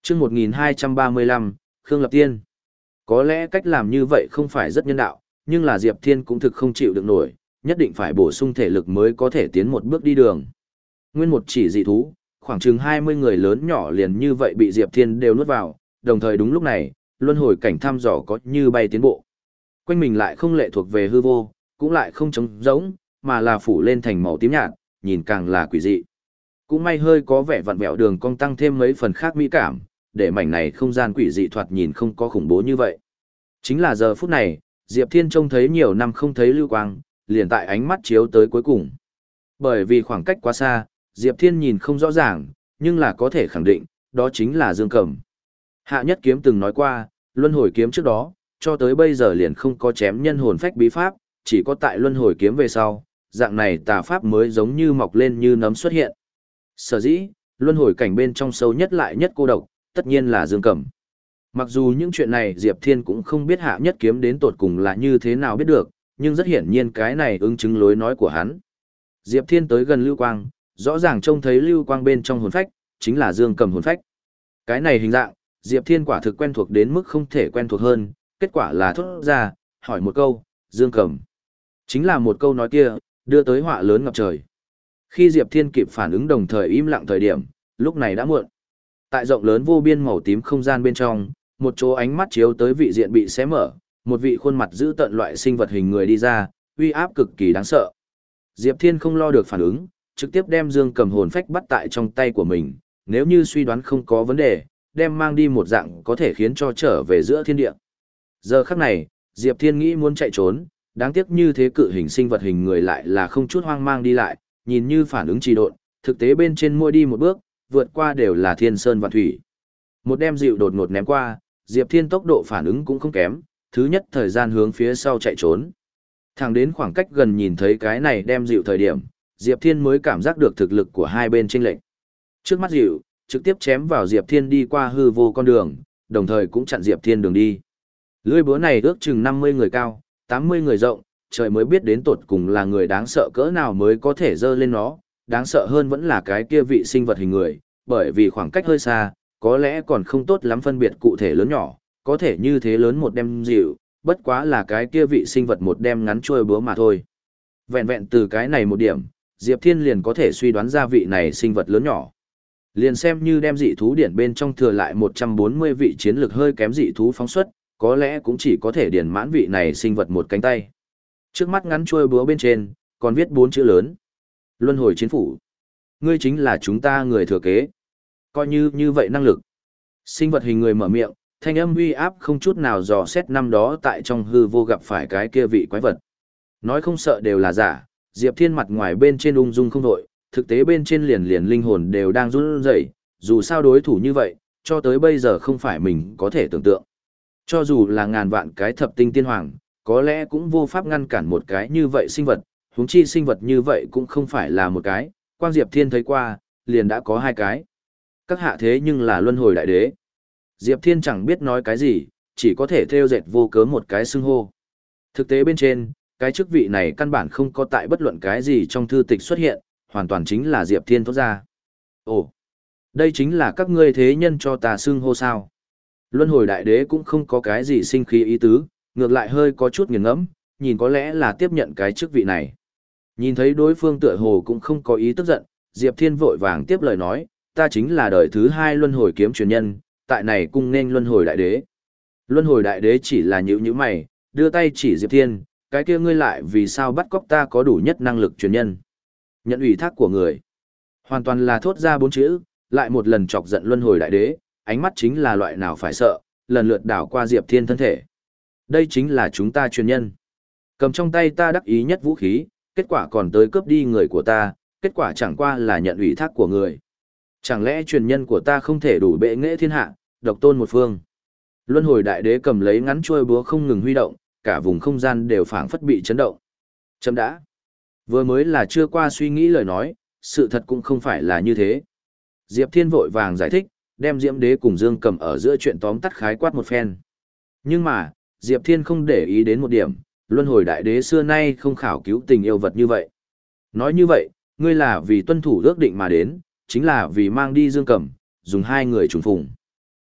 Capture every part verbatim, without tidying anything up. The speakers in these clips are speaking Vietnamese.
Chương một nghìn hai trăm ba mươi lăm, Khương Lập Tiên. Có lẽ cách làm như vậy không phải rất nhân đạo, nhưng là Diệp Thiên cũng thực không chịu được nổi, nhất định phải bổ sung thể lực mới có thể tiến một bước đi đường. Nguyên một chỉ dị thú, khoảng chừng hai mươi người lớn nhỏ liền như vậy bị Diệp Thiên đều nuốt vào, đồng thời đúng lúc này, luân hồi cảnh thăm dò có như bay tiến bộ. Quanh mình lại không lệ thuộc về hư vô, cũng lại không trống rỗng, mà là phủ lên thành màu tím nhạt, nhìn càng là quỷ dị. Cũng may hơi có vẻ vặn vẹo đường cong tăng thêm mấy phần khác mỹ cảm, để mảnh này không gian quỷ dị thoạt nhìn không có khủng bố như vậy. Chính là giờ phút này, Diệp Thiên trông thấy nhiều năm không thấy lưu quang, liền tại ánh mắt chiếu tới cuối cùng. Bởi vì khoảng cách quá xa, Diệp Thiên nhìn không rõ ràng, nhưng là có thể khẳng định, đó chính là Dương Cầm. Hạ Nhất Kiếm từng nói qua, luân hồi kiếm trước đó, cho tới bây giờ liền không có chém nhân hồn phách bí pháp, chỉ có tại luân hồi kiếm về sau, dạng này tà pháp mới giống như mọc lên như nấm xuất hiện. Sở dĩ, luân hồi cảnh bên trong sâu nhất lại nhất cô độc, tất nhiên là Dương Cầm. Mặc dù những chuyện này Diệp Thiên cũng không biết Hạ Nhất Kiếm đến tột cùng là như thế nào biết được, nhưng rất hiển nhiên cái này ứng chứng lối nói của hắn. Diệp Thiên tới gần lưu quang, rõ ràng trông thấy lưu quang bên trong hồn phách, chính là Dương Cầm hồn phách. Cái này hình dạng, Diệp Thiên quả thực quen thuộc đến mức không thể quen thuộc hơn, kết quả là thốt ra, hỏi một câu, Dương Cầm. Chính là một câu nói kia, đưa tới họa lớn ngập trời. Khi Diệp Thiên kịp phản ứng đồng thời im lặng thời điểm, lúc này đã muộn. Tại rộng lớn vô biên màu tím không gian bên trong, một chỗ ánh mắt chiếu tới vị diện bị xé mở, một vị khuôn mặt giữ tận loại sinh vật hình người đi ra, uy áp cực kỳ đáng sợ. Diệp Thiên không lo được phản ứng, trực tiếp đem Dương Cầm hồn phách bắt tại trong tay của mình, nếu như suy đoán không có vấn đề, đem mang đi một dạng có thể khiến cho trở về giữa thiên địa. Giờ khắc này, Diệp Thiên nghĩ muốn chạy trốn, đáng tiếc như thế cự hình sinh vật hình người lại là không chút hoang mang đi lại, nhìn như phản ứng trì độn, thực tế bên trên môi đi một bước, vượt qua đều là thiên sơn vạn thủy. Một đem dịu đột ngột ném qua, Diệp Thiên tốc độ phản ứng cũng không kém, thứ nhất thời gian hướng phía sau chạy trốn. Thẳng đến khoảng cách gần nhìn thấy cái này đem dịu thời điểm, Diệp Thiên mới cảm giác được thực lực của hai bên chênh lệch. Trước mắt dịu, trực tiếp chém vào Diệp Thiên đi qua hư vô con đường, đồng thời cũng chặn Diệp Thiên đường đi. Lưỡi búa này ước chừng năm mươi người cao, tám mươi người rộng, trời mới biết đến tột cùng là người đáng sợ cỡ nào mới có thể dơ lên nó, đáng sợ hơn vẫn là cái kia vị sinh vật hình người, bởi vì khoảng cách hơi xa, có lẽ còn không tốt lắm phân biệt cụ thể lớn nhỏ, có thể như thế lớn một đem dịu, bất quá là cái kia vị sinh vật một đem ngắn trôi búa mà thôi. Vẹn vẹn từ cái này một điểm, Diệp Thiên liền có thể suy đoán ra vị này sinh vật lớn nhỏ. Liền xem như đem dị thú điển bên trong thừa lại một trăm bốn mươi vị chiến lực hơi kém dị thú phóng xuất, có lẽ cũng chỉ có thể điển mãn vị này sinh vật một cánh tay. Trước mắt ngắn trôi búa bên trên, còn viết bốn chữ lớn. Luân hồi chiến phủ. Ngươi chính là chúng ta người thừa kế. Coi như như vậy năng lực. Sinh vật hình người mở miệng, thanh âm uy áp không chút nào dò xét năm đó tại trong hư vô gặp phải cái kia vị quái vật. Nói không sợ đều là giả, Diệp Thiên mặt ngoài bên trên ung dung không đội, thực tế bên trên liền liền linh hồn đều đang run rẩy, dù sao đối thủ như vậy, cho tới bây giờ không phải mình có thể tưởng tượng. Cho dù là ngàn vạn cái thập tinh tiên hoàng, có lẽ cũng vô pháp ngăn cản một cái như vậy sinh vật, huống chi sinh vật như vậy cũng không phải là một cái, Quang Diệp Thiên thấy qua, liền đã có hai cái. Các hạ thế nhưng là luân hồi đại đế. Diệp Thiên chẳng biết nói cái gì, chỉ có thể theo dệt vô cớ một cái xưng hô. Thực tế bên trên, cái chức vị này căn bản không có tại bất luận cái gì trong thư tịch xuất hiện, hoàn toàn chính là Diệp Thiên thốt ra. Ồ, đây chính là các ngươi thế nhân cho ta xưng hô sao. Luân hồi đại đế cũng không có cái gì sinh khí ý tứ, ngược lại hơi có chút nghiền ngẫm, nhìn có lẽ là tiếp nhận cái chức vị này. Nhìn thấy đối phương tựa hồ cũng không có ý tức giận, Diệp Thiên vội vàng tiếp lời nói, ta chính là đời thứ hai luân hồi kiếm truyền nhân, tại này cung nên luân hồi đại đế. Luân hồi đại đế chỉ là nhữ nhữ mày, đưa tay chỉ Diệp Thiên, cái kia ngươi lại vì sao bắt cóc ta có đủ nhất năng lực truyền nhân. Nhận ủy thác của người. Hoàn toàn là thốt ra bốn chữ, lại một lần chọc giận luân hồi đại đế, ánh mắt chính là loại nào phải sợ, lần lượt đảo qua Diệp Thiên thân thể. Đây chính là chúng ta truyền nhân. Cầm trong tay ta đắc ý nhất vũ khí, kết quả còn tới cướp đi người của ta, kết quả chẳng qua là nhận ủy thác của người. Chẳng lẽ truyền nhân của ta không thể đủ bệ nghệ thiên hạ, độc tôn một phương. Luân hồi đại đế cầm lấy ngắn chuôi búa không ngừng huy động, cả vùng không gian đều phảng phất bị chấn động. Chấm đã. Vừa mới là chưa qua suy nghĩ lời nói, sự thật cũng không phải là như thế. Diệp Thiên vội vàng giải thích, đem Diễm Đế cùng Dương Cầm ở giữa chuyện tóm tắt khái quát một phen. Nhưng mà, Diệp Thiên không để ý đến một điểm, luân hồi đại đế xưa nay không khảo cứu tình yêu vật như vậy. Nói như vậy, ngươi là vì tuân thủ ước định mà đến, chính là vì mang đi Dương Cầm, dùng hai người trùng phùng.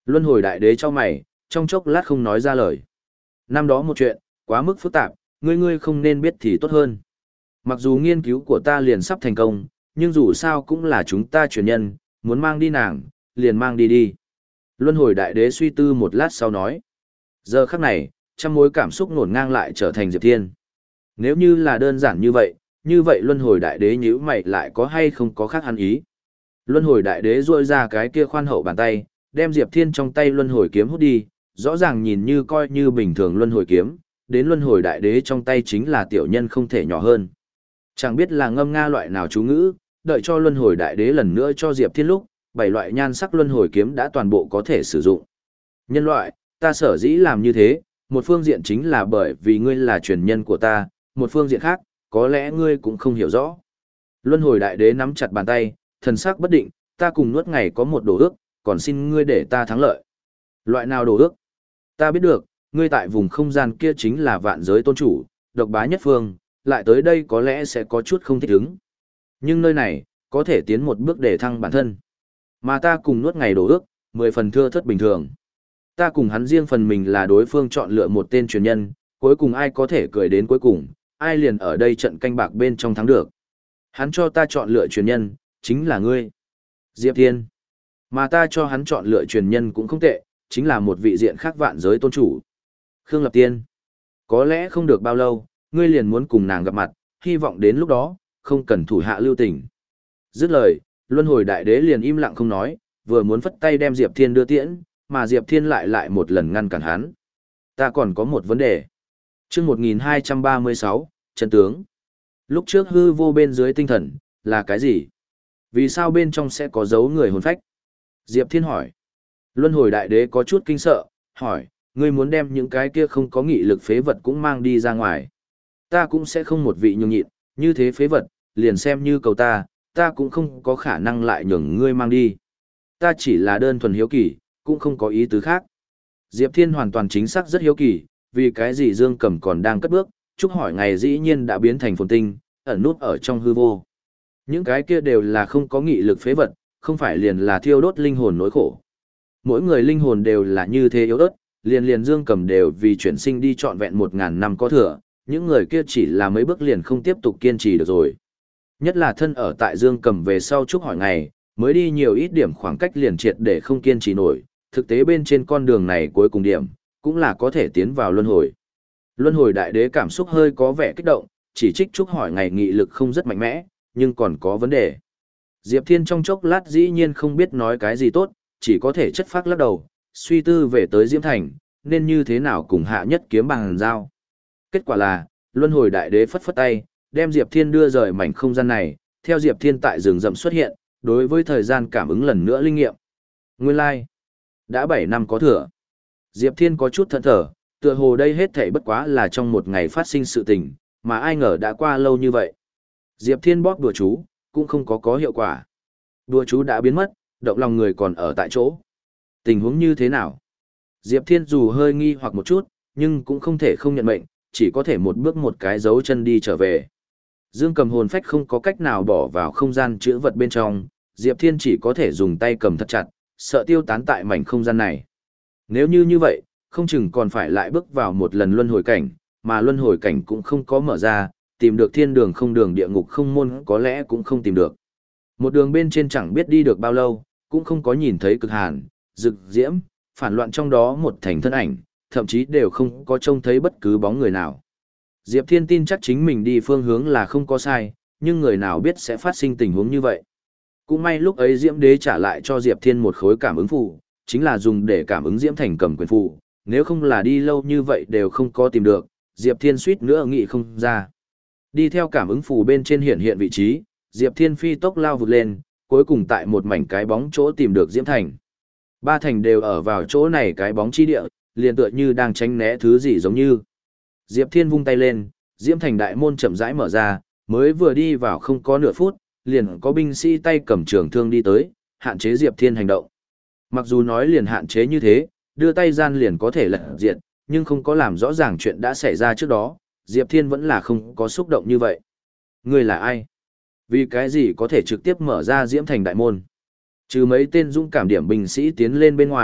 Luân hồi đại đế cho mày, trong chốc lát không nói ra lời. Năm đó một chuyện, quá mức phức tạp, ngươi ngươi không nên biết thì tốt hơn. Mặc dù nghiên cứu của ta liền sắp thành công, nhưng dù sao cũng là chúng ta truyền nhân, muốn mang đi nàng, liền mang đi đi. Luân hồi đại đế suy tư một lát sau nói. Giờ khắc này, trăm mối cảm xúc nổn ngang lại trở thành Diệp Thiên. Nếu như là đơn giản như vậy, như vậy luân hồi đại đế nhíu mày lại có hay không có khác hắn ý. Luân hồi đại đế duỗi ra cái kia khoan hậu bàn tay, đem Diệp Thiên trong tay luân hồi kiếm hút đi, rõ ràng nhìn như coi như bình thường luân hồi kiếm, đến luân hồi đại đế trong tay chính là tiểu nhân không thể nhỏ hơn. Chẳng biết là ngâm nga loại nào chú ngữ, đợi cho luân hồi đại đế lần nữa cho Diệp Thiên lúc, bảy loại nhan sắc luân hồi kiếm đã toàn bộ có thể sử dụng. Nhân loại, ta sở dĩ làm như thế, một phương diện chính là bởi vì ngươi là truyền nhân của ta, một phương diện khác, có lẽ ngươi cũng không hiểu rõ. Luân hồi đại đế nắm chặt bàn tay, thần sắc bất định, ta cùng nuốt ngày có một đồ ước, còn xin ngươi để ta thắng lợi. Loại nào đồ ước? Ta biết được, ngươi tại vùng không gian kia chính là vạn giới tôn chủ, độc bá nhất phương, lại tới đây có lẽ sẽ có chút không thích ứng. Nhưng nơi này, có thể tiến một bước để thăng bản thân. Mà ta cùng nuốt ngày đồ ước, mười phần thưa thất bình thường. Ta cùng hắn riêng phần mình là đối phương chọn lựa một tên truyền nhân, cuối cùng ai có thể cười đến cuối cùng, ai liền ở đây trận canh bạc bên trong thắng được. Hắn cho ta chọn lựa truyền nhân, chính là ngươi. Diệp Thiên. Mà ta cho hắn chọn lựa truyền nhân cũng không tệ, chính là một vị diện khác vạn giới tôn chủ. Khương Lập Tiên. Có lẽ không được bao lâu, ngươi liền muốn cùng nàng gặp mặt, hy vọng đến lúc đó, không cần thủ hạ lưu tình. Dứt lời, luân hồi đại đế liền im lặng không nói, vừa muốn phất tay đem Diệp Thiên đưa tiễn, mà Diệp Thiên lại lại một lần ngăn cản hắn. Ta còn có một vấn đề. Chương một nghìn hai trăm ba mươi sáu, chân tướng. Lúc trước hư vô bên dưới tinh thần, là cái gì? Vì sao bên trong sẽ có dấu người hồn phách? Diệp Thiên hỏi. Luân hồi đại đế có chút kinh sợ, hỏi, ngươi muốn đem những cái kia không có nghị lực phế vật cũng mang đi ra ngoài. Ta cũng sẽ không một vị nhường nhịn, như thế phế vật, liền xem như cầu ta, ta cũng không có khả năng lại nhường ngươi mang đi. Ta chỉ là đơn thuần hiếu kỳ, cũng không có ý tứ khác. Diệp Thiên hoàn toàn chính xác rất hiếu kỳ, vì cái gì Dương Cẩm còn đang cất bước, chúc hỏi ngày dĩ nhiên đã biến thành phồn tinh, ẩn nút ở trong hư vô. Những cái kia đều là không có nghị lực phế vật, không phải liền là thiêu đốt linh hồn nỗi khổ. Mỗi người linh hồn đều là như thế yếu ớt, liền liền Dương Cẩm đều vì chuyển sinh đi trọn vẹn một ngàn năm có thừa, những người kia chỉ là mấy bước liền không tiếp tục kiên trì được rồi. Nhất là thân ở tại Dương Cẩm về sau chúc hỏi ngày, mới đi nhiều ít điểm khoảng cách liền triệt để không kiên trì nổi, thực tế bên trên con đường này cuối cùng điểm, cũng là có thể tiến vào luân hồi. Luân hồi đại đế cảm xúc hơi có vẻ kích động, chỉ trích chúc hỏi ngày nghị lực không rất mạnh mẽ, nhưng còn có vấn đề. Diệp Thiên trong chốc lát dĩ nhiên không biết nói cái gì tốt, chỉ có thể chất phác lắc đầu, suy tư về tới Diễm Thành, nên như thế nào cùng hạ nhất kiếm bằng giao. Kết quả là, luân hồi đại đế phất phất tay, đem Diệp Thiên đưa rời mảnh không gian này, theo Diệp Thiên tại rừng rậm xuất hiện, đối với thời gian cảm ứng lần nữa linh nghiệm. Nguyên lai, like. Đã bảy năm có thừa. Diệp Thiên có chút thẫn thờ, tựa hồ đây hết thảy bất quá là trong một ngày phát sinh sự tình, mà ai ngờ đã qua lâu như vậy. Diệp Thiên bóp đùa chú, cũng không có có hiệu quả. Đùa chú đã biến mất, động lòng người còn ở tại chỗ. Tình huống như thế nào? Diệp Thiên dù hơi nghi hoặc một chút, nhưng cũng không thể không nhận mệnh, chỉ có thể một bước một cái dấu chân đi trở về. Dương Cầm hồn phách không có cách nào bỏ vào không gian chữ vật bên trong, Diệp Thiên chỉ có thể dùng tay cầm thật chặt, sợ tiêu tán tại mảnh không gian này. Nếu như như vậy, không chừng còn phải lại bước vào một lần luân hồi cảnh, mà luân hồi cảnh cũng không có mở ra, tìm được thiên đường không đường địa ngục không môn có lẽ cũng không tìm được. Một đường bên trên chẳng biết đi được bao lâu, cũng không có nhìn thấy cực hàn, rực diễm, phản loạn trong đó một thành thân ảnh, thậm chí đều không có trông thấy bất cứ bóng người nào. Diệp Thiên tin chắc chính mình đi phương hướng là không có sai, nhưng người nào biết sẽ phát sinh tình huống như vậy. Cũng may lúc ấy Diễm Đế trả lại cho Diệp Thiên một khối cảm ứng phù, chính là dùng để cảm ứng Diễm Thành cầm quyền phù, nếu không là đi lâu như vậy đều không có tìm được, Diệp Thiên suýt nữa nghĩ không ra. Đi theo cảm ứng phù bên trên hiện hiện vị trí, Diệp Thiên phi tốc lao vụt lên, cuối cùng tại một mảnh cái bóng chỗ tìm được Diễm Thành. Ba thành đều ở vào chỗ này cái bóng chi địa, liền tựa như đang tránh né thứ gì giống như. Diệp Thiên vung tay lên, Diễm Thành đại môn chậm rãi mở ra, mới vừa đi vào không có nửa phút, liền có binh sĩ tay cầm trường thương đi tới, hạn chế Diệp Thiên hành động. Mặc dù nói liền hạn chế như thế, đưa tay gian liền có thể lật diệt, nhưng không có làm rõ ràng chuyện đã xảy ra trước đó, Diệp Thiên vẫn là không có xúc động như vậy. Ngươi là ai? Vì cái gì có thể trực tiếp mở ra Diễm Thành đại môn? Trừ mấy tên dũng cảm điểm binh sĩ tiến lên bên ngoài,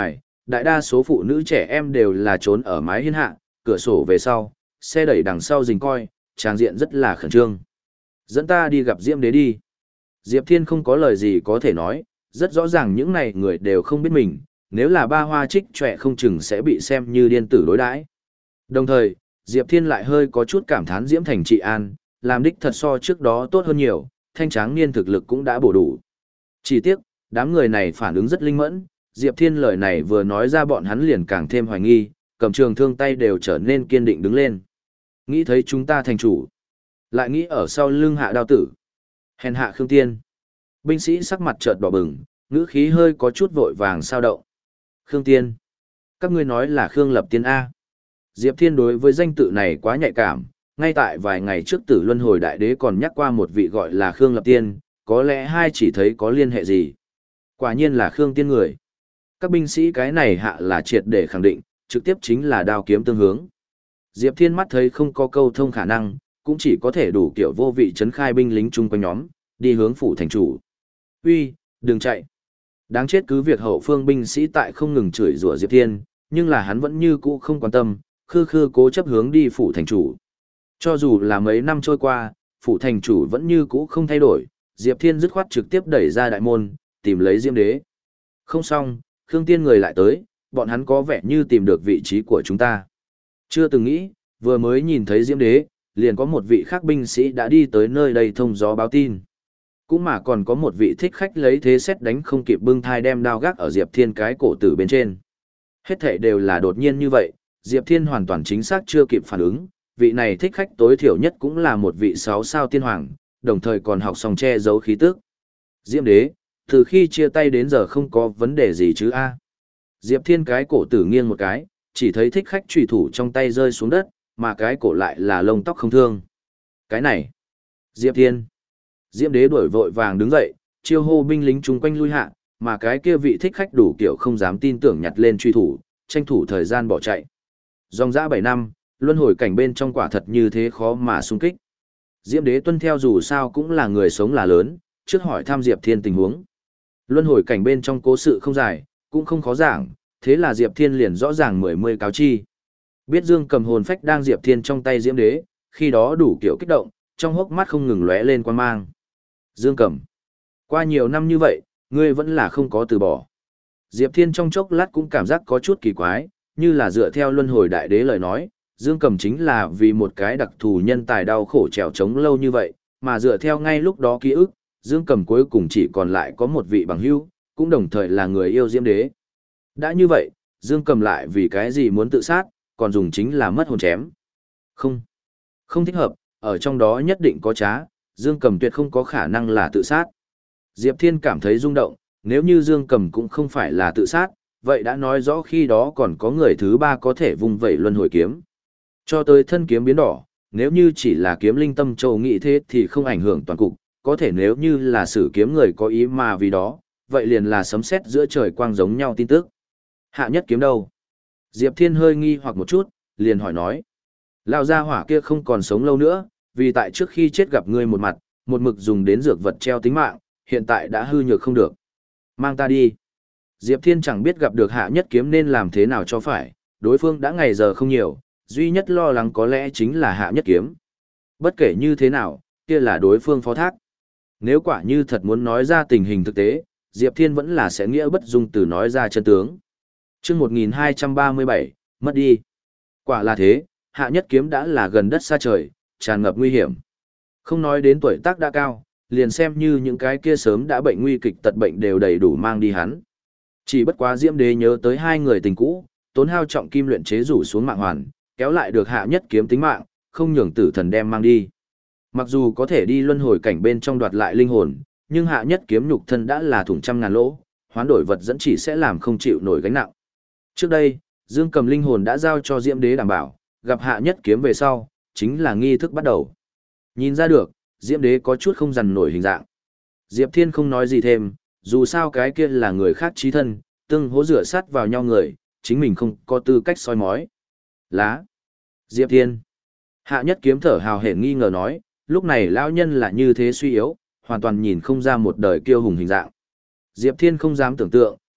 đại đa số phụ nữ trẻ em đều là trốn ở mái hiên hạ, cửa sổ về sau, xe đẩy đằng sau rình coi, tràng diện rất là khẩn trương. Dẫn ta đi gặp Diễm Đế đi. Diệp Thiên không có lời gì có thể nói, rất rõ ràng những này người đều không biết mình, nếu là ba hoa trích trẻ không chừng sẽ bị xem như điên tử đối đãi. Đồng thời, Diệp Thiên lại hơi có chút cảm thán Diễm Thành trị an, làm đích thật so trước đó tốt hơn nhiều, thanh tráng niên thực lực cũng đã bổ đủ. Chỉ tiếc, đám người này phản ứng rất linh mẫn, Diệp Thiên lời này vừa nói ra bọn hắn liền càng thêm hoài nghi, cầm trường thương tay đều trở nên kiên định đứng lên. Nghĩ thấy chúng ta thành chủ, lại nghĩ ở sau lưng hạ đao tử. Hèn hạ Khương Tiên. Binh sĩ sắc mặt chợt đỏ bừng, ngữ khí hơi có chút vội vàng sao động. Khương Tiên. Các ngươi nói là Khương Lập Tiên A. Diệp Thiên đối với danh tự này quá nhạy cảm, ngay tại vài ngày trước Tử Luân Hồi Đại Đế còn nhắc qua một vị gọi là Khương Lập Tiên, có lẽ hai chỉ thấy có liên hệ gì. Quả nhiên là Khương Tiên người. Các binh sĩ cái này hạ là triệt để khẳng định, trực tiếp chính là đao kiếm tương hướng. Diệp Thiên mắt thấy không có câu thông khả năng, cũng chỉ có thể đủ kiểu vô vị trấn khai binh lính chung quanh nhóm, đi hướng phủ thành chủ. Uy, đừng chạy. Đáng chết cứ việc hậu phương binh sĩ tại không ngừng chửi rủa Diệp Thiên, nhưng là hắn vẫn như cũ không quan tâm, khư khư cố chấp hướng đi phủ thành chủ. Cho dù là mấy năm trôi qua, phủ thành chủ vẫn như cũ không thay đổi, Diệp Thiên dứt khoát trực tiếp đẩy ra đại môn, tìm lấy Diễm Đế. Không xong, Khương Tiên người lại tới, bọn hắn có vẻ như tìm được vị trí của chúng ta. Chưa từng nghĩ, vừa mới nhìn thấy Diễm Đế, liền có một vị khác binh sĩ đã đi tới nơi đây thông gió báo tin. Cũng mà còn có một vị thích khách lấy thế xét đánh không kịp bưng thai đem đao gác ở Diệp Thiên cái cổ tử bên trên. Hết thảy đều là đột nhiên như vậy, Diệp Thiên hoàn toàn chính xác chưa kịp phản ứng, vị này thích khách tối thiểu nhất cũng là một vị sáu sao tiên hoàng, đồng thời còn học xong che giấu khí tức. Diễm Đế, từ khi chia tay đến giờ không có vấn đề gì chứ a? Diệp Thiên cái cổ tử nghiêng một cái, chỉ thấy thích khách chùy thủ trong tay rơi xuống đất, mà cái cổ lại là lông tóc không thương. Cái này, Diệp Thiên. Diễm Đế đuổi vội vàng đứng dậy, chiêu hô binh lính chung quanh lui hạ, mà cái kia vị thích khách đủ kiểu không dám tin tưởng nhặt lên truy thủ, tranh thủ thời gian bỏ chạy. Dòng dã bảy năm, luân hồi cảnh bên trong quả thật như thế khó mà xung kích. Diễm Đế tuân theo dù sao cũng là người sống là lớn, trước hỏi thăm Diệp Thiên tình huống. Luân hồi cảnh bên trong cố sự không dài, cũng không khó giảng, thế là Diệp Thiên liền rõ ràng mười mươi cáo chi. Biết Dương Cầm hồn phách đang Diệp Thiên trong tay Diễm Đế, khi đó đủ kiểu kích động, trong hốc mắt không ngừng lóe lên quan mang. Dương Cầm, qua nhiều năm như vậy, ngươi vẫn là không có từ bỏ. Diệp Thiên trong chốc lát cũng cảm giác có chút kỳ quái, như là dựa theo luân hồi đại đế lời nói, Dương Cầm chính là vì một cái đặc thù nhân tài đau khổ trèo trống lâu như vậy, mà dựa theo ngay lúc đó ký ức, Dương Cầm cuối cùng chỉ còn lại có một vị bằng hữu, cũng đồng thời là người yêu Diễm Đế. Đã như vậy, Dương Cầm lại vì cái gì muốn tự sát, còn dùng chính là mất hồn chém. Không, không thích hợp, ở trong đó nhất định có trá, Dương Cầm tuyệt không có khả năng là tự sát. Diệp Thiên cảm thấy rung động, nếu như Dương Cầm cũng không phải là tự sát, vậy đã nói rõ khi đó còn có người thứ ba có thể vung vẩy luân hồi kiếm. Cho tới thân kiếm biến đỏ, nếu như chỉ là kiếm linh tâm châu nghĩ thế thì không ảnh hưởng toàn cục, có thể nếu như là sử kiếm người có ý mà vì đó, vậy liền là sấm sét giữa trời quang giống nhau tin tức. Hạ nhất kiếm đâu? Diệp Thiên hơi nghi hoặc một chút, liền hỏi nói. Lão gia hỏa kia không còn sống lâu nữa, vì tại trước khi chết gặp ngươi một mặt, một mực dùng đến dược vật treo tính mạng, hiện tại đã hư nhược không được. Mang ta đi. Diệp Thiên chẳng biết gặp được hạ nhất kiếm nên làm thế nào cho phải, đối phương đã ngày giờ không nhiều, duy nhất lo lắng có lẽ chính là hạ nhất kiếm. Bất kể như thế nào, kia là đối phương phó thác. Nếu quả như thật muốn nói ra tình hình thực tế, Diệp Thiên vẫn là sẽ nghĩa bất dung từ nói ra chân tướng. Chương một nghìn hai trăm ba mươi bảy, mất đi. Quả là thế, hạ nhất kiếm đã là gần đất xa trời, tràn ngập nguy hiểm. Không nói đến tuổi tác đã cao, liền xem như những cái kia sớm đã bệnh nguy kịch tật bệnh đều đầy đủ mang đi hắn. Chỉ bất quá Diễm Đế nhớ tới hai người tình cũ, tốn hao trọng kim luyện chế rủ xuống mạng hoàn, kéo lại được hạ nhất kiếm tính mạng, không nhường tử thần đem mang đi. Mặc dù có thể đi luân hồi cảnh bên trong đoạt lại linh hồn, nhưng hạ nhất kiếm nhục thân đã là thủng trăm ngàn lỗ, hoán đổi vật dẫn chỉ sẽ làm không chịu nổi gánh nặng. Trước đây, Dương Cầm linh hồn đã giao cho Diễm Đế đảm bảo, gặp hạ nhất kiếm về sau, chính là nghi thức bắt đầu. Nhìn ra được, Diễm Đế có chút không dằn nổi hình dạng. Diệp Thiên không nói gì thêm, dù sao cái kia là người khác chí thân, tương hỗ rửa sát vào nhau người, chính mình không có tư cách soi mói. Lá. Diệp Thiên. Hạ nhất kiếm thở hào hển nghi ngờ nói, lúc này lão nhân là như thế suy yếu, hoàn toàn nhìn không ra một đời kiêu hùng hình dạng. Diệp Thiên không dám tưởng tượng,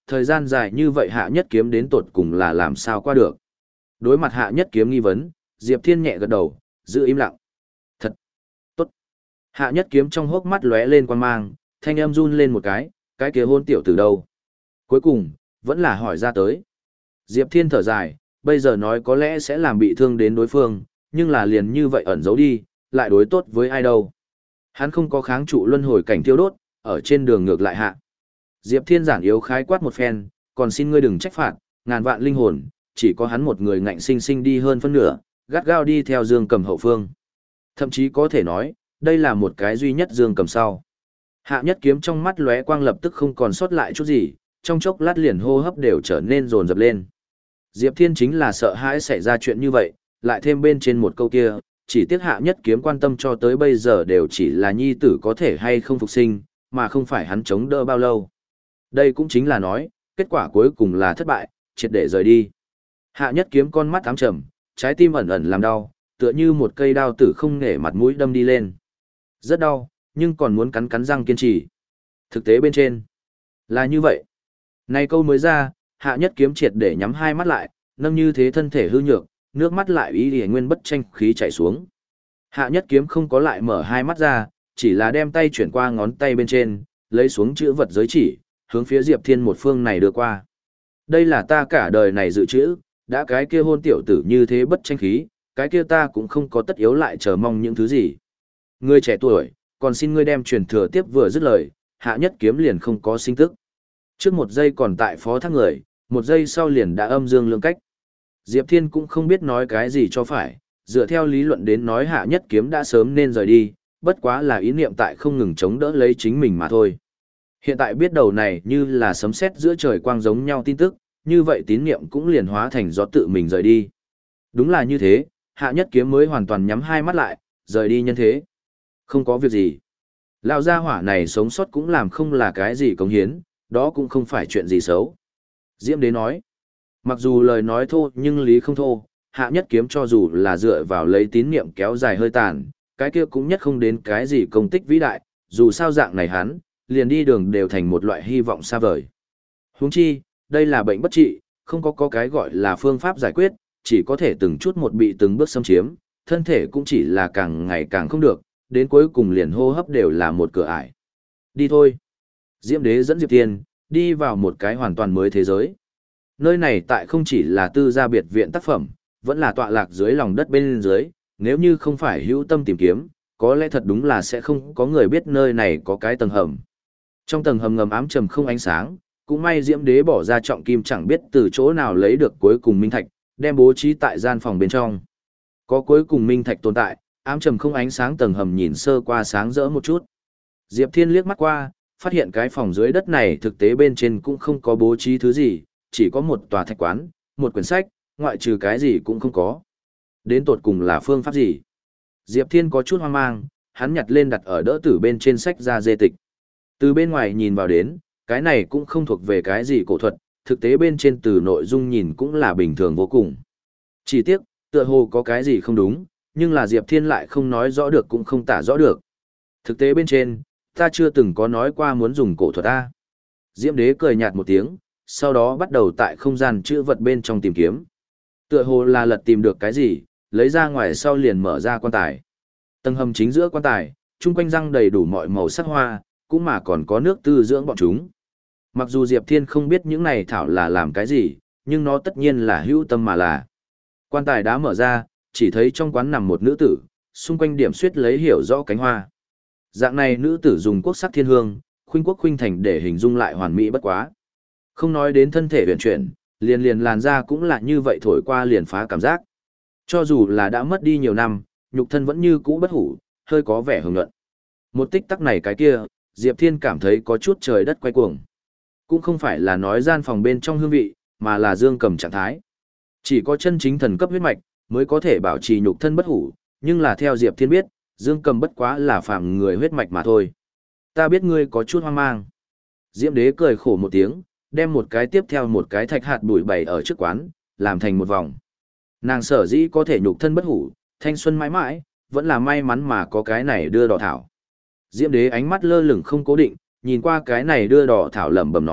thời gian dài như vậy hạ nhất kiếm đến tột cùng là làm sao qua được. Đối mặt hạ nhất kiếm nghi vấn, Diệp Thiên nhẹ gật đầu, giữ im lặng. Thật tốt. Hạ nhất kiếm trong hốc mắt lóe lên quan mang, thanh âm run lên một cái, cái kia hôn tiểu từ đâu. Cuối cùng, vẫn là hỏi ra tới. Diệp Thiên thở dài, bây giờ nói có lẽ sẽ làm bị thương đến đối phương, nhưng là liền như vậy ẩn giấu đi, lại đối tốt với ai đâu. Hắn không có kháng trụ luân hồi cảnh tiêu đốt, ở trên đường ngược lại hạ. Diệp Thiên giản yếu khái quát một phen, còn xin ngươi đừng trách phạt, ngàn vạn linh hồn, chỉ có hắn một người ngạnh sinh sinh đi hơn phân nửa, gắt gao đi theo Dương Cầm hậu phương. Thậm chí có thể nói, đây là một cái duy nhất Dương Cầm sau. Hạ nhất kiếm trong mắt lóe quang lập tức không còn sót lại chút gì, trong chốc lát liền hô hấp đều trở nên rồn rập lên. Diệp Thiên chính là sợ hãi xảy ra chuyện như vậy, lại thêm bên trên một câu kia, chỉ tiếc hạ nhất kiếm quan tâm cho tới bây giờ đều chỉ là nhi tử có thể hay không phục sinh, mà không phải hắn chống đỡ bao lâu. Đây cũng chính là nói, kết quả cuối cùng là thất bại, triệt để rời đi. Hạ nhất kiếm con mắt ám trầm, trái tim ẩn ẩn làm đau, tựa như một cây đao tử không nể mặt mũi đâm đi lên. Rất đau, nhưng còn muốn cắn cắn răng kiên trì. Thực tế bên trên, là như vậy. Này câu mới ra, hạ nhất kiếm triệt để nhắm hai mắt lại, nâng như thế thân thể hư nhược, nước mắt lại ý thì nguyên bất tranh khí chảy xuống. Hạ nhất kiếm không có lại mở hai mắt ra, chỉ là đem tay chuyển qua ngón tay bên trên, lấy xuống chữ vật giới chỉ, hướng phía Diệp Thiên một phương này đưa qua. Đây là ta cả đời này dự trữ, đã cái kia hôn tiểu tử như thế bất tranh khí, cái kia ta cũng không có tất yếu lại chờ mong những thứ gì. Ngươi trẻ tuổi, còn xin ngươi đem truyền thừa tiếp vừa dứt lời, hạ nhất kiếm liền không có sinh tức. Trước một giây còn tại phó thác người, một giây sau liền đã âm dương lương cách. Diệp Thiên cũng không biết nói cái gì cho phải, dựa theo lý luận đến nói hạ nhất kiếm đã sớm nên rời đi, bất quá là ý niệm tại không ngừng chống đỡ lấy chính mình mà thôi. Hiện tại biết đầu này như là sấm sét giữa trời quang giống nhau tin tức, như vậy tín niệm cũng liền hóa thành gió tự mình rời đi. Đúng là như thế, hạ nhất kiếm mới hoàn toàn nhắm hai mắt lại, rời đi nhân thế. Không có việc gì. Lão gia hỏa này sống sót cũng làm không là cái gì cống hiến, đó cũng không phải chuyện gì xấu. Diễm Đế nói, mặc dù lời nói thô nhưng lý không thô, hạ nhất kiếm cho dù là dựa vào lấy tín niệm kéo dài hơi tàn, cái kia cũng nhất không đến cái gì công tích vĩ đại, dù sao dạng này hắn, liền đi đường đều thành một loại hy vọng xa vời. Huống chi, đây là bệnh bất trị, không có có cái gọi là phương pháp giải quyết, chỉ có thể từng chút một bị từng bước xâm chiếm, thân thể cũng chỉ là càng ngày càng không được, đến cuối cùng liền hô hấp đều là một cửa ải. Đi thôi. Diễm Đế dẫn Diệp Thiên, đi vào một cái hoàn toàn mới thế giới. Nơi này tại không chỉ là tư gia biệt viện tác phẩm, vẫn là tọa lạc dưới lòng đất bên dưới, nếu như không phải hữu tâm tìm kiếm, có lẽ thật đúng là sẽ không có người biết nơi này có cái tầng hầm. Trong tầng hầm ngầm ám trầm không ánh sáng, cũng may Diễm Đế bỏ ra trọng kim chẳng biết từ chỗ nào lấy được cuối cùng minh thạch, đem bố trí tại gian phòng bên trong. Có cuối cùng minh thạch tồn tại, ám trầm không ánh sáng tầng hầm nhìn sơ qua sáng rỡ một chút. Diệp Thiên liếc mắt qua, phát hiện cái phòng dưới đất này thực tế bên trên cũng không có bố trí thứ gì, chỉ có một tòa thạch quán, một quyển sách, ngoại trừ cái gì cũng không có. Đến tột cùng là phương pháp gì? Diệp Thiên có chút hoang mang, hắn nhặt lên đặt ở đỡ tử bên trên sách ra dê tịch. Từ bên ngoài nhìn vào đến, cái này cũng không thuộc về cái gì cổ thuật, thực tế bên trên từ nội dung nhìn cũng là bình thường vô cùng. Chỉ tiếc, tựa hồ có cái gì không đúng, nhưng là Diệp Thiên lại không nói rõ được cũng không tả rõ được. Thực tế bên trên, ta chưa từng có nói qua muốn dùng cổ thuật ta. Diễm Đế cười nhạt một tiếng, sau đó bắt đầu tại không gian chữ vật bên trong tìm kiếm. Tựa hồ là lật tìm được cái gì, lấy ra ngoài sau liền mở ra quan tài. Tầng hầm chính giữa quan tài, chung quanh răng đầy đủ mọi màu sắc hoa, cũng mà còn có nước tư dưỡng bọn chúng. Mặc dù Diệp Thiên không biết những này thảo là làm cái gì, nhưng nó tất nhiên là hữu tâm mà là. Quan tài đã mở ra, chỉ thấy trong quán nằm một nữ tử, xung quanh điểm suyết lấy hiểu rõ cánh hoa. Dạng này nữ tử dùng quốc sắc thiên hương, khuynh quốc khuynh thành để hình dung lại hoàn mỹ bất quá. Không nói đến thân thể huyền chuyển, liền liền làn da cũng là như vậy thổi qua liền phá cảm giác. Cho dù là đã mất đi nhiều năm, nhục thân vẫn như cũ bất hủ, hơi có vẻ hồng nhuận. Một tích tắc này cái kia, Diệp Thiên cảm thấy có chút trời đất quay cuồng. Cũng không phải là nói gian phòng bên trong hương vị, mà là dương cầm trạng thái. Chỉ có chân chính thần cấp huyết mạch, mới có thể bảo trì nhục thân bất hủ, nhưng là theo Diệp Thiên biết, dương cầm bất quá là phàm người huyết mạch mà thôi. Ta biết ngươi có chút hoang mang. Diễm Đế cười khổ một tiếng, đem một cái tiếp theo một cái thạch hạt bụi bày ở trước quán, làm thành một vòng. Nàng sở dĩ có thể nhục thân bất hủ, thanh xuân mãi mãi, vẫn là may mắn mà có cái này đưa đỏ thảo. Diễm Đế ánh mắt lơ lửng không cố định, nhìn qua cái này đưa đỏ thảo lẩm bẩm nói,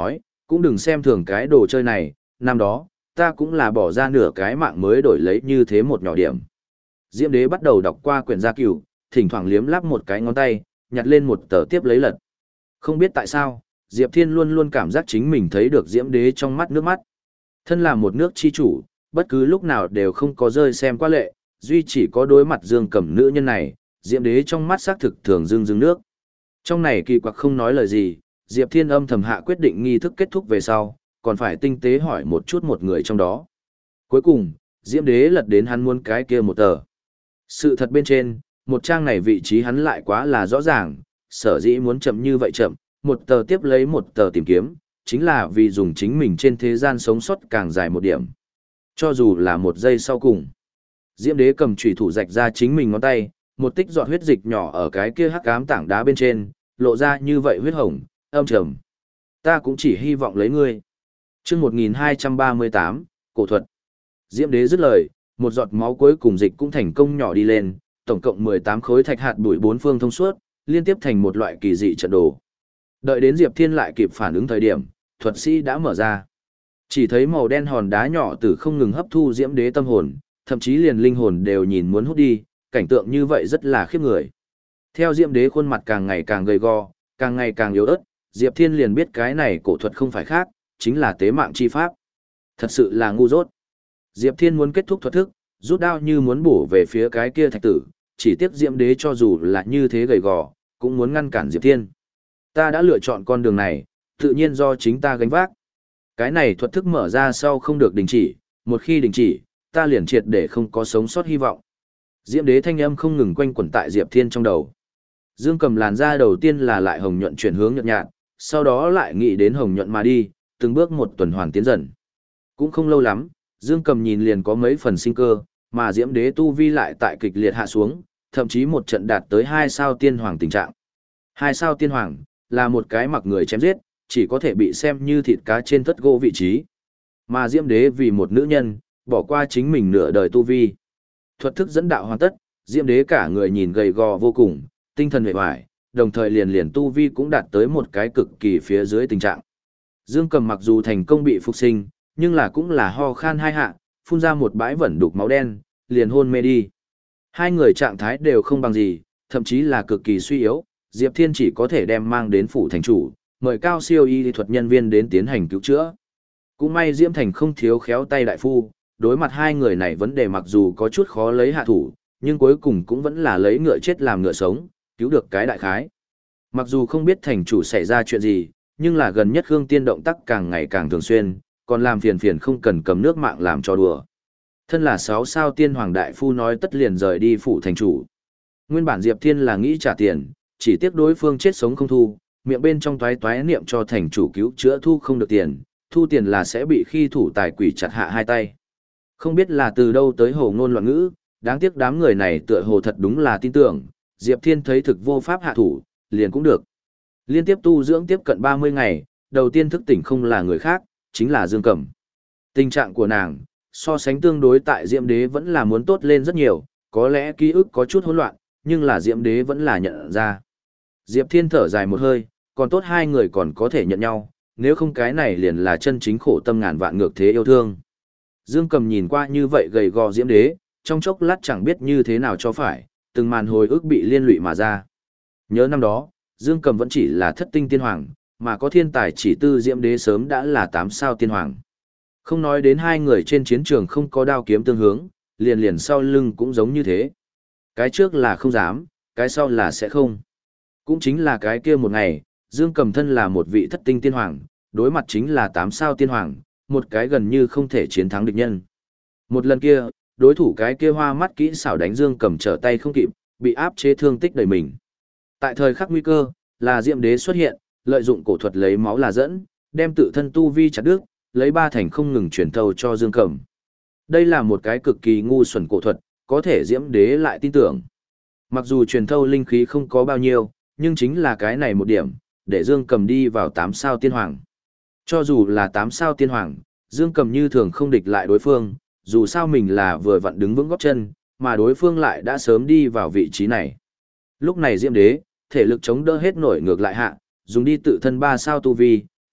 Cũng đừng xem thường cái đồ chơi này, năm đó, ta cũng là bỏ ra nửa cái mạng mới đổi lấy như thế một nhỏ điểm. Diễm đế bắt đầu đọc qua quyển gia cửu, thỉnh thoảng liếm lắp một cái ngón tay, nhặt lên một tờ tiếp lấy lật. Không biết tại sao, Diệp Thiên luôn luôn cảm giác chính mình thấy được Diễm đế trong mắt nước mắt. Thân là một nước chi chủ, bất cứ lúc nào đều không có rơi xem qua lệ, duy chỉ có đối mặt Dương Cẩm nữ nhân này, Diễm đế trong mắt xác thực thường rưng rưng nước. Trong này kỳ quặc không nói lời gì, Diệp Thiên âm thầm hạ quyết định nghi thức kết thúc về sau, còn phải tinh tế hỏi một chút một người trong đó. Cuối cùng, Diễm đế lật đến hắn muốn cái kia một tờ. Sự thật bên trên, một trang này vị trí hắn lại quá là rõ ràng, sở dĩ muốn chậm như vậy chậm, một tờ tiếp lấy một tờ tìm kiếm, chính là vì dùng chính mình trên thế gian sống sót càng dài một điểm. Cho dù là một giây sau cùng. Diễm đế cầm chủy thủ rạch ra chính mình ngón tay, một tích giọt huyết dịch nhỏ ở cái kia hắc ám tảng đá bên trên, lộ ra như vậy huyết hồng, âm trầm. Ta cũng chỉ hy vọng lấy ngươi. Chương một nghìn hai trăm ba mươi tám, cổ thuật. Diễm đế dứt lời, một giọt máu cuối cùng dịch cũng thành công nhỏ đi lên, tổng cộng mười tám khối thạch hạt bụi bốn phương thông suốt, liên tiếp thành một loại kỳ dị trận đồ. Đợi đến Diệp Thiên lại kịp phản ứng thời điểm, thuật sĩ đã mở ra. Chỉ thấy màu đen hòn đá nhỏ từ không ngừng hấp thu Diễm đế tâm hồn, thậm chí liền linh hồn đều nhìn muốn hút đi, cảnh tượng như vậy rất là khiếp người. Theo Diễm đế khuôn mặt càng ngày càng gầy gò, càng ngày càng yếu ớt, Diệp Thiên liền biết cái này cổ thuật không phải khác, chính là tế mạng chi pháp. Thật sự là ngu dốt. Diệp Thiên muốn kết thúc thuật thức, rút đao như muốn bổ về phía cái kia thạch tử, chỉ tiếc Diễm đế cho dù là như thế gầy gò, cũng muốn ngăn cản Diệp Thiên. Ta đã lựa chọn con đường này, tự nhiên do chính ta gánh vác. Cái này thuật thức mở ra sau không được đình chỉ, một khi đình chỉ, ta liền triệt để không có sống sót hy vọng. Diễm đế thanh âm không ngừng quanh quẩn tại Diệp Thiên trong đầu. Dương Cầm làn da đầu tiên là lại hồng nhuận chuyển hướng nhợt nhạt, sau đó lại nghĩ đến hồng nhuận mà đi, từng bước một tuần hoàn tiến dần. Cũng không lâu lắm, Dương Cầm nhìn liền có mấy phần sinh cơ, mà Diễm đế tu vi lại tại kịch liệt hạ xuống, thậm chí một trận đạt tới hai sao tiên hoàng tình trạng. Hai sao tiên hoàng là một cái mặc người chém giết, chỉ có thể bị xem như thịt cá trên thất gỗ vị trí. Mà Diễm đế vì một nữ nhân, bỏ qua chính mình nửa đời tu vi. Thuật thức dẫn đạo hoàn tất, Diễm đế cả người nhìn gầy gò vô cùng, tinh thần uể oải, đồng thời liền liền tu vi cũng đạt tới một cái cực kỳ phía dưới tình trạng. Dương Cầm mặc dù thành công bị phục sinh, nhưng là cũng là ho khan hai hạ, phun ra một bãi vẩn đục máu đen, liền hôn mê đi. Hai người trạng thái đều không bằng gì, thậm chí là cực kỳ suy yếu, Diệp Thiên chỉ có thể đem mang đến phủ thành chủ, mời cao siêu y thuật nhân viên đến tiến hành cứu chữa. Cũng may Diễm Thành không thiếu khéo tay đại phu, đối mặt hai người này vấn đề mặc dù có chút khó lấy hạ thủ, nhưng cuối cùng cũng vẫn là lấy ngựa chết làm ngựa sống, cứu được cái đại khái. Mặc dù không biết thành chủ xảy ra chuyện gì, nhưng là gần nhất Khương Tiên động tác càng ngày càng thường xuyên, còn làm phiền phiền không cần cầm nước mạng làm cho đùa. Thân là sáu sao tiên hoàng đại phu nói tất liền rời đi phủ thành chủ. Nguyên bản Diệp Thiên là nghĩ trả tiền, chỉ tiếc đối phương chết sống không thu, miệng bên trong toái toái niệm cho thành chủ cứu chữa thu không được tiền, thu tiền là sẽ bị khi thủ tài quỷ chặt hạ hai tay. Không biết là từ đâu tới hồ ngôn loạn ngữ, đáng tiếc đám người này tựa hồ thật đúng là tin tưởng, Diệp Thiên thấy thực vô pháp hạ thủ, liền cũng được. Liên tiếp tu dưỡng tiếp cận ba mươi ngày, đầu tiên thức tỉnh không là người khác, chính là Dương Cẩm. Tình trạng của nàng, so sánh tương đối tại Diễm Đế vẫn là muốn tốt lên rất nhiều, có lẽ ký ức có chút hỗn loạn, nhưng là Diễm Đế vẫn là nhận ra. Diệp Thiên thở dài một hơi, còn tốt hai người còn có thể nhận nhau, nếu không cái này liền là chân chính khổ tâm ngàn vạn ngược thế yêu thương. Dương Cầm nhìn qua như vậy gầy gò Diễm Đế, trong chốc lát chẳng biết như thế nào cho phải, từng màn hồi ức bị liên lụy mà ra. Nhớ năm đó, Dương Cầm vẫn chỉ là thất tinh tiên hoàng, mà có thiên tài chỉ tư Diễm Đế sớm đã là tám sao tiên hoàng. Không nói đến hai người trên chiến trường không có đao kiếm tương hướng, liền liền sau lưng cũng giống như thế. Cái trước là không dám, cái sau là sẽ không. Cũng chính là cái kia một ngày, Dương Cầm thân là một vị thất tinh tiên hoàng, đối mặt chính là tám sao tiên hoàng, một cái gần như không thể chiến thắng địch nhân. Một lần kia, đối thủ cái kia hoa mắt kỹ xảo đánh Dương Cầm trở tay không kịp, bị áp chế thương tích đầy mình. Tại thời khắc nguy cơ, là Diệm Đế xuất hiện, lợi dụng cổ thuật lấy máu là dẫn, đem tự thân tu vi chặt đứt, lấy ba thành không ngừng truyền thâu cho Dương Cầm. Đây là một cái cực kỳ ngu xuẩn cổ thuật, có thể Diễm Đế lại tin tưởng. Mặc dù truyền thâu linh khí không có bao nhiêu, nhưng chính là cái này một điểm, để Dương Cầm đi vào tám sao tiên hoàng. Cho dù là tám sao tiên hoàng, Dương Cầm như thường không địch lại đối phương, dù sao mình là vừa vặn đứng vững gót chân, mà đối phương lại đã sớm đi vào vị trí này. Lúc này Diễm Đế, thể lực chống đỡ hết nổi ngược lại hạ, dùng đi tự thân ba sao tu vi,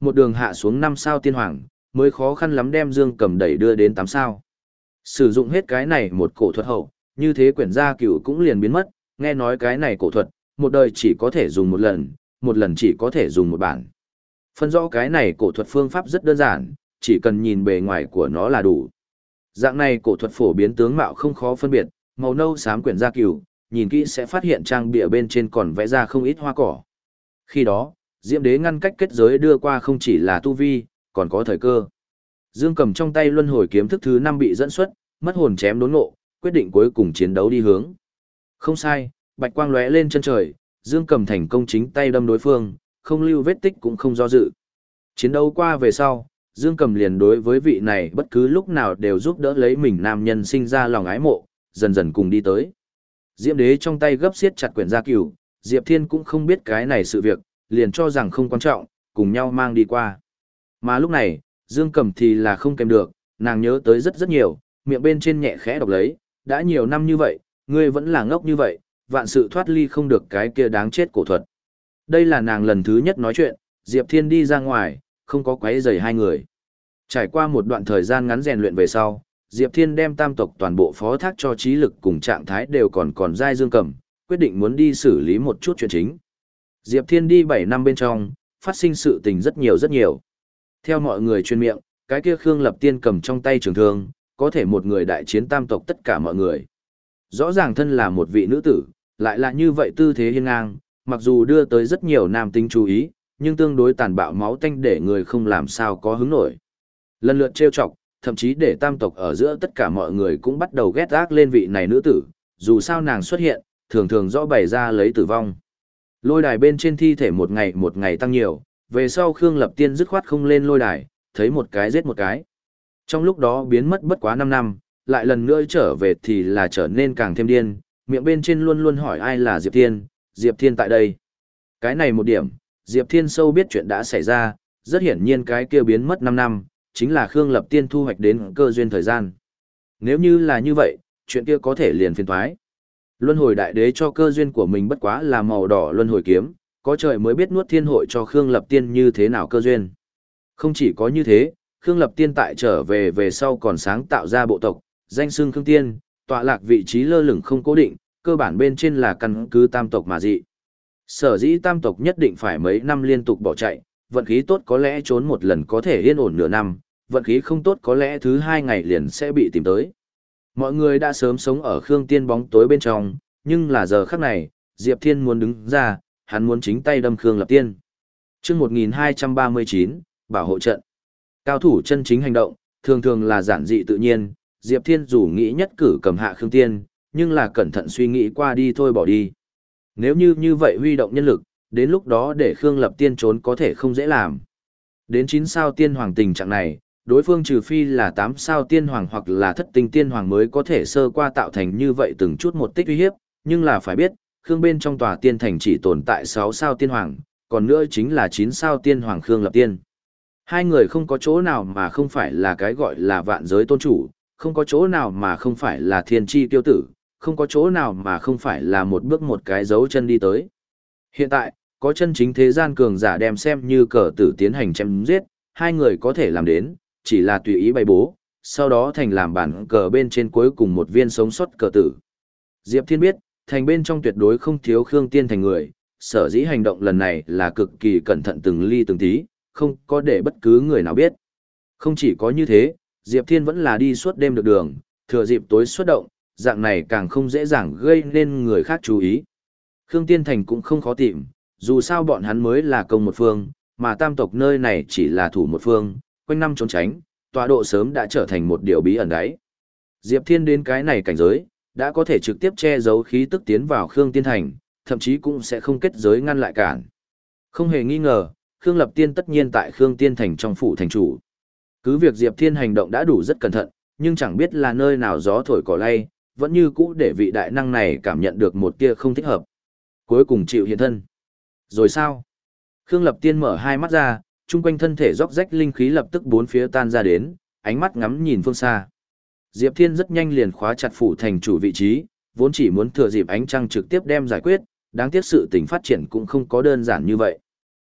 một đường hạ xuống năm sao tiên hoàng, mới khó khăn lắm đem Dương Cầm đẩy đưa đến tám sao. Sử dụng hết cái này một cổ thuật hậu, như thế quyển gia cửu cũng liền biến mất, nghe nói cái này cổ thuật, một đời chỉ có thể dùng một lần, một lần chỉ có thể dùng một bản. Phân rõ cái này cổ thuật phương pháp rất đơn giản, chỉ cần nhìn bề ngoài của nó là đủ. Dạng này cổ thuật phổ biến tướng mạo không khó phân biệt, màu nâu xám quyển gia cửu, nhìn kỹ sẽ phát hiện trang bìa bên trên còn vẽ ra không ít hoa cỏ. Khi đó, Diễm Đế ngăn cách kết giới đưa qua không chỉ là tu vi, còn có thời cơ. Dương Cầm trong tay luân hồi kiếm thức thứ năm bị dẫn xuất, mất hồn chém đốn ngộ, quyết định cuối cùng chiến đấu đi hướng. Không sai, bạch quang lóe lên chân trời, Dương Cầm thành công chính tay đâm đối phương, không lưu vết tích cũng không do dự. Chiến đấu qua về sau, Dương Cầm liền đối với vị này bất cứ lúc nào đều giúp đỡ lấy mình nam nhân sinh ra lòng ái mộ, dần dần cùng đi tới. Diễm Đế trong tay gấp siết chặt quyển gia cửu, Diệp Thiên cũng không biết cái này sự việc, liền cho rằng không quan trọng, cùng nhau mang đi qua. Mà lúc này, Dương Cầm thì là không kèm được, nàng nhớ tới rất rất nhiều, miệng bên trên nhẹ khẽ đọc lấy, đã nhiều năm như vậy, ngươi vẫn là ngốc như vậy, vạn sự thoát ly không được cái kia đáng chết cổ thuật. Đây là nàng lần thứ nhất nói chuyện, Diệp Thiên đi ra ngoài, không có quấy rầy hai người. Trải qua một đoạn thời gian ngắn rèn luyện về sau, Diệp Thiên đem tam tộc toàn bộ phó thác cho trí lực cùng trạng thái đều còn còn dai Dương Cầm, quyết định muốn đi xử lý một chút chuyện chính. Diệp Thiên đi bảy năm bên trong, phát sinh sự tình rất nhiều rất nhiều. Theo mọi người truyền miệng, cái kia Khương Lập Tiên cầm trong tay trường thương, có thể một người đại chiến tam tộc tất cả mọi người. Rõ ràng thân là một vị nữ tử, lại là như vậy tư thế hiên ngang, mặc dù đưa tới rất nhiều nam tính chú ý, nhưng tương đối tàn bạo máu tanh để người không làm sao có hứng nổi. Lần lượt trêu chọc, thậm chí để tam tộc ở giữa tất cả mọi người cũng bắt đầu ghét ác lên vị này nữ tử, dù sao nàng xuất hiện, thường thường rõ bày ra lấy tử vong. Lôi đài bên trên thi thể một ngày một ngày tăng nhiều, về sau Khương Lập Tiên dứt khoát không lên lôi đài, thấy một cái giết một cái. Trong lúc đó biến mất bất quá năm năm, lại lần nữa trở về thì là trở nên càng thêm điên, miệng bên trên luôn luôn hỏi ai là Diệp Thiên, Diệp Thiên tại đây. Cái này một điểm, Diệp Thiên sâu biết chuyện đã xảy ra, rất hiển nhiên cái kia biến mất năm năm, chính là Khương Lập Tiên thu hoạch đến cơ duyên thời gian. Nếu như là như vậy, chuyện kia có thể liền phiền thoái. Luân hồi đại đế cho cơ duyên của mình bất quá là màu đỏ luân hồi kiếm, có trời mới biết nuốt thiên hội cho Khương Lập Tiên như thế nào cơ duyên. Không chỉ có như thế, Khương Lập Tiên tại trở về về sau còn sáng tạo ra bộ tộc, danh xưng Khương Tiên, tọa lạc vị trí lơ lửng không cố định, cơ bản bên trên là căn cứ tam tộc mà dị. Sở dĩ tam tộc nhất định phải mấy năm liên tục bỏ chạy, vận khí tốt có lẽ trốn một lần có thể yên ổn nửa năm, vận khí không tốt có lẽ thứ hai ngày liền sẽ bị tìm tới. Mọi người đã sớm sống ở Khương Tiên bóng tối bên trong, nhưng là giờ khắc này, Diệp Thiên muốn đứng ra, hắn muốn chính tay đâm Khương Lập Tiên. Chương một nghìn hai trăm ba mươi chín, bảo hộ trận. Cao thủ chân chính hành động, thường thường là giản dị tự nhiên, Diệp Thiên dù nghĩ nhất cử cầm hạ Khương Tiên, nhưng là cẩn thận suy nghĩ qua đi thôi bỏ đi. Nếu như như vậy huy động nhân lực, đến lúc đó để Khương Lập Tiên trốn có thể không dễ làm. Đến chín sao tiên hoàng tình trạng này, đối phương trừ phi là tám sao tiên hoàng hoặc là thất tinh tiên hoàng mới có thể sơ qua tạo thành như vậy từng chút một tích uy hiếp, nhưng là phải biết, Khương bên trong tòa tiên thành chỉ tồn tại sáu sao tiên hoàng, còn nữa chính là chín sao tiên hoàng Khương Lập Tiên. Hai người không có chỗ nào mà không phải là cái gọi là vạn giới tôn chủ, không có chỗ nào mà không phải là thiên tri tiêu tử, không có chỗ nào mà không phải là một bước một cái dấu chân đi tới. Hiện tại, có chân chính thế gian cường giả đem xem như cờ tử tiến hành chém giết, hai người có thể làm đến, chỉ là tùy ý bày bố, sau đó thành làm bản cờ bên trên cuối cùng một viên sống sót cờ tử. Diệp Thiên biết, thành bên trong tuyệt đối không thiếu Khương Tiên thành người, sở dĩ hành động lần này là cực kỳ cẩn thận từng ly từng tí, không có để bất cứ người nào biết. Không chỉ có như thế, Diệp Thiên vẫn là đi suốt đêm được đường, thừa dịp tối xuất động, dạng này càng không dễ dàng gây nên người khác chú ý. Khương Tiên thành cũng không khó tìm, dù sao bọn hắn mới là công một phương, mà tam tộc nơi này chỉ là thủ một phương, quanh năm trốn tránh, tọa độ sớm đã trở thành một điều bí ẩn đấy. Diệp Thiên đến cái này cảnh giới, đã có thể trực tiếp che giấu khí tức tiến vào Khương Tiên thành, thậm chí cũng sẽ không kết giới ngăn lại cản. Không hề nghi ngờ, Khương Lập Tiên tất nhiên tại Khương Tiên thành trong phủ thành chủ. Cứ việc Diệp Thiên hành động đã đủ rất cẩn thận, nhưng chẳng biết là nơi nào gió thổi cỏ lay, vẫn như cũ để vị đại năng này cảm nhận được một tia không thích hợp. Cuối cùng chịu hiện thân. Rồi sao? Khương Lập Tiên mở hai mắt ra, chung quanh thân thể róc rách linh khí lập tức bốn phía tan ra đến, ánh mắt ngắm nhìn phương xa. Diệp Thiên rất nhanh liền khóa chặt phủ thành chủ vị trí, vốn chỉ muốn thừa dịp ánh trăng trực tiếp đem giải quyết, đáng tiếc sự tình phát triển cũng không có đơn giản như vậy.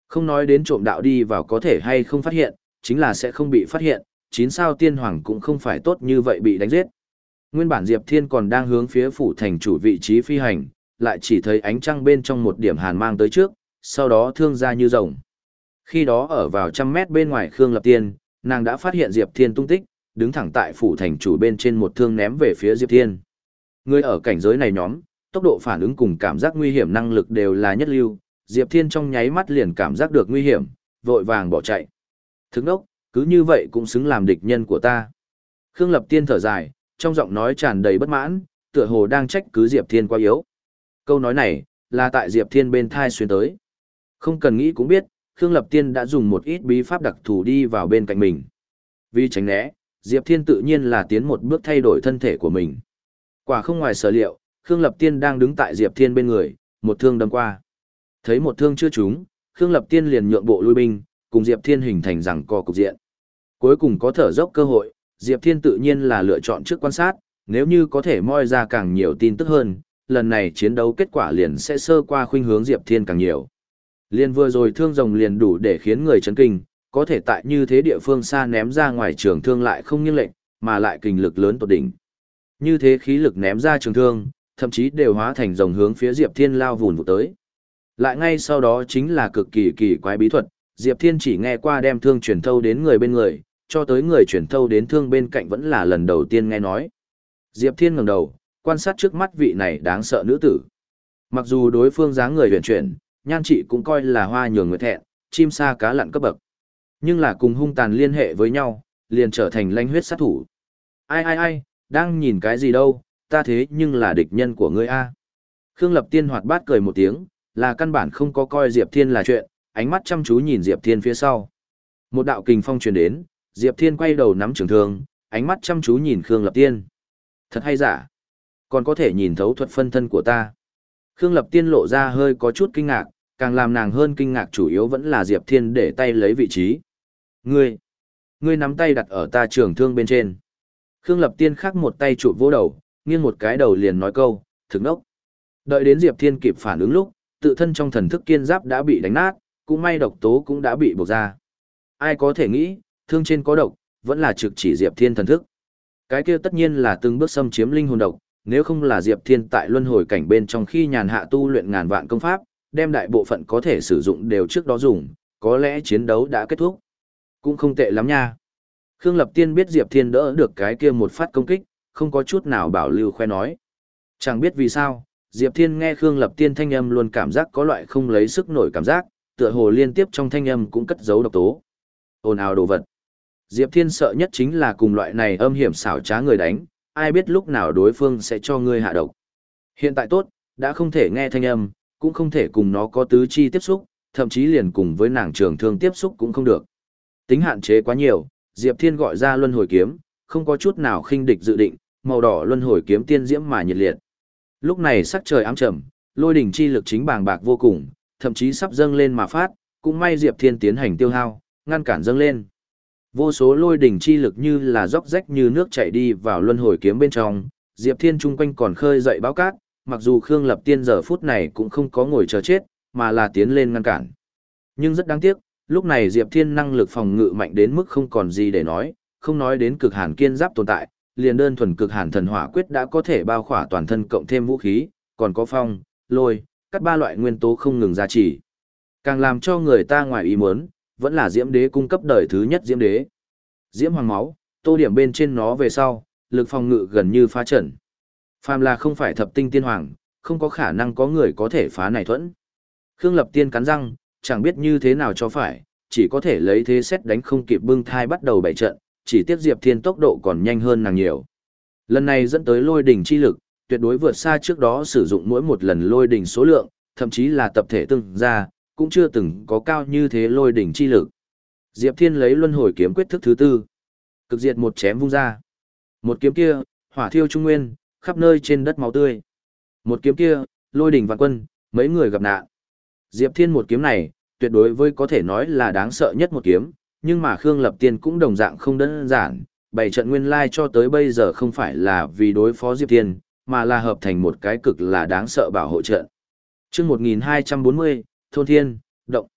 Không nói đến trộm đạo đi vào có thể hay không phát hiện, chính là sẽ không bị phát hiện, chín sao tiên hoàng cũng không phải tốt như vậy bị đánh giết. Nguyên bản Diệp Thiên còn đang hướng phía phủ thành chủ vị trí phi hành, lại chỉ thấy ánh trăng bên trong một điểm hàn mang tới trước, sau đó thương ra như rồng. Khi đó ở vào trăm mét bên ngoài Khương Lập Tiên, nàng đã phát hiện Diệp Thiên tung tích, đứng thẳng tại phủ thành chủ bên trên một thương ném về phía Diệp Thiên. Người ở cảnh giới này nhóm, tốc độ phản ứng cùng cảm giác nguy hiểm năng lực đều là nhất lưu, Diệp Thiên trong nháy mắt liền cảm giác được nguy hiểm, vội vàng bỏ chạy. Thức đốc, cứ như vậy cũng xứng làm địch nhân của ta. Khương Lập Tiên thở dài, trong giọng nói tràn đầy bất mãn, tựa hồ đang trách cứ Diệp Thiên quá yếu. Câu nói này, là tại Diệp Thiên bên thai xuyên tới. Không cần nghĩ cũng biết, Khương Lập Tiên đã dùng một ít bí pháp đặc thù đi vào bên cạnh mình. Vì tránh né, Diệp Thiên tự nhiên là tiến một bước thay đổi thân thể của mình. Quả không ngoài sở liệu, Khương Lập Tiên đang đứng tại Diệp Thiên bên người, một thương đâm qua. Thấy một thương chưa trúng, Khương Lập Tiên liền nhượng bộ lui binh, cùng Diệp Thiên hình thành rằng co cục diện. Cuối cùng có thở dốc cơ hội, Diệp Thiên tự nhiên là lựa chọn trước quan sát, nếu như có thể moi ra càng nhiều tin tức hơn, lần này chiến đấu kết quả liền sẽ sơ qua khuynh hướng Diệp Thiên càng nhiều. Liên vừa rồi thương rồng liền đủ để khiến người chấn kinh, có thể tại như thế địa phương xa ném ra ngoài trường thương lại không nghiêng lệch, mà lại kình lực lớn tột đỉnh. Như thế khí lực ném ra trường thương, thậm chí đều hóa thành rồng hướng phía Diệp Thiên lao vùn vụt tới. Lại ngay sau đó chính là cực kỳ kỳ quái bí thuật, Diệp Thiên chỉ nghe qua đem thương truyền thâu đến người bên người, cho tới người truyền thâu đến thương bên cạnh vẫn là lần đầu tiên nghe nói. Diệp Thiên ngẩng đầu, quan sát trước mắt vị này đáng sợ nữ tử. Mặc dù đối phương dáng người huyền chuyển, nhan trị cũng coi là hoa nhường người thẹn, chim sa cá lặn cấp bậc. Nhưng là cùng hung tàn liên hệ với nhau, liền trở thành lãnh huyết sát thủ. Ai ai ai, đang nhìn cái gì đâu, ta thế nhưng là địch nhân của ngươi a. Khương Lập Tiên hoạt bát cười một tiếng, là căn bản không có coi Diệp Thiên là chuyện, ánh mắt chăm chú nhìn Diệp Thiên phía sau. Một đạo kình phong truyền đến, Diệp Thiên quay đầu nắm trường thương, ánh mắt chăm chú nhìn Khương Lập Tiên. Thật hay giả? Còn có thể nhìn thấu thuật phân thân của ta. Khương Lập Tiên lộ ra hơi có chút kinh ngạc, càng làm nàng hơn kinh ngạc chủ yếu vẫn là Diệp Thiên để tay lấy vị trí. Ngươi, ngươi nắm tay đặt ở ta trường thương bên trên. Khương Lập Tiên khắc một tay chụp vỗ đầu, nghiêng một cái đầu liền nói câu, thực đốc. Đợi đến Diệp Thiên kịp phản ứng lúc, tự thân trong thần thức kiên giáp đã bị đánh nát, cũng may độc tố cũng đã bị buộc ra. Ai có thể nghĩ, thương trên có độc, vẫn là trực chỉ Diệp Thiên thần thức. Cái kia tất nhiên là từng bước xâm chiếm linh hồn độc, nếu không là Diệp Thiên tại luân hồi cảnh bên trong khi nhàn hạ tu luyện ngàn vạn công pháp, đem đại bộ phận có thể sử dụng đều trước đó dùng, có lẽ chiến đấu đã kết thúc. Cũng không tệ lắm nha. Khương Lập Tiên biết Diệp Thiên đỡ được cái kia một phát công kích, không có chút nào bảo lưu khoe nói. Chẳng biết vì sao, Diệp Thiên nghe Khương Lập Tiên thanh âm luôn cảm giác có loại không lấy sức nổi cảm giác, tựa hồ liên tiếp trong thanh âm cũng cất giấu độc tố. Ồn ào đồ vật. Diệp Thiên sợ nhất chính là cùng loại này âm hiểm xảo trá người đánh, ai biết lúc nào đối phương sẽ cho ngươi hạ độc. Hiện tại tốt, đã không thể nghe thanh âm, cũng không thể cùng nó có tứ chi tiếp xúc, thậm chí liền cùng với nàng trường thương tiếp xúc cũng không được. Tính hạn chế quá nhiều, Diệp Thiên gọi ra luân hồi kiếm, không có chút nào khinh địch dự định, màu đỏ luân hồi kiếm tiên diễm mà nhiệt liệt. Lúc này sắc trời ám trầm, lôi đỉnh chi lực chính bàng bạc vô cùng, thậm chí sắp dâng lên mà phát, cũng may Diệp Thiên tiến hành tiêu hao, ngăn cản dâng lên. Vô số lôi đỉnh chi lực như là róc rách như nước chảy đi vào luân hồi kiếm bên trong, Diệp Thiên chung quanh còn khơi dậy báo cát, mặc dù Khương Lập Tiên giờ phút này cũng không có ngồi chờ chết, mà là tiến lên ngăn cản. Nhưng rất đáng tiếc, lúc này Diệp Thiên năng lực phòng ngự mạnh đến mức không còn gì để nói, không nói đến cực hàn kiên giáp tồn tại, liền đơn thuần cực hàn thần hỏa quyết đã có thể bao khỏa toàn thân cộng thêm vũ khí, còn có phong, lôi, các ba loại nguyên tố không ngừng gia trì. Càng làm cho người ta ngoài ý muốn, vẫn là Diễm Đế cung cấp đời thứ nhất Diễm Đế. Diễm Hoàng máu, tô điểm bên trên nó về sau, lực phòng ngự gần như phá trận. Phàm là không phải thập tinh tiên hoàng, không có khả năng có người có thể phá này thuẫn. Khương Lập Tiên cắn răng, chẳng biết như thế nào cho phải, chỉ có thể lấy thế xét đánh không kịp bưng thai bắt đầu bày trận, chỉ tiếc Diệp Thiên tốc độ còn nhanh hơn nàng nhiều. Lần này dẫn tới lôi đỉnh chi lực, tuyệt đối vượt xa trước đó sử dụng mỗi một lần lôi đỉnh số lượng, thậm chí là tập thể từng ra, cũng chưa từng có cao như thế lôi đỉnh chi lực. Diệp Thiên lấy luân hồi kiếm quyết thức thứ tư, cực diệt một chém vung ra. Một kiếm kia, hỏa thiêu trung nguyên, khắp nơi trên đất máu tươi. Một kiếm kia, lôi đỉnh vạn quân, mấy người gặp nạn. Diệp Thiên một kiếm này, tuyệt đối với có thể nói là đáng sợ nhất một kiếm, nhưng mà Khương Lập Tiên cũng đồng dạng không đơn giản, bảy trận nguyên lai cho tới bây giờ không phải là vì đối phó Diệp Thiên, mà là hợp thành một cái cực là đáng sợ bảo hộ trận. Chương một nghìn hai trăm bốn mươi, Thôn Thiên, Động.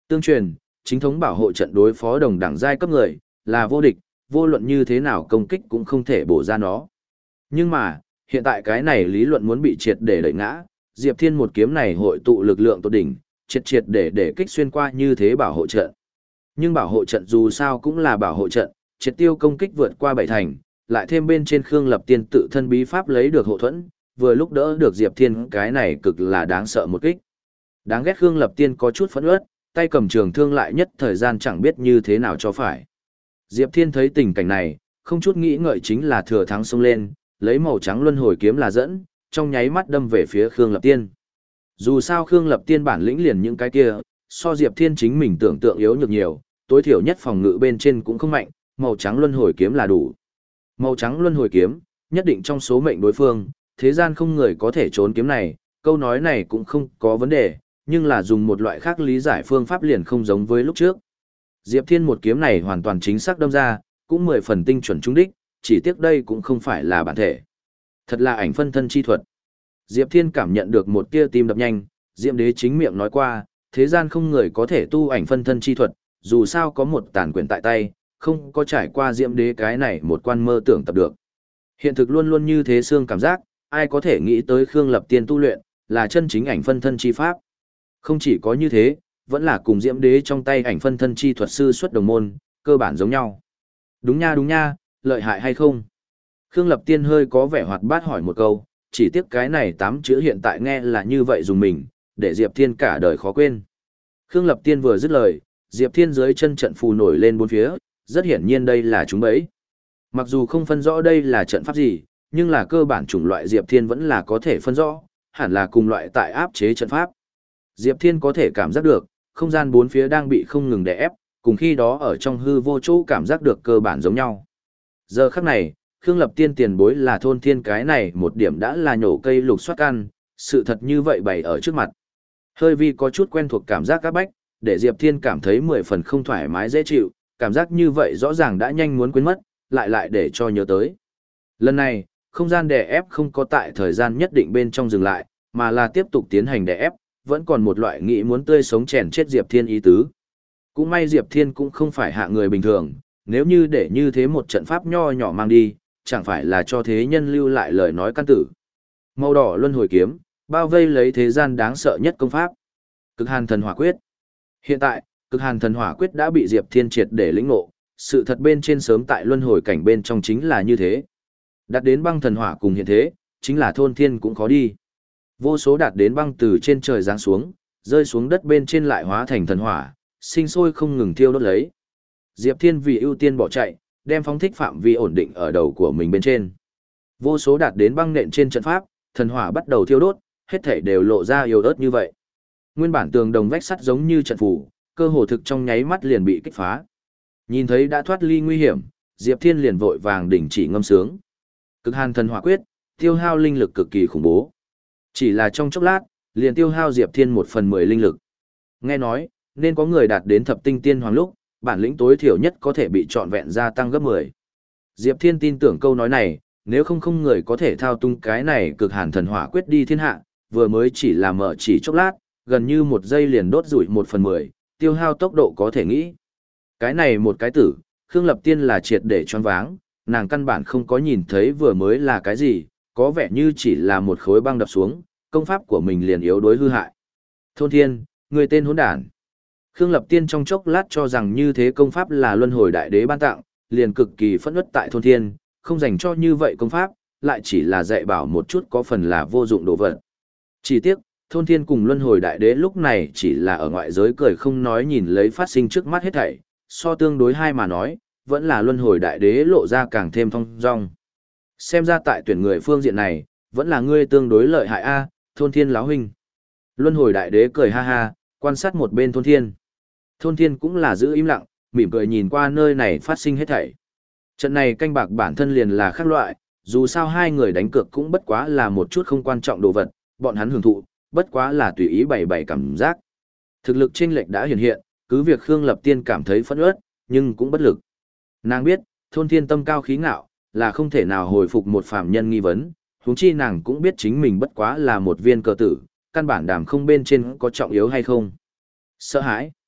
Tương truyền, chính thống bảo hộ trận đối phó đồng đẳng giai cấp người, là vô địch, vô luận như thế nào công kích cũng không thể bổ ra nó. Nhưng mà, hiện tại cái này lý luận muốn bị triệt để đẩy ngã, Diệp Thiên một kiếm này hội tụ lực lượng tột đỉnh, triệt triệt để để kích xuyên qua như thế bảo hộ trận. Nhưng bảo hộ trận dù sao cũng là bảo hộ trận, triệt tiêu công kích vượt qua bảy thành, lại thêm bên trên Khương Lập Tiên tự thân bí pháp lấy được hộ thuẫn, vừa lúc đỡ được Diệp Thiên cái này cực là đáng sợ một kích. Đáng ghét Khương Lập Tiên có chút phẫn uất, tay cầm trường thương lại nhất thời gian chẳng biết như thế nào cho phải. Diệp Thiên thấy tình cảnh này, không chút nghĩ ngợi chính là thừa thắng xông lên, lấy màu trắng luân hồi kiếm là dẫn, trong nháy mắt đâm về phía Khương Lập Tiên. Dù sao Khương Lập Tiên bản lĩnh liền những cái kia, so Diệp Thiên chính mình tưởng tượng yếu nhược nhiều, tối thiểu nhất phòng ngự bên trên cũng không mạnh, màu trắng luân hồi kiếm là đủ. Màu trắng luân hồi kiếm, nhất định trong số mệnh đối phương, thế gian không người có thể trốn kiếm này, câu nói này cũng không có vấn đề, nhưng là dùng một loại khác lý giải phương pháp liền không giống với lúc trước. Diệp Thiên một kiếm này hoàn toàn chính xác đâm ra, cũng mười phần tinh chuẩn trúng đích, chỉ tiếc đây cũng không phải là bản thể. Thật là ảnh phân thân chi thuật. Diệp Thiên cảm nhận được một tia tim đập nhanh, Diệm Đế chính miệng nói qua, thế gian không người có thể tu ảnh phân thân chi thuật, dù sao có một tàn quyền tại tay, không có trải qua Diệm Đế cái này một quan mơ tưởng tập được. Hiện thực luôn luôn như thế xương cảm giác, ai có thể nghĩ tới Khương Lập Tiên tu luyện, là chân chính ảnh phân thân chi pháp. Không chỉ có như thế, vẫn là cùng Diệm Đế trong tay ảnh phân thân chi thuật sư xuất đồng môn, cơ bản giống nhau. Đúng nha đúng nha, lợi hại hay không? Khương Lập Tiên hơi có vẻ hoạt bát hỏi một câu, chỉ tiếc cái này tám chữ hiện tại nghe là như vậy dùng mình, để Diệp Thiên cả đời khó quên. Khương Lập Tiên vừa dứt lời, Diệp Thiên dưới chân trận phù nổi lên bốn phía, rất hiển nhiên đây là chúng bẫy. Mặc dù không phân rõ đây là trận pháp gì, nhưng là cơ bản chủng loại Diệp Thiên vẫn là có thể phân rõ, hẳn là cùng loại tại áp chế trận pháp. Diệp Thiên có thể cảm giác được, không gian bốn phía đang bị không ngừng đè ép, cùng khi đó ở trong hư vô chỗ cảm giác được cơ bản giống nhau. Giờ khắc này, Khương Lập Tiên tiền bối là thôn thiên cái này một điểm đã là nhổ cây lục soát căn, sự thật như vậy bày ở trước mặt. Hơi vì có chút quen thuộc cảm giác các bách, để Diệp Thiên cảm thấy mười phần không thoải mái dễ chịu, cảm giác như vậy rõ ràng đã nhanh muốn quên mất, lại lại để cho nhớ tới. Lần này, không gian đè ép không có tại thời gian nhất định bên trong dừng lại, mà là tiếp tục tiến hành đè ép, vẫn còn một loại nghĩ muốn tươi sống chèn chết Diệp Thiên ý tứ. Cũng may Diệp Thiên cũng không phải hạ người bình thường, nếu như để như thế một trận pháp nho nhỏ mang đi, chẳng phải là cho thế nhân lưu lại lời nói căn tử. Màu đỏ luân hồi kiếm, bao vây lấy thế gian đáng sợ nhất công pháp. Cực Hàn Thần Hỏa Quyết. Hiện tại, Cực Hàn Thần Hỏa Quyết đã bị Diệp Thiên triệt để lĩnh ngộ, sự thật bên trên sớm tại luân hồi cảnh bên trong chính là như thế. Đạt đến băng thần hỏa cùng hiện thế, chính là thôn thiên cũng khó đi. Vô số đạt đến băng từ trên trời giáng xuống, rơi xuống đất bên trên lại hóa thành thần hỏa, sinh sôi không ngừng thiêu đốt lấy. Diệp Thiên vì ưu tiên bỏ chạy, đem phóng thích phạm vi ổn định ở đầu của mình bên trên. Vô số đạt đến băng nện trên trận pháp, thần hỏa bắt đầu thiêu đốt, hết thảy đều lộ ra yếu ớt như vậy. Nguyên bản tường đồng vách sắt giống như trận phủ, cơ hồ thực trong nháy mắt liền bị kích phá. Nhìn thấy đã thoát ly nguy hiểm, Diệp Thiên liền vội vàng đình chỉ ngâm sướng. Cực Hàn Thần Hỏa Quyết, tiêu hao linh lực cực kỳ khủng bố. Chỉ là trong chốc lát, liền tiêu hao Diệp Thiên một phần mười linh lực. Nghe nói, nên có người đạt đến thập tinh tiên hoàng lúc, bản lĩnh tối thiểu nhất có thể bị trọn vẹn gia tăng gấp mười. Diệp Thiên tin tưởng câu nói này, nếu không không người có thể thao tung cái này Cực Hàn Thần Hỏa Quyết đi thiên hạ, vừa mới chỉ là mở chỉ chốc lát, gần như một giây liền đốt rủi một phần mười, tiêu hao tốc độ có thể nghĩ. Cái này một cái tử, Khương Lập Tiên là triệt để choáng váng, nàng căn bản không có nhìn thấy vừa mới là cái gì, có vẻ như chỉ là một khối băng đập xuống, công pháp của mình liền yếu đuối hư hại. Thôn Thiên, người tên hỗn đản. Khương Lập Tiên trong chốc lát cho rằng như thế công pháp là luân hồi đại đế ban tặng, liền cực kỳ phẫn uất tại Thôn Thiên, không dành cho như vậy công pháp, lại chỉ là dạy bảo một chút có phần là vô dụng đồ vật. Chỉ tiếc, Thôn Thiên cùng luân hồi đại đế lúc này chỉ là ở ngoại giới cười không nói nhìn lấy phát sinh trước mắt hết thảy, so tương đối hai mà nói, vẫn là luân hồi đại đế lộ ra càng thêm thong dong. Xem ra tại tuyển người phương diện này, vẫn là ngươi tương đối lợi hại a, Thôn Thiên láo huynh. Luân hồi đại đế cười ha ha, quan sát một bên Thôn Thiên. Thôn Thiên cũng là giữ im lặng, mỉm cười nhìn qua nơi này phát sinh hết thảy. Trận này canh bạc bản thân liền là khác loại, dù sao hai người đánh cược cũng bất quá là một chút không quan trọng đồ vật, bọn hắn hưởng thụ, bất quá là tùy ý bày bày cảm giác. Thực lực chênh lệch đã hiện hiện, cứ việc Khương Lập Tiên cảm thấy phẫn uất, nhưng cũng bất lực. Nàng biết, Thôn Thiên tâm cao khí ngạo, là không thể nào hồi phục một phàm nhân nghi vấn, huống chi nàng cũng biết chính mình bất quá là một viên cờ tử, căn bản đàm không bên trên có trọng yếu hay không. Sợ hãi.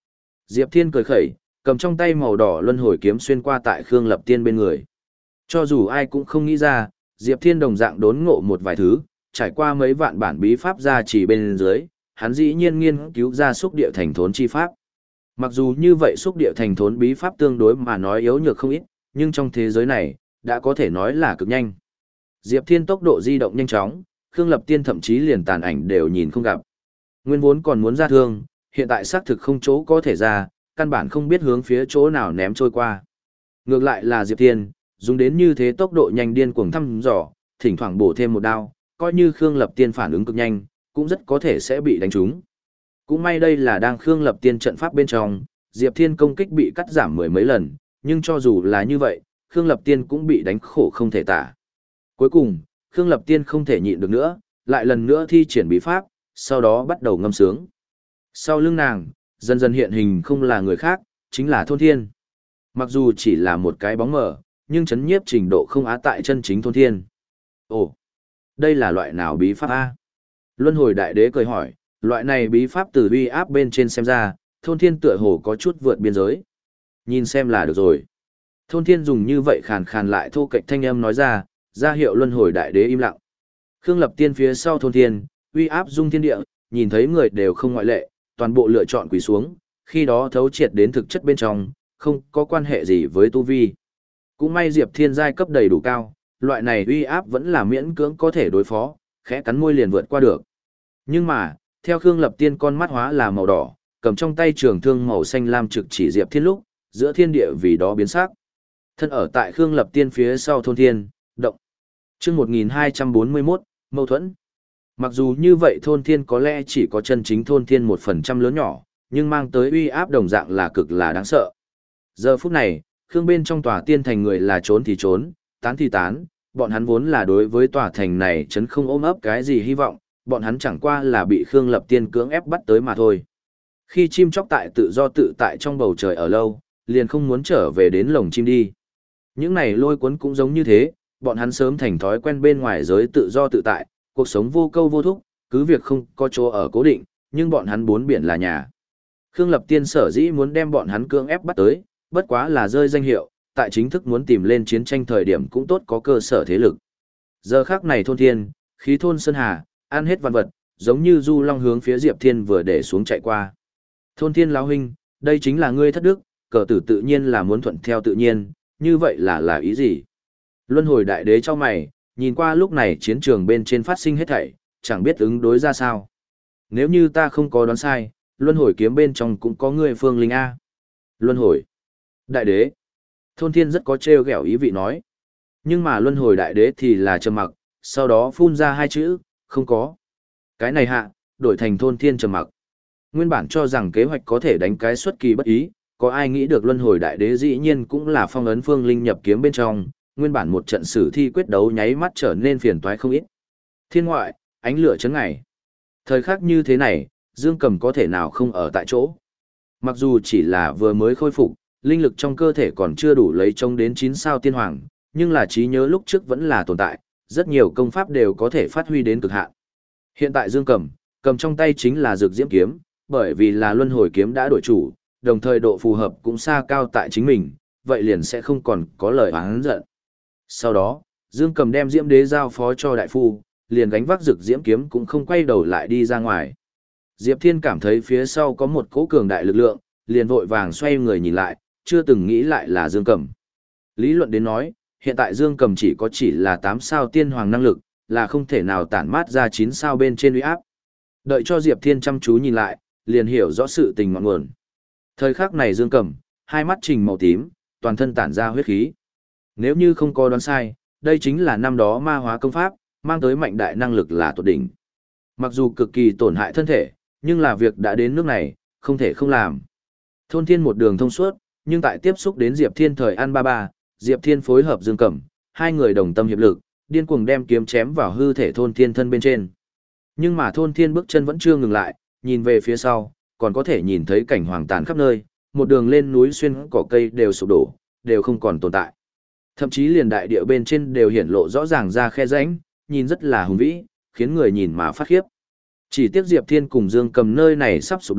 Diệp Thiên cười khẩy, cầm trong tay màu đỏ luân hồi kiếm xuyên qua tại Khương Lập Tiên bên người. Cho dù ai cũng không nghĩ ra, Diệp Thiên đồng dạng đốn ngộ một vài thứ, trải qua mấy vạn bản bí pháp ra chỉ bên dưới, hắn dĩ nhiên nghiên cứu ra xúc địa thành thốn chi pháp. Mặc dù như vậy xúc địa thành thốn bí pháp tương đối mà nói yếu nhược không ít, nhưng trong thế giới này, đã có thể nói là cực nhanh. Diệp Thiên tốc độ di động nhanh chóng, Khương Lập Tiên thậm chí liền tàn ảnh đều nhìn không gặp. Nguyên vốn còn muốn ra thương, hiện tại xác thực không chỗ có thể ra, căn bản không biết hướng phía chỗ nào ném trôi qua. Ngược lại là Diệp Thiên, dùng đến như thế tốc độ nhanh điên cuồng thăm dò, thỉnh thoảng bổ thêm một đao, coi như Khương Lập Tiên phản ứng cực nhanh, cũng rất có thể sẽ bị đánh trúng. Cũng may đây là đang Khương Lập Tiên trận pháp bên trong, Diệp Thiên công kích bị cắt giảm mười mấy lần, nhưng cho dù là như vậy, Khương Lập Tiên cũng bị đánh khổ không thể tả. Cuối cùng, Khương Lập Tiên không thể nhịn được nữa, lại lần nữa thi triển bí pháp, sau đó bắt đầu ngâm sướng. Sau lưng nàng, dần dần hiện hình không là người khác, chính là Thôn Thiên. Mặc dù chỉ là một cái bóng mờ, nhưng chấn nhiếp trình độ không á tại chân chính Thôn Thiên. Ồ, đây là loại nào bí pháp A? Luân hồi đại đế cười hỏi, loại này bí pháp từ uy áp bên trên xem ra, Thôn Thiên tựa hồ có chút vượt biên giới. Nhìn xem là được rồi. Thôn Thiên dùng như vậy khàn khàn lại thô kệch thanh âm nói ra, ra hiệu luân hồi đại đế im lặng. Khương Lập Tiên phía sau Thôn Thiên, uy áp dung thiên địa, nhìn thấy người đều không ngoại lệ, toàn bộ lựa chọn quỳ xuống, khi đó thấu triệt đến thực chất bên trong, không có quan hệ gì với tu vi. Cũng may Diệp Thiên giai cấp đầy đủ cao, loại này uy áp vẫn là miễn cưỡng có thể đối phó, khẽ cắn môi liền vượt qua được. Nhưng mà, theo Khương Lập Tiên con mắt hóa là màu đỏ, cầm trong tay trường thương màu xanh lam trực chỉ Diệp Thiên lúc, giữa thiên địa vì đó biến sắc. Thân ở tại Khương Lập Tiên phía sau Thôn Thiên, động. Chương một nghìn hai trăm bốn mươi mốt, mâu thuẫn. Mặc dù như vậy Thôn Thiên có lẽ chỉ có chân chính Thôn Thiên một phần trăm lớn nhỏ, nhưng mang tới uy áp đồng dạng là cực là đáng sợ. Giờ phút này, Khương bên trong tòa tiên thành người là trốn thì trốn, tán thì tán, bọn hắn vốn là đối với tòa thành này chấn không ôm ấp cái gì hy vọng, bọn hắn chẳng qua là bị Khương Lập Tiên cưỡng ép bắt tới mà thôi. Khi chim chóc tại tự do tự tại trong bầu trời ở lâu, liền không muốn trở về đến lồng chim đi. Những này lôi cuốn cũng giống như thế, bọn hắn sớm thành thói quen bên ngoài giới tự do tự tại, cuộc sống vô câu vô thúc, cứ việc không có chỗ ở cố định, nhưng bọn hắn bốn biển là nhà. Khương Lập Tiên sở dĩ muốn đem bọn hắn cưỡng ép bắt tới, bất quá là rơi danh hiệu, tại chính thức muốn tìm lên chiến tranh thời điểm cũng tốt có cơ sở thế lực. Giờ khắc này Thôn Thiên, khí thôn sơn hà, ăn hết vạn vật, giống như du long hướng phía Diệp Thiên vừa để xuống chạy qua. Thôn Thiên lão huynh, đây chính là ngươi thất đức, cờ tử tự nhiên là muốn thuận theo tự nhiên, như vậy là là ý gì? Luân hồi đại đế cho mày, nhìn qua lúc này chiến trường bên trên phát sinh hết thảy, chẳng biết ứng đối ra sao. Nếu như ta không có đoán sai, luân hồi kiếm bên trong cũng có ngươi phương linh A. Luân hồi. Đại đế. Thôn Thiên rất có trêu ghẹo ý vị nói. Nhưng mà luân hồi đại đế thì là trầm mặc, sau đó phun ra hai chữ, không có. Cái này hạ, đổi thành Thôn Thiên trầm mặc. Nguyên bản cho rằng kế hoạch có thể đánh cái xuất kỳ bất ý, có ai nghĩ được luân hồi đại đế dĩ nhiên cũng là phong ấn phương linh nhập kiếm bên trong, nguyên bản một trận sử thi quyết đấu nháy mắt trở nên phiền toái không ít. Thiên ngoại, ánh lửa chấn ngày. Thời khắc như thế này, Dương Cầm có thể nào không ở tại chỗ. Mặc dù chỉ là vừa mới khôi phục, linh lực trong cơ thể còn chưa đủ lấy trông đến chín sao tiên hoàng, nhưng là trí nhớ lúc trước vẫn là tồn tại, rất nhiều công pháp đều có thể phát huy đến cực hạn. Hiện tại Dương Cầm, cầm trong tay chính là Dược Diễm kiếm, bởi vì là luân hồi kiếm đã đổi chủ, đồng thời độ phù hợp cũng xa cao tại chính mình, vậy liền sẽ không còn có lời oán giận. Sau đó, Dương Cầm đem Diễm Đế giao phó cho đại phu, liền gánh vác Dược Diễm kiếm cũng không quay đầu lại đi ra ngoài. Diệp Thiên cảm thấy phía sau có một cỗ cường đại lực lượng, liền vội vàng xoay người nhìn lại, chưa từng nghĩ lại là Dương Cầm. Lý luận đến nói, hiện tại Dương Cầm chỉ có chỉ là tám sao tiên hoàng năng lực, là không thể nào tản mát ra chín sao bên trên uy áp. Đợi cho Diệp Thiên chăm chú nhìn lại, liền hiểu rõ sự tình ngọn nguồn. Thời khắc này Dương Cầm, hai mắt trình màu tím, toàn thân tản ra huyết khí. Nếu như không có đoán sai, đây chính là năm đó ma hóa công pháp, mang tới mạnh đại năng lực là tột đỉnh. Mặc dù cực kỳ tổn hại thân thể, nhưng là việc đã đến nước này, không thể không làm. Thôn Thiên một đường thông suốt, nhưng tại tiếp xúc đến Diệp Thiên thời An Ba Ba, Diệp Thiên phối hợp Dương Cẩm, hai người đồng tâm hiệp lực, điên cuồng đem kiếm chém vào hư thể Thôn Thiên thân bên trên. Nhưng mà Thôn Thiên bước chân vẫn chưa ngừng lại, nhìn về phía sau, còn có thể nhìn thấy cảnh hoàng tàn khắp nơi, một đường lên núi xuyên cỏ cây đều sụp đổ, đều không còn tồn tại. Thậm chí liền đại địa bên trên đều hiển lộ rõ ràng ra khe rãnh, nhìn rất là hùng vĩ, khiến người nhìn mà phát khiếp. Chỉ tiếc Diệp Thiên cùng Dương Cầm nơi này sắp sụp đổ,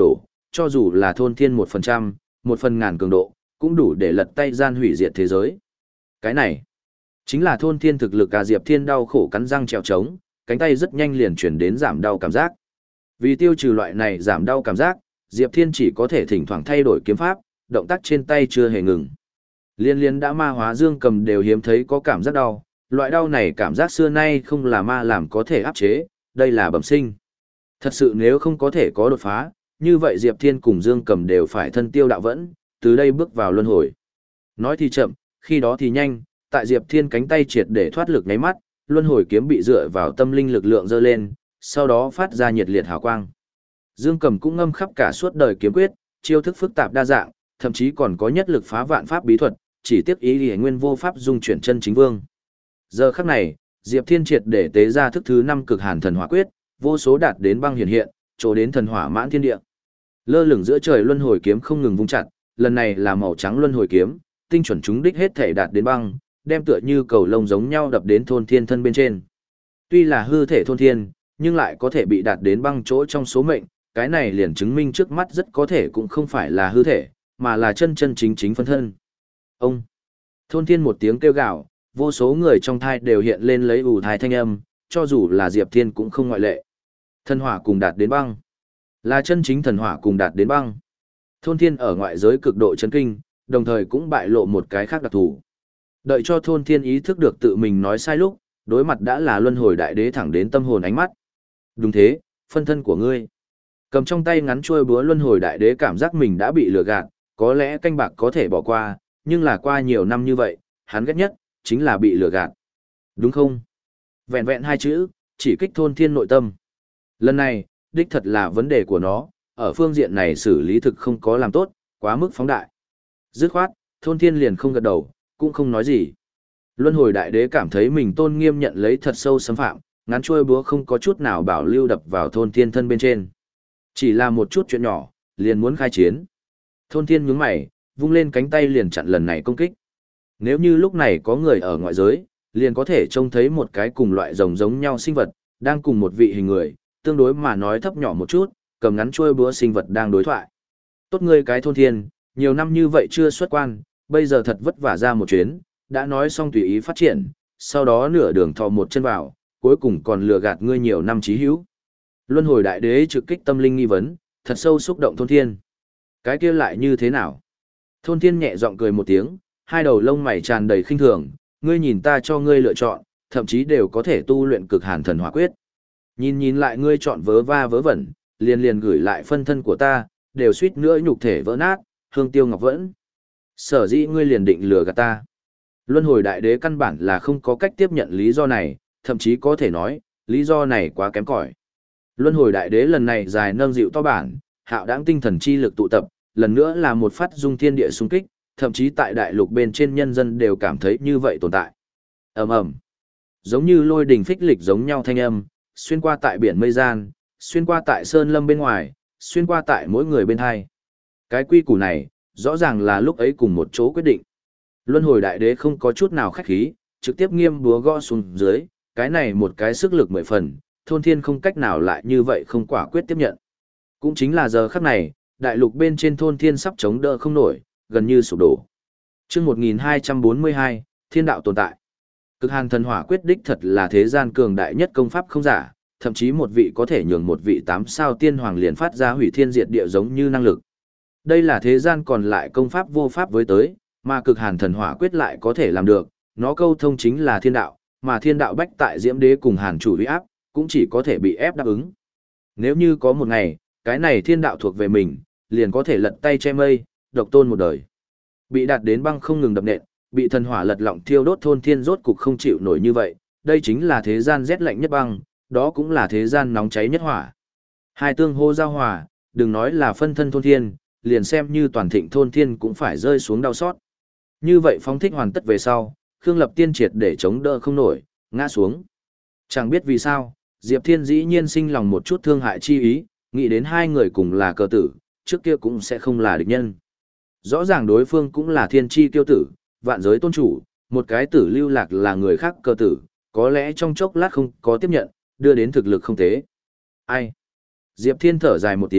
cho dù là thôn thiên một phần trăm, một phần ngàn cường độ, cũng đủ để lật tay gian hủy diệt thế giới. Cái này, chính là thôn thiên thực lực à. Diệp Thiên đau khổ cắn răng trèo trống, cánh tay rất nhanh liền chuyển đến giảm đau cảm giác. Vì tiêu trừ loại này giảm đau cảm giác, Diệp Thiên chỉ có thể thỉnh thoảng thay đổi kiếm pháp, động tác trên tay chưa hề ngừng. Liên liên đã ma hóa Dương Cầm đều hiếm thấy có cảm giác đau, loại đau này cảm giác xưa nay không là ma làm có thể áp chế, đây là bẩm sinh. Thật sự nếu không có thể có đột phá, như vậy Diệp Thiên cùng Dương Cầm đều phải thân tiêu đạo vẫn, từ đây bước vào luân hồi. Nói thì chậm, khi đó thì nhanh, tại Diệp Thiên cánh tay triệt để thoát lực nháy mắt, luân hồi kiếm bị dựa vào tâm linh lực lượng dơ lên, sau đó phát ra nhiệt liệt hào quang. Dương Cầm cũng ngâm khắp cả suốt đời kiếm quyết, chiêu thức phức tạp đa dạng, thậm chí còn có nhất lực phá vạn pháp bí thuật, chỉ tiếc ý liễu nguyên vô pháp dung chuyển chân chính vương. Giờ khắc này, Diệp Thiên triệt để tế ra thức thứ năm cực hàn thần hỏa quyết, vô số đạt đến băng hiện hiện, chỗ đến thần hỏa mãn thiên địa. Lơ lửng giữa trời luân hồi kiếm không ngừng vung chặt, lần này là màu trắng luân hồi kiếm, tinh chuẩn trúng đích hết thể đạt đến băng, đem tựa như cầu lông giống nhau đập đến thôn thiên thân bên trên. Tuy là hư thể thôn thiên, nhưng lại có thể bị đạt đến băng chỗ trong số mệnh, cái này liền chứng minh trước mắt rất có thể cũng không phải là hư thể, mà là chân chân chính chính phân thân. Ông! Thôn thiên một tiếng kêu gào, vô số người trong thai đều hiện lên lấy ù thai thanh âm, cho dù là Diệp Thiên cũng không ngoại lệ. Thần hỏa cùng đạt đến băng. Là chân chính thần hỏa cùng đạt đến băng. Thôn thiên ở ngoại giới cực độ chấn kinh, đồng thời cũng bại lộ một cái khác đặc thù. Đợi cho thôn thiên ý thức được tự mình nói sai lúc, đối mặt đã là luân hồi đại đế thẳng đến tâm hồn ánh mắt. Đúng thế, phân thân của ngươi. Cầm trong tay ngắn chuôi búa luân hồi đại đế cảm giác mình đã bị lừa gạt, có lẽ canh bạc có thể bỏ qua, nhưng là qua nhiều năm như vậy, hắn ghét nhất, chính là bị lừa gạt. Đúng không? Vẹn vẹn hai chữ, chỉ kích thôn thiên nội tâm. Lần này, đích thật là vấn đề của nó, ở phương diện này xử lý thực không có làm tốt, quá mức phóng đại. Dứt khoát, thôn thiên liền không gật đầu, cũng không nói gì. Luân hồi đại đế cảm thấy mình tôn nghiêm nhận lấy thật sâu xâm phạm, ngắn chuôi búa không có chút nào bảo lưu đập vào thôn thiên thân bên trên. Chỉ là một chút chuyện nhỏ, liền muốn khai chiến. Thôn thiên nhướng mày, vung lên cánh tay liền chặn lần này công kích. Nếu như lúc này có người ở ngoại giới, liền có thể trông thấy một cái cùng loại rồng giống nhau sinh vật, đang cùng một vị hình người, tương đối mà nói thấp nhỏ một chút, cầm ngắn chuôi búa sinh vật đang đối thoại. Tốt ngươi cái thôn thiên, nhiều năm như vậy chưa xuất quan, bây giờ thật vất vả ra một chuyến, đã nói xong tùy ý phát triển, sau đó nửa đường thò một chân vào, cuối cùng còn lừa gạt ngươi nhiều năm chí hữu. Luân hồi đại đế trực kích tâm linh nghi vấn, thật sâu xúc động thôn thiên. Cái kia lại như thế nào? Thôn thiên nhẹ giọng cười một tiếng, hai đầu lông mày tràn đầy khinh thường, ngươi nhìn ta cho ngươi lựa chọn, thậm chí đều có thể tu luyện cực hàn thần hỏa quyết. Nhìn nhìn lại ngươi chọn vớ va vớ vẩn, liền liền gửi lại phân thân của ta, đều suýt nữa nhục thể vỡ nát, hương tiêu ngọc vẫn. Sở dĩ ngươi liền định lừa gạt ta. Luân hồi đại đế căn bản là không có cách tiếp nhận lý do này, thậm chí có thể nói, lý do này quá kém cỏi. Luân hồi đại đế lần này dài nâng dịu to bản, hạo đãng tinh thần chi lực tụ tập, lần nữa là một phát dung thiên địa xung kích, thậm chí tại đại lục bên trên nhân dân đều cảm thấy như vậy tồn tại. Ầm ầm, giống như lôi đình phích lịch giống nhau thanh âm, xuyên qua tại biển mây gian, xuyên qua tại sơn lâm bên ngoài, xuyên qua tại mỗi người bên hai. Cái quy củ này, rõ ràng là lúc ấy cùng một chỗ quyết định. Luân hồi đại đế không có chút nào khách khí, trực tiếp nghiêm búa gõ xuống dưới, cái này một cái sức lực mười phần, thôn thiên không cách nào lại như vậy không quả quyết tiếp nhận. Cũng chính là giờ khắc này, đại lục bên trên thôn thiên sắp chống đỡ không nổi, gần như sụp đổ. Chương một nghìn hai trăm bốn mươi hai, Thiên đạo tồn tại. Cực hàn thần hỏa quyết đích thật là thế gian cường đại nhất công pháp không giả, thậm chí một vị có thể nhường một vị tám sao tiên hoàng liền phát ra hủy thiên diệt địa giống như năng lực. Đây là thế gian còn lại công pháp vô pháp với tới, mà cực hàn thần hỏa quyết lại có thể làm được, nó câu thông chính là thiên đạo, mà thiên đạo bách tại diễm đế cùng hàn chủ uy áp, cũng chỉ có thể bị ép đáp ứng. Nếu như có một ngày, cái này thiên đạo thuộc về mình, liền có thể lật tay che mây, độc tôn một đời. Bị đạt đến băng không ngừng đập nện, bị thần hỏa lật lọng thiêu đốt thôn thiên rốt cục không chịu nổi như vậy, đây chính là thế gian rét lạnh nhất băng, đó cũng là thế gian nóng cháy nhất hỏa. Hai tương hô giao hòa, đừng nói là phân thân thôn thiên, liền xem như toàn thịnh thôn thiên cũng phải rơi xuống đau xót. Như vậy phóng thích hoàn tất về sau, Khương Lập Tiên triệt để chống đỡ không nổi, ngã xuống. Chẳng biết vì sao, Diệp Thiên dĩ nhiên sinh lòng một chút thương hại chi ý, nghĩ đến hai người cùng là cờ tử, trước kia cũng sẽ không là địch nhân. Rõ ràng đối phương cũng là thiên chi tiêu tử, vạn giới tôn chủ, một cái tử lưu lạc là người khác cờ tử, có lẽ trong chốc lát không có tiếp nhận, đưa đến thực lực không tế. Ai? Diệp Thiên thở dài một tiếng,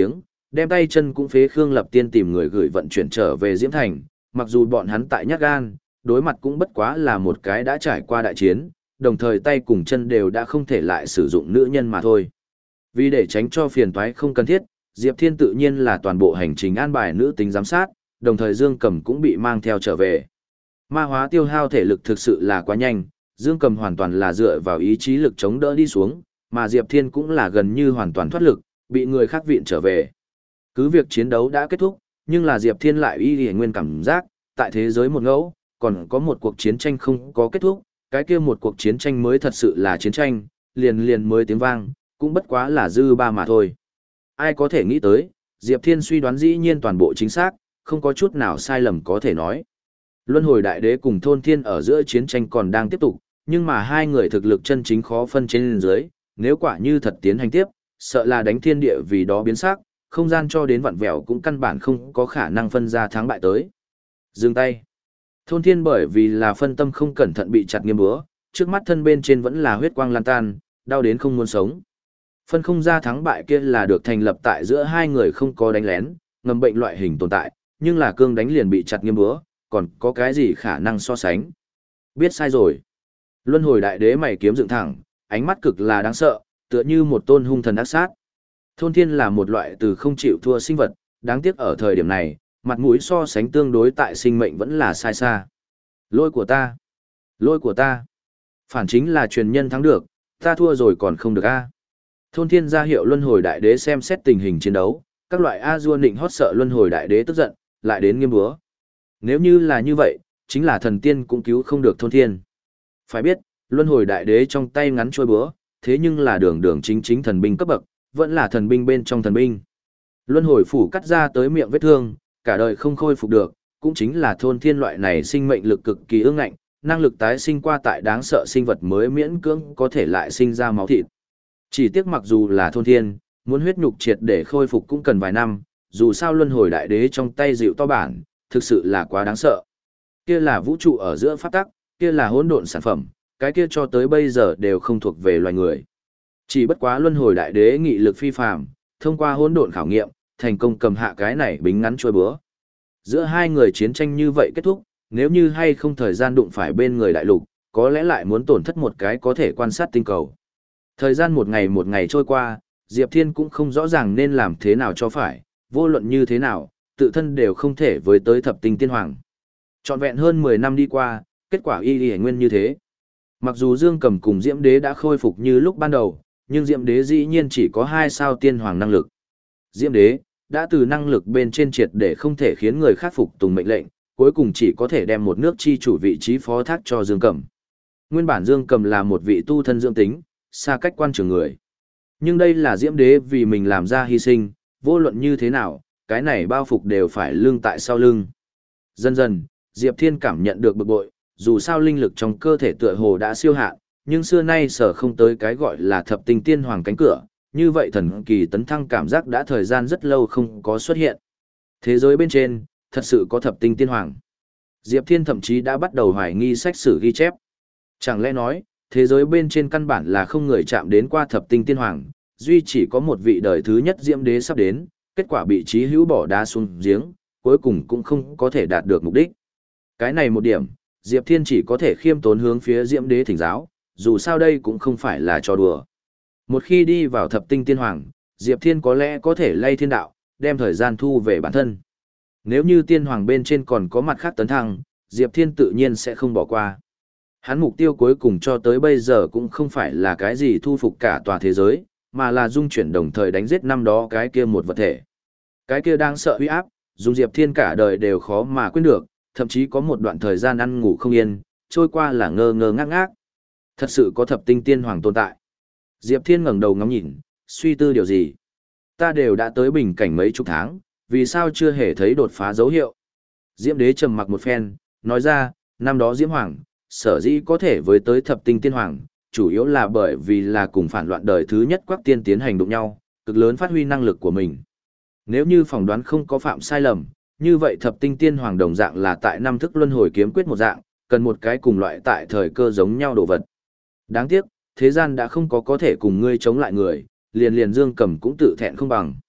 đem tay chân cũng phế Khương Lập Tiên tìm người gửi vận chuyển trở về Diễm Thành, mặc dù bọn hắn tại nhát gan, đối mặt cũng bất quá là một cái đã trải qua đại chiến, đồng thời tay cùng chân đều đã không thể lại sử dụng nữ nhân mà thôi. Vì để tránh cho phiền toái không cần thiết, Diệp Thiên tự nhiên là toàn bộ hành trình an bài nữ tính giám sát, đồng thời Dương Cầm cũng bị mang theo trở về. Ma hóa tiêu hao thể lực thực sự là quá nhanh, Dương Cầm hoàn toàn là dựa vào ý chí lực chống đỡ đi xuống, mà Diệp Thiên cũng là gần như hoàn toàn thoát lực, bị người khác viện trở về. Cứ việc chiến đấu đã kết thúc, nhưng là Diệp Thiên lại y y nguyên cảm giác, tại thế giới một ngẫu, còn có một cuộc chiến tranh không có kết thúc, cái kia một cuộc chiến tranh mới thật sự là chiến tranh, liền liền mới tiếng vang, cũng bất quá là dư ba mà thôi. Ai có thể nghĩ tới, Diệp Thiên suy đoán dĩ nhiên toàn bộ chính xác, không có chút nào sai lầm có thể nói. Luân hồi đại đế cùng thôn thiên ở giữa chiến tranh còn đang tiếp tục, nhưng mà hai người thực lực chân chính khó phân trên dưới, nếu quả như thật tiến hành tiếp, sợ là đánh thiên địa vì đó biến sắc, không gian cho đến vặn vẹo cũng căn bản không có khả năng phân ra thắng bại tới. Dừng tay. Thôn thiên bởi vì là phân tâm không cẩn thận bị chặt nghiêm búa, trước mắt thân bên trên vẫn là huyết quang lan tan, đau đến không muốn sống. Phân không ra thắng bại kia là được thành lập tại giữa hai người không có đánh lén, ngầm bệnh loại hình tồn tại, nhưng là cương đánh liền bị chặt nghiêm búa, còn có cái gì khả năng so sánh. Biết sai rồi. Luân hồi đại đế mày kiếm dựng thẳng, ánh mắt cực là đáng sợ, tựa như một tôn hung thần ác sát. Thôn thiên là một loại từ không chịu thua sinh vật, đáng tiếc ở thời điểm này, mặt mũi so sánh tương đối tại sinh mệnh vẫn là sai xa. Lôi của ta, lôi của ta, phản chính là truyền nhân thắng được, ta thua rồi còn không được a. Thôn thiên ra hiệu luân hồi đại đế xem xét tình hình chiến đấu, các loại a dua nịnh hót sợ luân hồi đại đế tức giận, lại đến nghiêm búa. Nếu như là như vậy, chính là thần tiên cũng cứu không được thôn thiên. Phải biết, luân hồi đại đế trong tay ngắn trôi búa, thế nhưng là đường đường chính chính thần binh cấp bậc, vẫn là thần binh bên trong thần binh. Luân hồi phủ cắt ra tới miệng vết thương, cả đời không khôi phục được, cũng chính là thôn thiên loại này sinh mệnh lực cực kỳ ương ngạnh, năng lực tái sinh qua tại đáng sợ sinh vật mới miễn cưỡng có thể lại sinh ra máu thịt. Chỉ tiếc mặc dù là thôn thiên, muốn huyết nhục triệt để khôi phục cũng cần vài năm, dù sao luân hồi đại đế trong tay dịu to bản, thực sự là quá đáng sợ. Kia là vũ trụ ở giữa pháp tắc, kia là hỗn độn sản phẩm, cái kia cho tới bây giờ đều không thuộc về loài người. Chỉ bất quá luân hồi đại đế nghị lực phi phàm, thông qua hỗn độn khảo nghiệm, thành công cầm hạ cái này bính ngắn trôi búa. Giữa hai người chiến tranh như vậy kết thúc, nếu như hay không thời gian đụng phải bên người đại lục, có lẽ lại muốn tổn thất một cái có thể quan sát tinh cầu. Thời gian một ngày một ngày trôi qua, Diệp Thiên cũng không rõ ràng nên làm thế nào cho phải, vô luận như thế nào, tự thân đều không thể với tới thập tinh tiên hoàng. Trọn vẹn hơn mười năm đi qua, kết quả y y nguyên như thế. Mặc dù Dương Cầm cùng Diễm Đế đã khôi phục như lúc ban đầu, nhưng Diễm Đế dĩ nhiên chỉ có hai sao tiên hoàng năng lực. Diễm Đế đã từ năng lực bên trên triệt để không thể khiến người khác phục tùng mệnh lệnh, cuối cùng chỉ có thể đem một nước chi chủ vị trí phó thác cho Dương Cầm. Nguyên bản Dương Cầm là một vị tu thân dưỡng tính, xa cách quan trường người. Nhưng đây là Diễm Đế vì mình làm ra hy sinh, vô luận như thế nào, cái này bao phục đều phải lưng tại sau lưng. Dần dần, Diệp Thiên cảm nhận được bực bội, dù sao linh lực trong cơ thể tựa hồ đã siêu hạn, nhưng xưa nay sở không tới cái gọi là thập tinh tiên hoàng cánh cửa, như vậy thần kỳ tấn thăng cảm giác đã thời gian rất lâu không có xuất hiện. Thế giới bên trên, thật sự có thập tinh tiên hoàng. Diệp Thiên thậm chí đã bắt đầu hoài nghi sách sử ghi chép. Chẳng lẽ nói, thế giới bên trên căn bản là không người chạm đến qua thập tinh tiên hoàng, duy chỉ có một vị đời thứ nhất Diễm Đế sắp đến, kết quả bị Chí Hữu bỏ đá xuống giếng, cuối cùng cũng không có thể đạt được mục đích. Cái này một điểm, Diệp Thiên chỉ có thể khiêm tốn hướng phía Diễm Đế thỉnh giáo, dù sao đây cũng không phải là trò đùa. Một khi đi vào thập tinh tiên hoàng, Diệp Thiên có lẽ có thể lay thiên đạo, đem thời gian thu về bản thân. Nếu như tiên hoàng bên trên còn có mặt khác tấn thăng, Diệp Thiên tự nhiên sẽ không bỏ qua. Hắn mục tiêu cuối cùng cho tới bây giờ cũng không phải là cái gì thu phục cả tòa thế giới, mà là dung chuyển đồng thời đánh giết năm đó cái kia một vật thể. Cái kia đang sợ uy áp, dùng Diệp Thiên cả đời đều khó mà quên được, thậm chí có một đoạn thời gian ăn ngủ không yên, trôi qua là ngơ ngơ ngác ngác. Thật sự có thập tinh tiên hoàng tồn tại. Diệp Thiên ngẩng đầu ngắm nhìn, suy tư điều gì. Ta đều đã tới bình cảnh mấy chục tháng, vì sao chưa hề thấy đột phá dấu hiệu. Diễm Đế trầm mặc một phen, nói ra, năm đó Diễm Hoàng, sở dĩ có thể với tới thập tinh tiên hoàng, chủ yếu là bởi vì là cùng phản loạn đời thứ nhất Quắc Tiên tiến hành đụng nhau, cực lớn phát huy năng lực của mình. Nếu như phỏng đoán không có phạm sai lầm, như vậy thập tinh tiên hoàng đồng dạng là tại năm thức luân hồi kiếm quyết một dạng, cần một cái cùng loại tại thời cơ giống nhau đồ vật. Đáng tiếc, thế gian đã không có có thể cùng ngươi chống lại người, liền liền Dương Cầm cũng tự thẹn không bằng.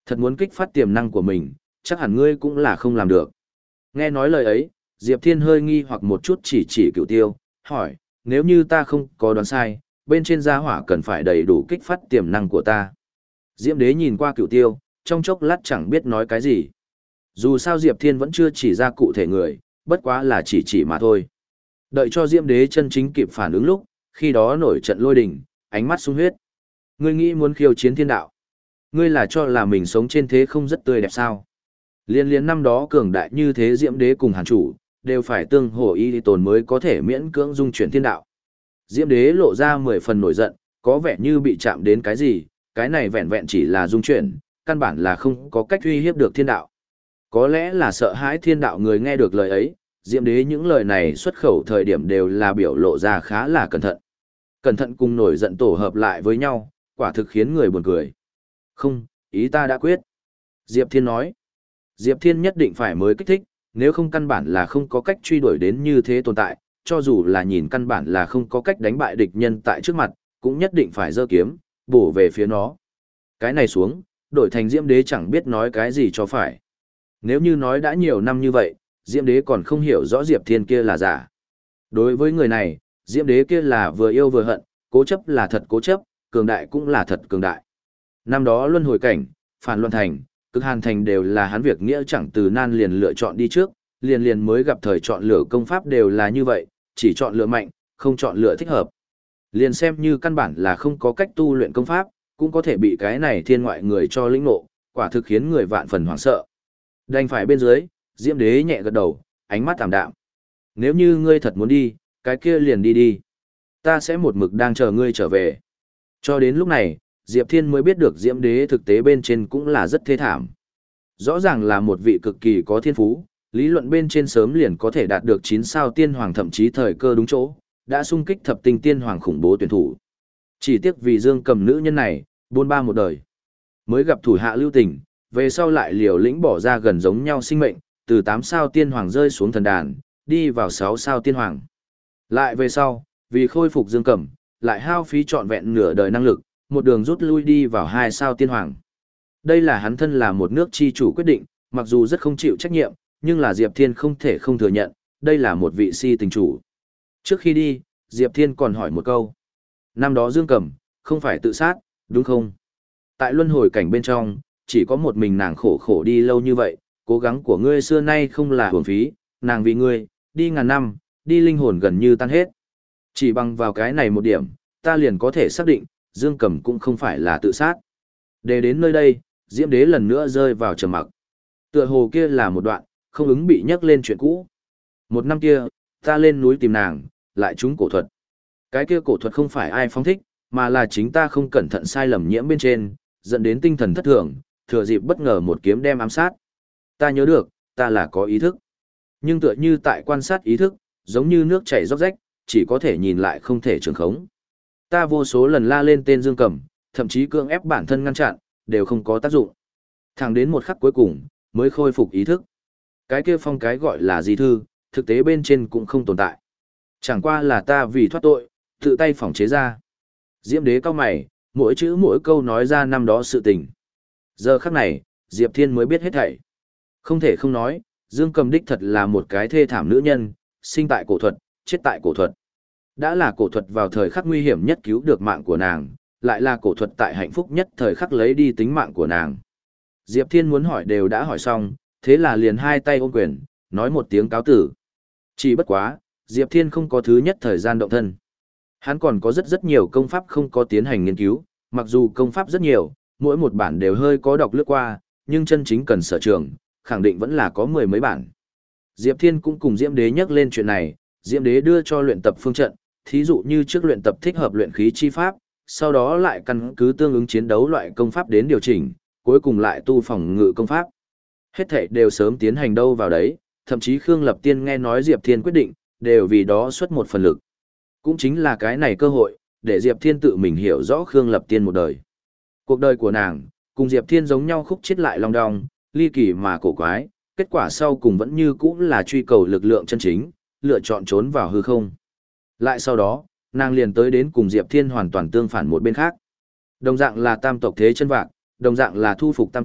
Thật muốn kích phát tiềm năng của mình, chắc hẳn ngươi cũng là không làm được. Nghe nói lời ấy, Diệp Thiên hơi nghi hoặc một chút chỉ chỉ Cửu Tiêu, hỏi, nếu như ta không có đoán sai, bên trên gia hỏa cần phải đầy đủ kích phát tiềm năng của ta. Diễm Đế nhìn qua Cửu Tiêu, trong chốc lát chẳng biết nói cái gì. Dù sao Diệp Thiên vẫn chưa chỉ ra cụ thể người, bất quá là chỉ chỉ mà thôi. Đợi cho Diễm Đế chân chính kịp phản ứng lúc, khi đó nổi trận lôi đình, ánh mắt sung huyết. Ngươi nghĩ muốn khiêu chiến thiên đạo? Ngươi là cho là mình sống trên thế không rất tươi đẹp sao? Liên liên năm đó cường đại như thế Diễm Đế cùng Hàn Chủ, đều phải tương hỗ y tồn mới có thể miễn cưỡng dung chuyển thiên đạo. Diễm Đế lộ ra mười phần nổi giận, có vẻ như bị chạm đến cái gì, cái này vẹn vẹn chỉ là dung chuyển, căn bản là không có cách uy hiếp được thiên đạo. Có lẽ là sợ hãi thiên đạo người nghe được lời ấy, Diễm Đế những lời này xuất khẩu thời điểm đều là biểu lộ ra khá là cẩn thận. Cẩn thận cùng nổi giận tổ hợp lại với nhau, quả thực khiến người buồn cười. Không, ý ta đã quyết. Diệp Thiên nói. Diệp Thiên nhất định phải mới kích thích, nếu không căn bản là không có cách truy đuổi đến như thế tồn tại, cho dù là nhìn căn bản là không có cách đánh bại địch nhân tại trước mặt, cũng nhất định phải giơ kiếm, bổ về phía nó. Cái này xuống, đổi thành Diễm Đế chẳng biết nói cái gì cho phải. Nếu như nói đã nhiều năm như vậy, Diễm Đế còn không hiểu rõ Diệp Thiên kia là giả. Đối với người này, Diễm Đế kia là vừa yêu vừa hận, cố chấp là thật cố chấp, cường đại cũng là thật cường đại. Năm đó luân hồi cảnh, phản luân thành, cực hàn thành đều là hắn việc nghĩa chẳng từ nan liền lựa chọn đi trước, liền liền mới gặp thời chọn lựa công pháp đều là như vậy, chỉ chọn lựa mạnh, không chọn lựa thích hợp. Liền xem như căn bản là không có cách tu luyện công pháp, cũng có thể bị cái này thiên ngoại người cho lĩnh ngộ, quả thực khiến người vạn phần hoảng sợ. Đành phải bên dưới, Diễm Đế nhẹ gật đầu, ánh mắt tạm đạm. Nếu như ngươi thật muốn đi, cái kia liền đi đi. Ta sẽ một mực đang chờ ngươi trở về. Cho đến lúc này, Diệp Thiên mới biết được Diễm Đế thực tế bên trên cũng là rất thê thảm. Rõ ràng là một vị cực kỳ có thiên phú, lý luận bên trên sớm liền có thể đạt được chín sao tiên hoàng thậm chí thời cơ đúng chỗ, đã xung kích thập tinh tiên hoàng khủng bố tuyển thủ. Chỉ tiếc vì Dương Cầm nữ nhân này, buôn ba một đời. Mới gặp thủ hạ lưu tình, về sau lại liều lĩnh bỏ ra gần giống nhau sinh mệnh, từ tám sao tiên hoàng rơi xuống thần đàn, đi vào sáu sao tiên hoàng. Lại về sau, vì khôi phục Dương Cẩm, lại hao phí trọn vẹn nửa đời năng lực, một đường rút lui đi vào hai sao tiên hoàng. Đây là hắn thân là một nước chi chủ quyết định, mặc dù rất không chịu trách nhiệm, nhưng là Diệp Thiên không thể không thừa nhận, đây là một vị si tình chủ. Trước khi đi, Diệp Thiên còn hỏi một câu. Năm đó Dương Cẩm, không phải tự sát, đúng không? Tại luân hồi cảnh bên trong, chỉ có một mình nàng khổ khổ đi lâu như vậy, cố gắng của ngươi xưa nay không là hưởng phí, nàng vì ngươi, đi ngàn năm, đi linh hồn gần như tan hết. Chỉ bằng vào cái này một điểm, ta liền có thể xác định, Dương Cẩm cũng không phải là tự sát. Để đến nơi đây, Diễm Đế lần nữa rơi vào trầm mặc. Tựa hồ kia là một đoạn, không ứng bị nhắc lên chuyện cũ. Một năm kia, ta lên núi tìm nàng, lại trúng cổ thuật. Cái kia cổ thuật không phải ai phóng thích, mà là chính ta không cẩn thận sai lầm nhiễm bên trên, dẫn đến tinh thần thất thường, thừa dịp bất ngờ một kiếm đem ám sát. Ta nhớ được, ta là có ý thức. Nhưng tựa như tại quan sát ý thức, giống như nước chảy róc rách, chỉ có thể nhìn lại không thể trường khống. Ta vô số lần la lên tên Dương Cẩm, thậm chí cưỡng ép bản thân ngăn chặn, đều không có tác dụng. Thẳng đến một khắc cuối cùng, mới khôi phục ý thức. Cái kia phong cái gọi là di thư, thực tế bên trên cũng không tồn tại. Chẳng qua là ta vì thoát tội, tự tay phỏng chế ra. Diễm Đế cao mày, mỗi chữ mỗi câu nói ra năm đó sự tình. Giờ khắc này, Diệp Thiên mới biết hết thảy. Không thể không nói, Dương Cầm đích thật là một cái thê thảm nữ nhân, sinh tại cổ thuật, chết tại cổ thuật. Đã là cổ thuật vào thời khắc nguy hiểm nhất cứu được mạng của nàng, lại là cổ thuật tại hạnh phúc nhất thời khắc lấy đi tính mạng của nàng. Diệp Thiên muốn hỏi đều đã hỏi xong, thế là liền hai tay ôm quyền, nói một tiếng cáo tử. Chỉ bất quá, Diệp Thiên không có thứ nhất thời gian động thân. Hắn còn có rất rất nhiều công pháp không có tiến hành nghiên cứu, mặc dù công pháp rất nhiều, mỗi một bản đều hơi có đọc lướt qua, nhưng chân chính cần sở trường, khẳng định vẫn là có mười mấy bản. Diệp Thiên cũng cùng Diễm Đế nhắc lên chuyện này, Diễm Đế đưa cho luyện tập phương trận, thí dụ như trước luyện tập thích hợp luyện khí chi pháp, sau đó lại căn cứ tương ứng chiến đấu loại công pháp đến điều chỉnh, cuối cùng lại tu phòng ngự công pháp. Hết thảy đều sớm tiến hành đâu vào đấy, thậm chí Khương Lập Tiên nghe nói Diệp Thiên quyết định, đều vì đó xuất một phần lực. Cũng chính là cái này cơ hội, để Diệp Thiên tự mình hiểu rõ Khương Lập Tiên một đời. Cuộc đời của nàng, cùng Diệp Thiên giống nhau khúc chết lại long đong, ly kỳ mà cổ quái, kết quả sau cùng vẫn như cũ là truy cầu lực lượng chân chính, lựa chọn trốn vào hư không. Lại sau đó, nàng liền tới đến cùng Diệp Thiên hoàn toàn tương phản một bên khác. Đồng dạng là tam tộc thế chân vạc, đồng dạng là thu phục tam tộc,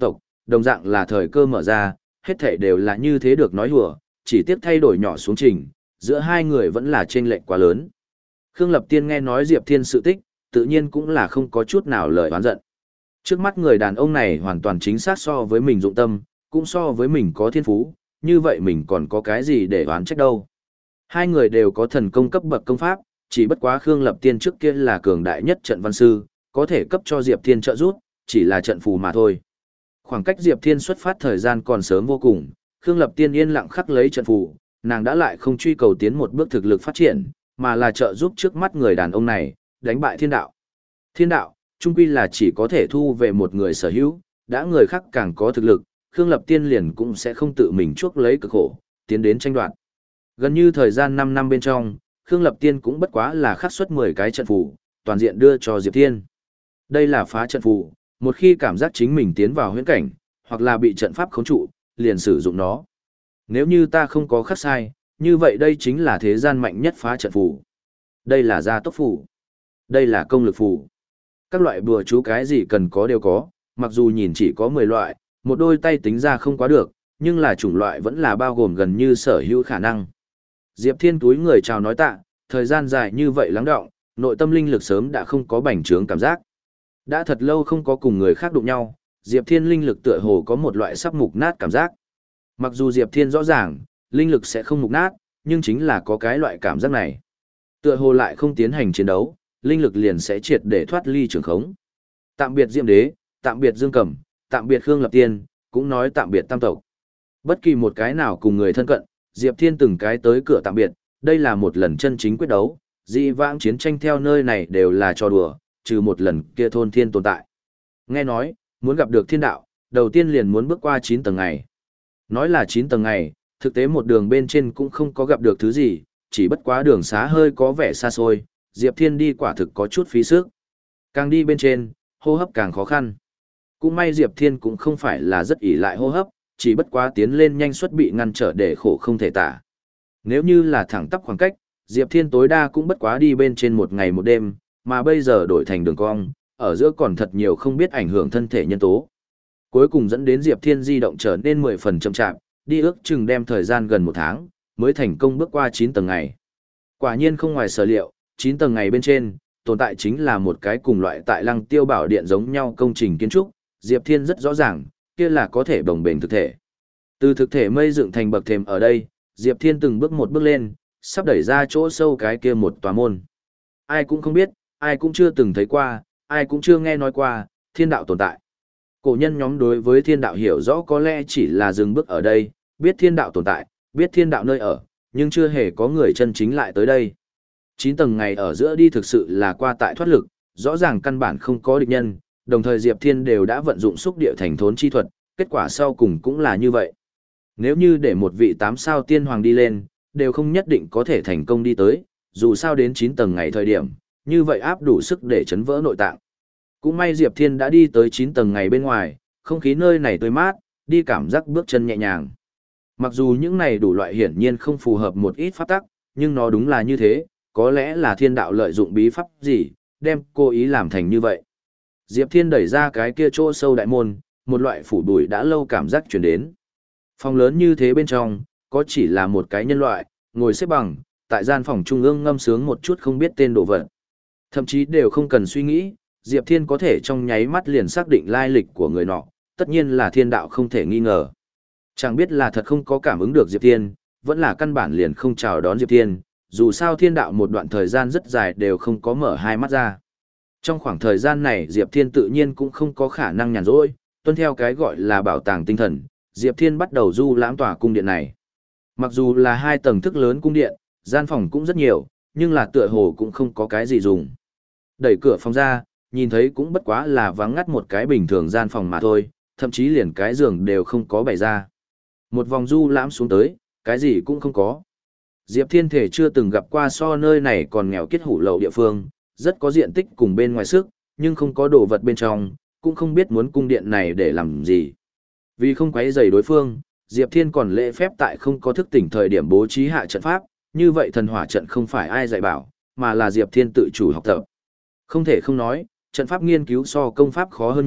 đồng dạng là thời cơ mở ra, hết thảy đều là như thế được nói hùa, chỉ tiếp thay đổi nhỏ xuống trình, giữa hai người vẫn là chênh lệch quá lớn. Khương Lập Tiên nghe nói Diệp Thiên sự tích, tự nhiên cũng là không có chút nào lời oán giận. Trước mắt người đàn ông này hoàn toàn chính xác so với mình dụng tâm, cũng so với mình có thiên phú, như vậy mình còn có cái gì để oán trách đâu. Hai người đều có thần công cấp bậc công pháp, chỉ bất quá Khương Lập Tiên trước kia là cường đại nhất trận văn sư, có thể cấp cho Diệp Thiên trợ giúp, chỉ là trận phù mà thôi. Khoảng cách Diệp Thiên xuất phát thời gian còn sớm vô cùng, Khương Lập Tiên yên lặng khắc lấy trận phù, nàng đã lại không truy cầu tiến một bước thực lực phát triển, mà là trợ giúp trước mắt người đàn ông này, đánh bại thiên đạo. Thiên đạo, chung quy là chỉ có thể thu về một người sở hữu, đã người khác càng có thực lực, Khương Lập Tiên liền cũng sẽ không tự mình chuốc lấy cực khổ, tiến đến tranh đoạt. Gần như thời gian năm năm bên trong, Khương Lập Tiên cũng bất quá là khắc xuất mười cái trận phù, toàn diện đưa cho Diệp Thiên. Đây là phá trận phù, một khi cảm giác chính mình tiến vào huyễn cảnh, hoặc là bị trận pháp khống trụ, liền sử dụng nó. Nếu như ta không có khắc sai, như vậy đây chính là thế gian mạnh nhất phá trận phù. Đây là gia tốc phù. Đây là công lực phù. Các loại bùa chú cái gì cần có đều có, mặc dù nhìn chỉ có mười loại, một đôi tay tính ra không quá được, nhưng là chủng loại vẫn là bao gồm gần như sở hữu khả năng. Diệp Thiên túi người chào nói tạ, thời gian dài như vậy lắng đọng, nội tâm linh lực sớm đã không có bành trướng cảm giác. Đã thật lâu không có cùng người khác đụng nhau, Diệp Thiên linh lực tựa hồ có một loại sắp mục nát cảm giác. Mặc dù Diệp Thiên rõ ràng, linh lực sẽ không mục nát, nhưng chính là có cái loại cảm giác này. Tựa hồ lại không tiến hành chiến đấu, linh lực liền sẽ triệt để thoát ly trường khống. Tạm biệt Diệm Đế, tạm biệt Dương Cẩm, tạm biệt Khương Lập Tiên, cũng nói tạm biệt Tam Tộc. Bất kỳ một cái nào cùng người thân cận, Diệp Thiên từng cái tới cửa tạm biệt, đây là một lần chân chính quyết đấu, dị vãng chiến tranh theo nơi này đều là trò đùa, trừ một lần kia thôn thiên tồn tại. Nghe nói, muốn gặp được thiên đạo, đầu tiên liền muốn bước qua chín tầng ngày. Nói là chín tầng ngày, thực tế một đường bên trên cũng không có gặp được thứ gì, chỉ bất quá đường xá hơi có vẻ xa xôi, Diệp Thiên đi quả thực có chút phí sức. Càng đi bên trên, hô hấp càng khó khăn. Cũng may Diệp Thiên cũng không phải là rất ỷ lại hô hấp, chỉ bất quá tiến lên nhanh suất bị ngăn trở để khổ không thể tả. Nếu như là thẳng tắp khoảng cách, Diệp Thiên tối đa cũng bất quá đi bên trên một ngày một đêm, mà bây giờ đổi thành đường cong, ở giữa còn thật nhiều không biết ảnh hưởng thân thể nhân tố. Cuối cùng dẫn đến Diệp Thiên di động trở nên mười phần chậm chạp, đi ước chừng đem thời gian gần một tháng, mới thành công bước qua chín tầng ngày. Quả nhiên không ngoài sở liệu, chín tầng ngày bên trên, tồn tại chính là một cái cùng loại tại Lăng Tiêu Bảo Điện giống nhau công trình kiến trúc, Diệp Thiên rất rõ ràng, kia là có thể bồng bềnh thực thể. Từ thực thể mây dựng thành bậc thềm ở đây, Diệp Thiên từng bước một bước lên, sắp đẩy ra chỗ sâu cái kia một tòa môn. Ai cũng không biết, ai cũng chưa từng thấy qua, ai cũng chưa nghe nói qua, thiên đạo tồn tại. Cổ nhân nhóm đối với thiên đạo hiểu rõ có lẽ chỉ là dừng bước ở đây, biết thiên đạo tồn tại, biết thiên đạo nơi ở, nhưng chưa hề có người chân chính lại tới đây. Chín tầng ngày ở giữa đi thực sự là qua tại thoát lực, rõ ràng căn bản không có địch nhân, đồng thời Diệp Thiên đều đã vận dụng xúc địa thành thốn chi thuật, kết quả sau cùng cũng là như vậy. Nếu như để một vị tám sao tiên hoàng đi lên, đều không nhất định có thể thành công đi tới, dù sao đến chín tầng ngày thời điểm, như vậy áp đủ sức để chấn vỡ nội tạng. Cũng may Diệp Thiên đã đi tới chín tầng ngày bên ngoài, không khí nơi này tươi mát, đi cảm giác bước chân nhẹ nhàng. Mặc dù những này đủ loại hiển nhiên không phù hợp một ít pháp tắc, nhưng nó đúng là như thế, có lẽ là thiên đạo lợi dụng bí pháp gì, đem cố ý làm thành như vậy. Diệp Thiên đẩy ra cái kia chỗ sâu đại môn, một loại phủ bụi đã lâu cảm giác truyền đến. Phòng lớn như thế bên trong, có chỉ là một cái nhân loại, ngồi xếp bằng, tại gian phòng trung ương ngâm sướng một chút không biết tên đồ vật. Thậm chí đều không cần suy nghĩ, Diệp Thiên có thể trong nháy mắt liền xác định lai lịch của người nọ, tất nhiên là thiên đạo không thể nghi ngờ. Chẳng biết là thật không có cảm ứng được Diệp Thiên, vẫn là căn bản liền không chào đón Diệp Thiên, dù sao thiên đạo một đoạn thời gian rất dài đều không có mở hai mắt ra. Trong khoảng thời gian này Diệp Thiên tự nhiên cũng không có khả năng nhàn rỗi, tuân theo cái gọi là bảo tàng tinh thần, Diệp Thiên bắt đầu du lãm tòa cung điện này. Mặc dù là hai tầng thức lớn cung điện, gian phòng cũng rất nhiều, nhưng là tựa hồ cũng không có cái gì dùng. Đẩy cửa phòng ra, nhìn thấy cũng bất quá là vắng ngắt một cái bình thường gian phòng mà thôi, thậm chí liền cái giường đều không có bày ra. Một vòng du lãm xuống tới, cái gì cũng không có. Diệp Thiên thể chưa từng gặp qua so nơi này còn nghèo kiết hủ lậu địa phương, rất có diện tích cùng bên ngoài sức, nhưng không có đồ vật bên trong, cũng không biết muốn cung điện này để làm gì. Vì không quấy rầy đối phương, Diệp Thiên còn lễ phép tại không có thức tỉnh thời điểm bố trí hạ trận pháp, như vậy thần hỏa trận không phải ai dạy bảo, mà là Diệp Thiên tự chủ học tập. Không thể không nói, trận pháp nghiên cứu so công pháp khó hơn nhiều,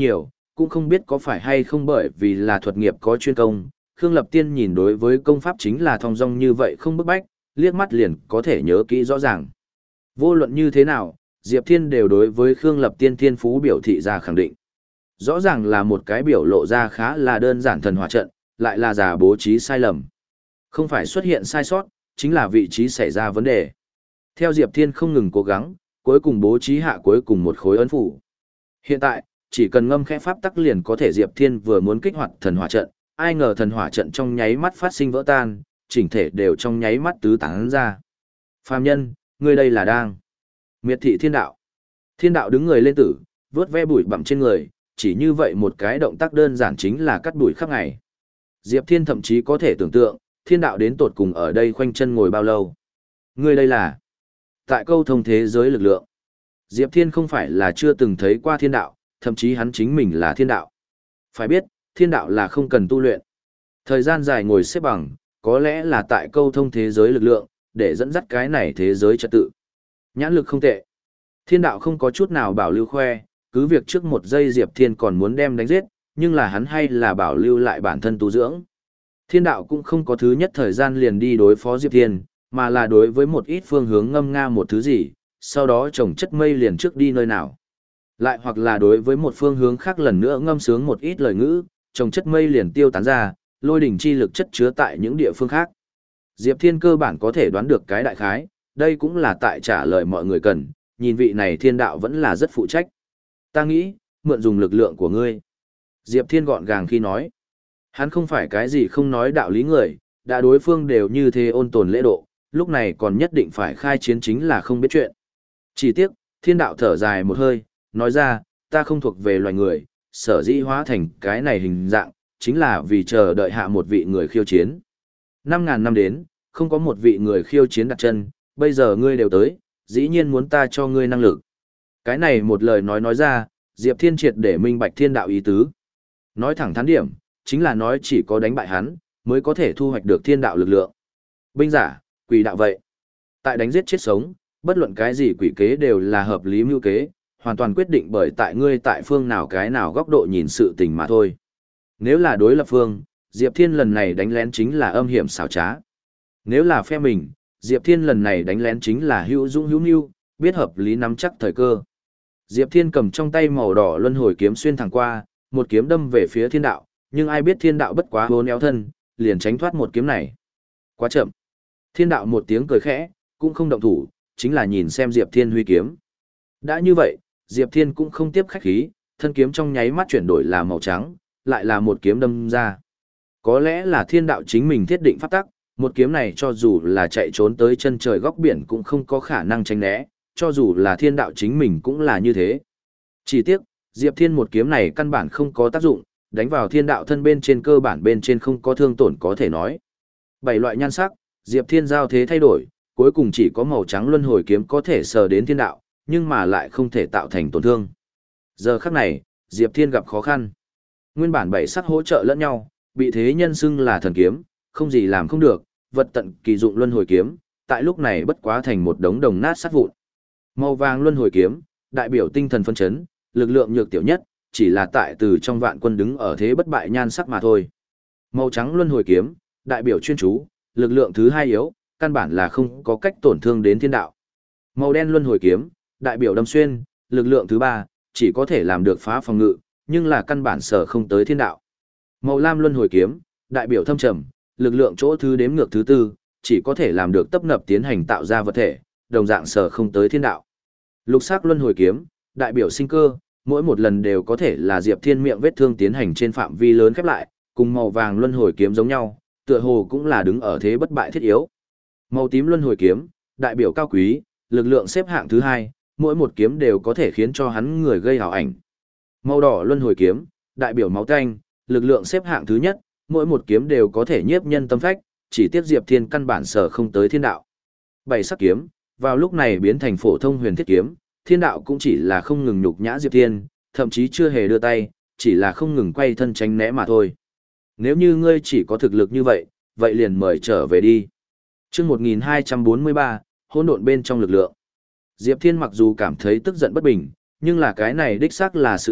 cũng không biết có phải hay không bởi vì là thuật nghiệp có chuyên công, Khương Lập Tiên nhìn đối với công pháp chính là thong dong như vậy không bức bách, liếc mắt liền có thể nhớ kỹ rõ ràng. Vô luận như thế nào, Diệp Thiên đều đối với Khương Lập Tiên thiên phú biểu thị ra khẳng định. Rõ ràng là một cái biểu lộ ra khá là đơn giản thần hỏa trận, lại là giả bố trí sai lầm. Không phải xuất hiện sai sót, chính là vị trí xảy ra vấn đề. Theo Diệp Thiên không ngừng cố gắng, cuối cùng bố trí hạ cuối cùng một khối ấn phủ. Hiện tại, chỉ cần ngâm khẽ pháp tắc liền có thể Diệp Thiên vừa muốn kích hoạt thần hỏa trận, ai ngờ thần hỏa trận trong nháy mắt phát sinh vỡ tan, chỉnh thể đều trong nháy mắt tứ tán ra. Phàm nhân, ngươi đây là đang miệt thị thiên đạo. Thiên đạo đứng người lên tử, vớt ve bụi bặm trên người, chỉ như vậy một cái động tác đơn giản chính là cắt bụi khắp ngày. Diệp Thiên thậm chí có thể tưởng tượng, thiên đạo đến tột cùng ở đây khoanh chân ngồi bao lâu. Ngươi đây là tại câu thông thế giới lực lượng. Diệp Thiên không phải là chưa từng thấy qua thiên đạo, thậm chí hắn chính mình là thiên đạo. Phải biết, thiên đạo là không cần tu luyện. Thời gian dài ngồi xếp bằng, có lẽ là tại câu thông thế giới lực lượng, để dẫn dắt cái này thế giới trật tự. Nhãn lực không tệ. Thiên đạo không có chút nào bảo lưu khoe, cứ việc trước một giây Diệp Thiên còn muốn đem đánh giết, nhưng là hắn hay là bảo lưu lại bản thân tu dưỡng. Thiên đạo cũng không có thứ nhất thời gian liền đi đối phó Diệp Thiên, mà là đối với một ít phương hướng ngâm nga một thứ gì, sau đó trồng chất mây liền trước đi nơi nào. Lại hoặc là đối với một phương hướng khác lần nữa ngâm sướng một ít lời ngữ, trồng chất mây liền tiêu tán ra, lôi đỉnh chi lực chất chứa tại những địa phương khác. Diệp Thiên cơ bản có thể đoán được cái đại khái, đây cũng là tại trả lời mọi người cần, nhìn vị này thiên đạo vẫn là rất phụ trách. Ta nghĩ, mượn dùng lực lượng của ngươi. Diệp Thiên gọn gàng khi nói, hắn không phải cái gì không nói đạo lý người, đã đối phương đều như thế ôn tồn lễ độ, lúc này còn nhất định phải khai chiến chính là không biết chuyện. Chỉ tiếc, thiên đạo thở dài một hơi, nói ra, ta không thuộc về loài người, sở dĩ hóa thành cái này hình dạng, chính là vì chờ đợi hạ một vị người khiêu chiến. Năm ngàn năm đến, không có một vị người khiêu chiến đặt chân, bây giờ ngươi đều tới, dĩ nhiên muốn ta cho ngươi năng lực. Cái này một lời nói nói ra, Diệp Thiên triệt để minh bạch thiên đạo ý tứ. Nói thẳng thắn điểm, chính là nói chỉ có đánh bại hắn, mới có thể thu hoạch được thiên đạo lực lượng. Binh giả, quỷ đạo vậy. Tại đánh giết chết sống, bất luận cái gì quỷ kế đều là hợp lý mưu kế, hoàn toàn quyết định bởi tại ngươi tại phương nào cái nào góc độ nhìn sự tình mà thôi. Nếu là đối lập phương, Diệp Thiên lần này đánh lén chính là âm hiểm xảo trá. Nếu là phe mình, Diệp Thiên lần này đánh lén chính là hữu dũng hữu nưu, biết hợp lý nắm chắc thời cơ. Diệp Thiên cầm trong tay màu đỏ luân hồi kiếm xuyên thẳng qua, một kiếm đâm về phía thiên đạo, nhưng ai biết thiên đạo bất quá hố néo thân, liền tránh thoát một kiếm này. Quá chậm. Thiên đạo một tiếng cười khẽ, cũng không động thủ, chính là nhìn xem Diệp Thiên huy kiếm. Đã như vậy, Diệp Thiên cũng không tiếp khách khí, thân kiếm trong nháy mắt chuyển đổi là màu trắng, lại là một kiếm đâm ra. Có lẽ là thiên đạo chính mình thiết định pháp tắc, một kiếm này cho dù là chạy trốn tới chân trời góc biển cũng không có khả năng tránh né, cho dù là thiên đạo chính mình cũng là như thế. Chỉ tiếc, Diệp Thiên một kiếm này căn bản không có tác dụng, đánh vào thiên đạo thân bên trên cơ bản bên trên không có thương tổn có thể nói. Bảy loại nhan sắc, Diệp Thiên giao thế thay đổi, cuối cùng chỉ có màu trắng luân hồi kiếm có thể sờ đến thiên đạo, nhưng mà lại không thể tạo thành tổn thương. Giờ khắc này, Diệp Thiên gặp khó khăn. Nguyên bản bảy sắc hỗ trợ lẫn nhau, bị thế nhân xưng là thần kiếm, không gì làm không được, vật tận kỳ dụng luân hồi kiếm, tại lúc này bất quá thành một đống đồng nát sát vụn. Màu vàng luân hồi kiếm, đại biểu tinh thần phân chấn, lực lượng nhược tiểu nhất, chỉ là tại từ trong vạn quân đứng ở thế bất bại nhan sắc mà thôi. Màu trắng luân hồi kiếm, đại biểu chuyên chú, lực lượng thứ hai yếu, căn bản là không có cách tổn thương đến thiên đạo. Màu đen luân hồi kiếm, đại biểu đâm xuyên, lực lượng thứ ba, chỉ có thể làm được phá phòng ngự, nhưng là căn bản sở không tới thiên đạo. Màu lam luân hồi kiếm, đại biểu thâm trầm, lực lượng chỗ thứ đếm ngược thứ tư, chỉ có thể làm được tấp nập tiến hành tạo ra vật thể, đồng dạng sở không tới thiên đạo. Lục sắc luân hồi kiếm, đại biểu sinh cơ, mỗi một lần đều có thể là Diệp Thiên miệng vết thương tiến hành trên phạm vi lớn khép lại, cùng màu vàng luân hồi kiếm giống nhau, tựa hồ cũng là đứng ở thế bất bại thiết yếu. Màu tím luân hồi kiếm, đại biểu cao quý, lực lượng xếp hạng thứ hai, mỗi một kiếm đều có thể khiến cho hắn người gây ảo ảnh. Màu đỏ luân hồi kiếm, đại biểu máu tanh, lực lượng xếp hạng thứ nhất, mỗi một kiếm đều có thể nhiếp nhân tâm phách, chỉ tiếc Diệp Thiên căn bản sở không tới thiên đạo. Bảy sắc kiếm, vào lúc này biến thành phổ thông huyền thiết kiếm, thiên đạo cũng chỉ là không ngừng nhục nhã Diệp Thiên, thậm chí chưa hề đưa tay, chỉ là không ngừng quay thân tránh né mà thôi. Nếu như ngươi chỉ có thực lực như vậy, vậy liền mời trở về đi. Chương một nghìn hai trăm bốn mươi ba, hỗn độn bên trong lực lượng. Diệp Thiên mặc dù cảm thấy tức giận bất bình, nhưng là cái này đích xác là sự thật,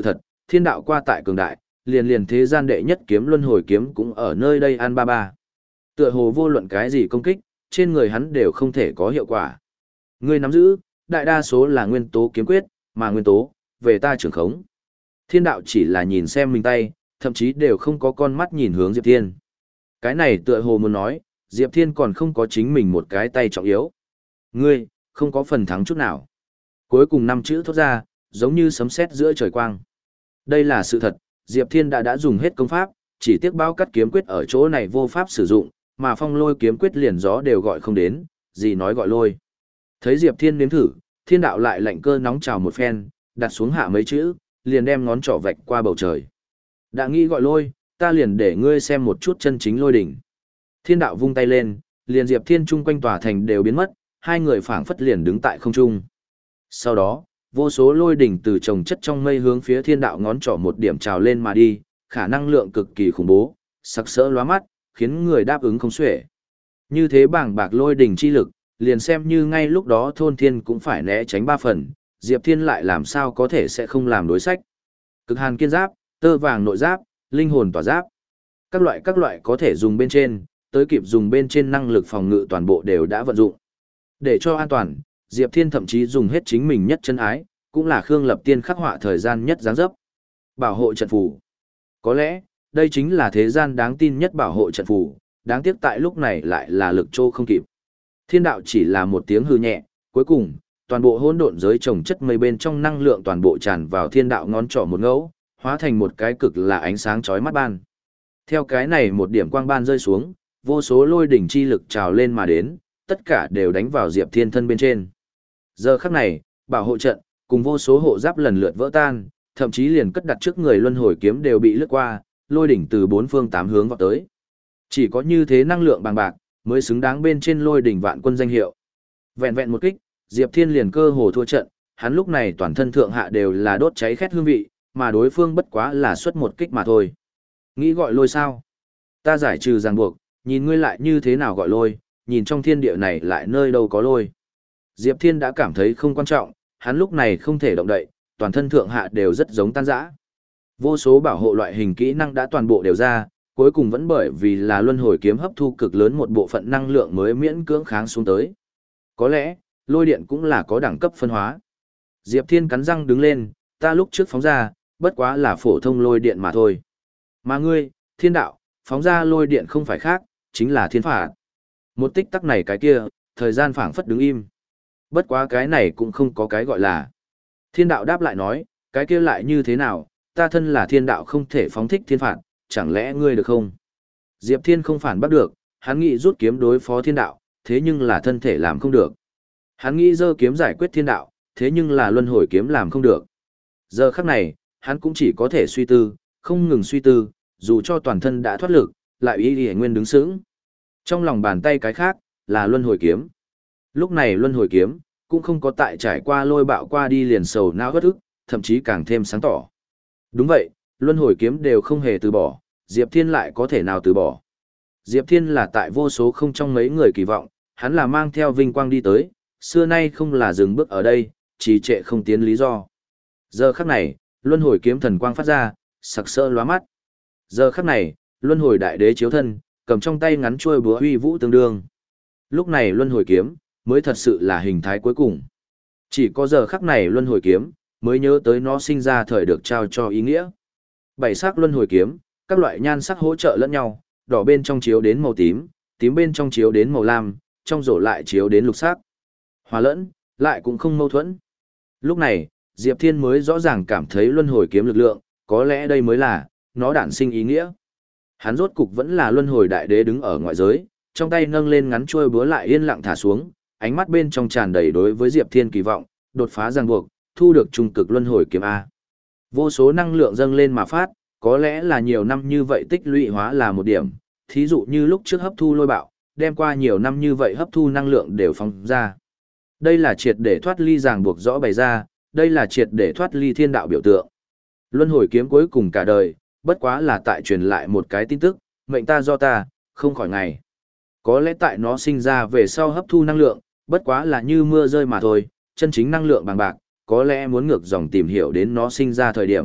thiên đạo qua tại cường đại, liền liền thế gian đệ nhất kiếm luân hồi kiếm cũng ở nơi đây an ba ba. Tựa hồ vô luận cái gì công kích, trên người hắn đều không thể có hiệu quả. Ngươi nắm giữ, đại đa số là nguyên tố kiếm quyết, mà nguyên tố, về ta trưởng khống. Thiên đạo chỉ là nhìn xem mình tay, thậm chí đều không có con mắt nhìn hướng Diệp Thiên. Cái này tựa hồ muốn nói, Diệp Thiên còn không có chính mình một cái tay trọng yếu. Ngươi, không có phần thắng chút nào. Cuối cùng năm chữ thốt ra, giống như sấm sét giữa trời quang. Đây là sự thật, Diệp Thiên đã đã dùng hết công pháp, chỉ tiếc bao cắt kiếm quyết ở chỗ này vô pháp sử dụng, mà phong lôi kiếm quyết liền gió đều gọi không đến, gì nói gọi lôi. Thấy Diệp Thiên nếm thử, thiên đạo lại lạnh cơ nóng trào một phen, đặt xuống hạ mấy chữ, liền đem ngón trỏ vạch qua bầu trời. Đã nghĩ gọi lôi, ta liền để ngươi xem một chút chân chính lôi đỉnh. Thiên đạo vung tay lên, liền Diệp Thiên chung quanh tòa thành đều biến mất, hai người phảng phất liền đứng tại không trung. Sau đó, vô số lôi đỉnh từ chồng chất trong mây hướng phía thiên đạo ngón trỏ một điểm trào lên mà đi, khả năng lượng cực kỳ khủng bố, sắc sỡ lóa mắt, khiến người đáp ứng không xuể. Như thế bảng bạc lôi đỉnh chi lực, liền xem như ngay lúc đó thôn thiên cũng phải né tránh ba phần, Diệp Thiên lại làm sao có thể sẽ không làm đối sách. Cực hàn kiên giáp, tơ vàng nội giáp, linh hồn tỏa giáp. Các loại các loại có thể dùng bên trên, tới kịp dùng bên trên năng lực phòng ngự toàn bộ đều đã vận dụng. Để cho an toàn, Diệp Thiên thậm chí dùng hết chính mình nhất chân ái, cũng là Khương Lập Tiên khắc họa thời gian nhất dáng dấp. Bảo hộ trận phù. Có lẽ, đây chính là thế gian đáng tin nhất bảo hộ trận phù, đáng tiếc tại lúc này lại là lực trô không kịp. Thiên đạo chỉ là một tiếng hư nhẹ, cuối cùng, toàn bộ hỗn độn giới trồng chất mây bên trong năng lượng toàn bộ tràn vào thiên đạo ngón trỏ một ngẫu, hóa thành một cái cực là ánh sáng chói mắt ban. Theo cái này một điểm quang ban rơi xuống, vô số lôi đỉnh chi lực trào lên mà đến, tất cả đều đánh vào Diệp Thiên thân bên trên. Giờ khắc này, bảo hộ trận, cùng vô số hộ giáp lần lượt vỡ tan, thậm chí liền cất đặt trước người luân hồi kiếm đều bị lướt qua, lôi đỉnh từ bốn phương tám hướng vọt tới. Chỉ có như thế năng lượng bằng bạc, mới xứng đáng bên trên lôi đỉnh vạn quân danh hiệu. Vẹn vẹn một kích, Diệp Thiên liền cơ hồ thua trận, hắn lúc này toàn thân thượng hạ đều là đốt cháy khét hương vị, mà đối phương bất quá là xuất một kích mà thôi. Nghĩ gọi lôi sao? Ta giải trừ ràng buộc, nhìn ngươi lại như thế nào gọi lôi, nhìn trong thiên địa này lại nơi đâu có lôi. Diệp Thiên đã cảm thấy không quan trọng, hắn lúc này không thể động đậy, toàn thân thượng hạ đều rất giống tan rã. Vô số bảo hộ loại hình kỹ năng đã toàn bộ đều ra, cuối cùng vẫn bởi vì là luân hồi kiếm hấp thu cực lớn một bộ phận năng lượng mới miễn cưỡng kháng xuống tới. Có lẽ, lôi điện cũng là có đẳng cấp phân hóa. Diệp Thiên cắn răng đứng lên, ta lúc trước phóng ra, bất quá là phổ thông lôi điện mà thôi. Mà ngươi, thiên đạo, phóng ra lôi điện không phải khác, chính là thiên phạt. Một tích tắc này cái kia, thời gian phảng phất đứng im. Bất quá cái này cũng không có cái gọi là. Thiên đạo đáp lại nói, cái kia lại như thế nào, ta thân là thiên đạo không thể phóng thích thiên phạt, chẳng lẽ ngươi được không? Diệp Thiên không phản bắt được, hắn nghĩ rút kiếm đối phó thiên đạo, thế nhưng là thân thể làm không được. Hắn nghĩ giơ kiếm giải quyết thiên đạo, thế nhưng là luân hồi kiếm làm không được. Giờ khắc này, hắn cũng chỉ có thể suy tư, không ngừng suy tư, dù cho toàn thân đã thoát lực, lại ý ý nguyên đứng sững. Trong lòng bàn tay cái khác, là luân hồi kiếm. Lúc này luân hồi kiếm, cũng không có tại trải qua lôi bạo qua đi liền sầu não bất ức, thậm chí càng thêm sáng tỏ. Đúng vậy, luân hồi kiếm đều không hề từ bỏ, Diệp Thiên lại có thể nào từ bỏ. Diệp Thiên là tại vô số không trong mấy người kỳ vọng, hắn là mang theo vinh quang đi tới, xưa nay không là dừng bước ở đây, trì trệ không tiến lý do. Giờ khắc này, luân hồi kiếm thần quang phát ra, sặc sỡ lóa mắt. Giờ khắc này, luân hồi đại đế chiếu thân, cầm trong tay ngắn chuôi búa huy vũ tương đương. Lúc này luân hồi kiếm, mới thật sự là hình thái cuối cùng. Chỉ có giờ khắc này luân hồi kiếm, mới nhớ tới nó sinh ra thời được trao cho ý nghĩa. Bảy sắc luân hồi kiếm, các loại nhan sắc hỗ trợ lẫn nhau, đỏ bên trong chiếu đến màu tím, tím bên trong chiếu đến màu lam, trong rổ lại chiếu đến lục sắc. Hòa lẫn, lại cũng không mâu thuẫn. Lúc này, Diệp Thiên mới rõ ràng cảm thấy luân hồi kiếm lực lượng, có lẽ đây mới là, nó đản sinh ý nghĩa. Hắn rốt cục vẫn là luân hồi đại đế đứng ở ngoại giới, trong tay nâng lên ngắn chuôi búa lại yên lặng thả xuống, ánh mắt bên trong tràn đầy đối với Diệp Thiên kỳ vọng, đột phá ràng buộc, thu được trung cực luân hồi kiếm A. Vô số năng lượng dâng lên mà phát, có lẽ là nhiều năm như vậy tích lũy hóa là một điểm, thí dụ như lúc trước hấp thu lôi bạo, đem qua nhiều năm như vậy hấp thu năng lượng đều phóng ra. Đây là triệt để thoát ly ràng buộc rõ bày ra, đây là triệt để thoát ly thiên đạo biểu tượng. Luân hồi kiếm cuối cùng cả đời, bất quá là tại truyền lại một cái tin tức, mệnh ta do ta, không khỏi ngày. Có lẽ tại nó sinh ra về sau hấp thu năng lượng, bất quá là như mưa rơi mà thôi, chân chính năng lượng bằng bạc, có lẽ muốn ngược dòng tìm hiểu đến nó sinh ra thời điểm,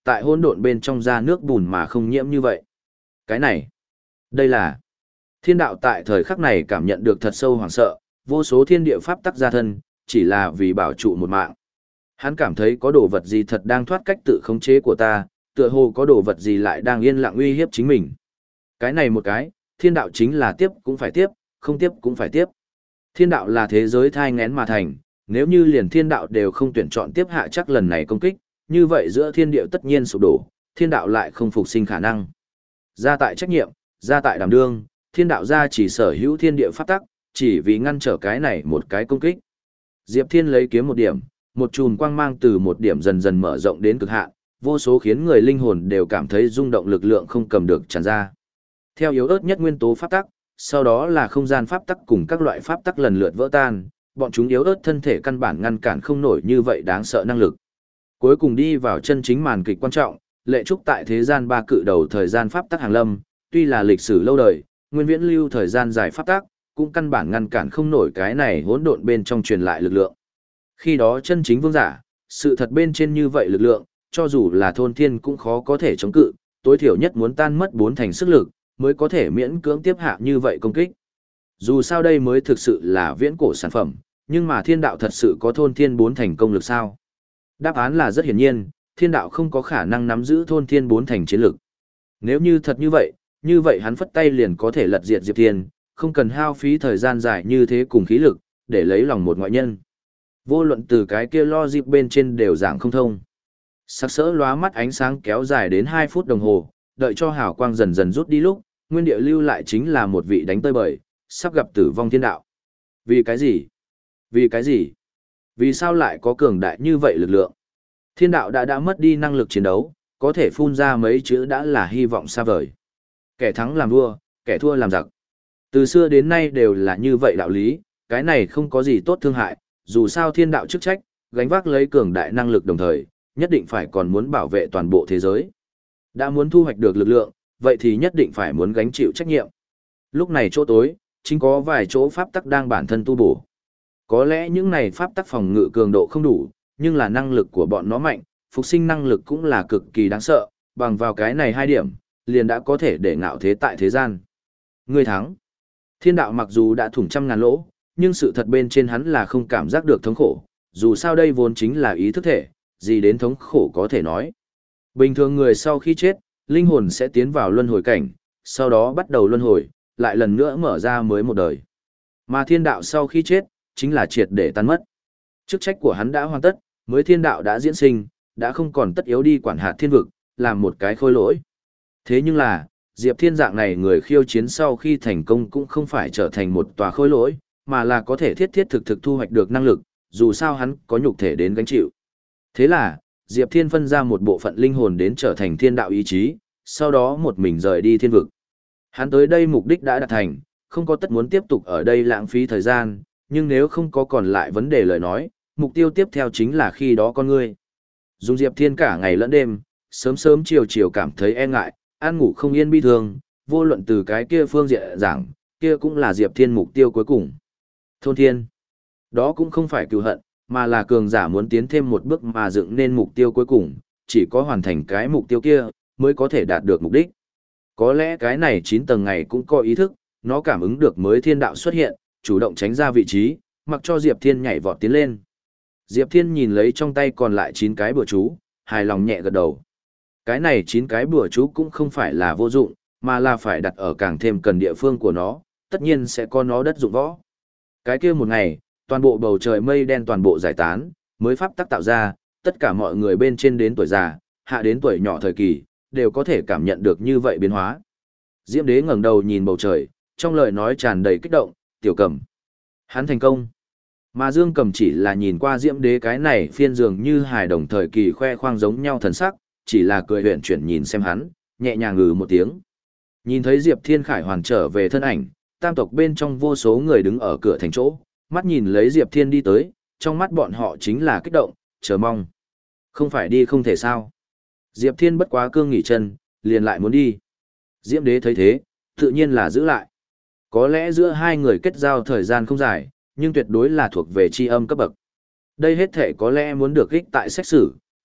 tại hỗn độn bên trong ra nước bùn mà không nhiễm như vậy. Cái này, đây là thiên đạo tại thời khắc này cảm nhận được thật sâu hoảng sợ, vô số thiên địa pháp tắc ra thân, chỉ là vì bảo trụ một mạng. Hắn cảm thấy có đồ vật gì thật đang thoát cách tự khống chế của ta, tựa hồ có đồ vật gì lại đang yên lặng uy hiếp chính mình. Cái này một cái, thiên đạo chính là tiếp cũng phải tiếp, không tiếp cũng phải tiếp. Thiên đạo là thế giới thai nghén mà thành, nếu như liền thiên đạo đều không tuyển chọn tiếp hạ chắc lần này công kích, như vậy giữa thiên địa tất nhiên sụp đổ, thiên đạo lại không phục sinh khả năng. Ra tại trách nhiệm, ra tại đảm đương, thiên đạo ra chỉ sở hữu thiên địa pháp tắc, chỉ vì ngăn trở cái này một cái công kích. Diệp Thiên lấy kiếm một điểm, một chùm quang mang từ một điểm dần dần mở rộng đến cực hạn, vô số khiến người linh hồn đều cảm thấy rung động lực lượng không cầm được tràn ra. Theo yếu ớt nhất nguyên tố pháp tắc, sau đó là không gian pháp tắc cùng các loại pháp tắc lần lượt vỡ tan, bọn chúng yếu ớt thân thể căn bản ngăn cản không nổi như vậy đáng sợ năng lực. Cuối cùng đi vào chân chính màn kịch quan trọng, lệ trúc tại thế gian ba cự đầu thời gian pháp tắc hàng lâm, tuy là lịch sử lâu đời, nguyên viễn lưu thời gian dài pháp tắc, cũng căn bản ngăn cản không nổi cái này hỗn độn bên trong truyền lại lực lượng. Khi đó chân chính vương giả, sự thật bên trên như vậy lực lượng, cho dù là thôn thiên cũng khó có thể chống cự, tối thiểu nhất muốn tan mất bốn thành sức lực, mới có thể miễn cưỡng tiếp hạ như vậy công kích. Dù sao đây mới thực sự là viễn cổ sản phẩm, nhưng mà thiên đạo thật sự có thôn thiên bốn thành công lực sao? Đáp án là rất hiển nhiên, thiên đạo không có khả năng nắm giữ thôn thiên bốn thành chiến lực. Nếu như thật như vậy, như vậy hắn phất tay liền có thể lật diệt Diệp Thiên, không cần hao phí thời gian dài như thế cùng khí lực, để lấy lòng một ngoại nhân. Vô luận từ cái kia lo dịp bên trên đều giảng không thông. Sắc sỡ lóa mắt ánh sáng kéo dài đến hai phút đồng hồ, đợi cho hào quang dần dần rút đi lúc, nguyên địa lưu lại chính là một vị đánh tơi bời, sắp gặp tử vong thiên đạo. Vì cái gì? Vì cái gì? Vì sao lại có cường đại như vậy lực lượng? Thiên đạo đã đã mất đi năng lực chiến đấu, có thể phun ra mấy chữ đã là hy vọng xa vời. Kẻ thắng làm vua, kẻ thua làm giặc. Từ xưa đến nay đều là như vậy đạo lý, cái này không có gì tốt thương hại, dù sao thiên đạo chức trách, gánh vác lấy cường đại năng lực đồng thời, nhất định phải còn muốn bảo vệ toàn bộ thế giới. Đã muốn thu hoạch được lực lượng, vậy thì nhất định phải muốn gánh chịu trách nhiệm. Lúc này chỗ tối, chính có vài chỗ pháp tắc đang bản thân tu bổ. Có lẽ những này pháp tắc phòng ngự cường độ không đủ, nhưng là năng lực của bọn nó mạnh, phục sinh năng lực cũng là cực kỳ đáng sợ, bằng vào cái này hai điểm, liền đã có thể để ngạo thế tại thế gian. Người thắng. Thiên đạo mặc dù đã thủng trăm ngàn lỗ, nhưng sự thật bên trên hắn là không cảm giác được thống khổ, dù sao đây vốn chính là ý thức thể, gì đến thống khổ có thể nói. Bình thường người sau khi chết, linh hồn sẽ tiến vào luân hồi cảnh, sau đó bắt đầu luân hồi, lại lần nữa mở ra mới một đời. Mà thiên đạo sau khi chết, chính là triệt để tan mất. Chức trách của hắn đã hoàn tất, mới thiên đạo đã diễn sinh, đã không còn tất yếu đi quản hạt thiên vực, làm một cái khôi lỗi. Thế nhưng là, Diệp Thiên dạng này người khiêu chiến sau khi thành công cũng không phải trở thành một tòa khôi lỗi, mà là có thể thiết thiết thực thực thu hoạch được năng lực, dù sao hắn có nhục thể đến gánh chịu. Thế là, Diệp Thiên phân ra một bộ phận linh hồn đến trở thành thiên đạo ý chí, sau đó một mình rời đi thiên vực. Hắn tới đây mục đích đã đạt thành, không có tất muốn tiếp tục ở đây lãng phí thời gian, nhưng nếu không có còn lại vấn đề lời nói, mục tiêu tiếp theo chính là khi đó con ngươi. Dùng Diệp Thiên cả ngày lẫn đêm, sớm sớm chiều chiều cảm thấy e ngại, ăn ngủ không yên bi thương, vô luận từ cái kia phương diện giảng, kia cũng là Diệp Thiên mục tiêu cuối cùng. Thôn thiên. Đó cũng không phải cừu hận, mà là cường giả muốn tiến thêm một bước mà dựng nên mục tiêu cuối cùng, chỉ có hoàn thành cái mục tiêu kia, mới có thể đạt được mục đích. Có lẽ cái này chín tầng ngày cũng có ý thức, nó cảm ứng được mới thiên đạo xuất hiện, chủ động tránh ra vị trí, mặc cho Diệp Thiên nhảy vọt tiến lên. Diệp Thiên nhìn lấy trong tay còn lại chín cái bùa chú, hài lòng nhẹ gật đầu. Cái này chín cái bùa chú cũng không phải là vô dụng, mà là phải đặt ở càng thêm cần địa phương của nó, tất nhiên sẽ có nó đất dụng võ. Cái kia một ngày, toàn bộ bầu trời mây đen toàn bộ giải tán, mới pháp tắc tạo ra, tất cả mọi người bên trên đến tuổi già, hạ đến tuổi nhỏ thời kỳ, đều có thể cảm nhận được như vậy biến hóa. Diễm Đế ngẩng đầu nhìn bầu trời, trong lời nói tràn đầy kích động, "Tiểu Cầm, hắn thành công." Mà Dương Cầm chỉ là nhìn qua Diễm Đế cái này phiên dường như hài đồng thời kỳ khoe khoang giống nhau thần sắc, chỉ là cười huyền chuyển nhìn xem hắn, nhẹ nhàng ngừ một tiếng. Nhìn thấy Diệp Thiên Khải hoàn trở về thân ảnh, tam tộc bên trong vô số người đứng ở cửa thành chỗ, mắt nhìn lấy Diệp Thiên đi tới, trong mắt bọn họ chính là kích động, chờ mong. Không phải đi không thể sao. Diệp Thiên bất quá cương nghỉ chân, liền lại muốn đi. Diễm Đế thấy thế, tự nhiên là giữ lại. Có lẽ giữa hai người kết giao thời gian không dài, nhưng tuyệt đối là thuộc về tri âm cấp bậc. Đây hết thể có lẽ muốn được ích tại xét xử,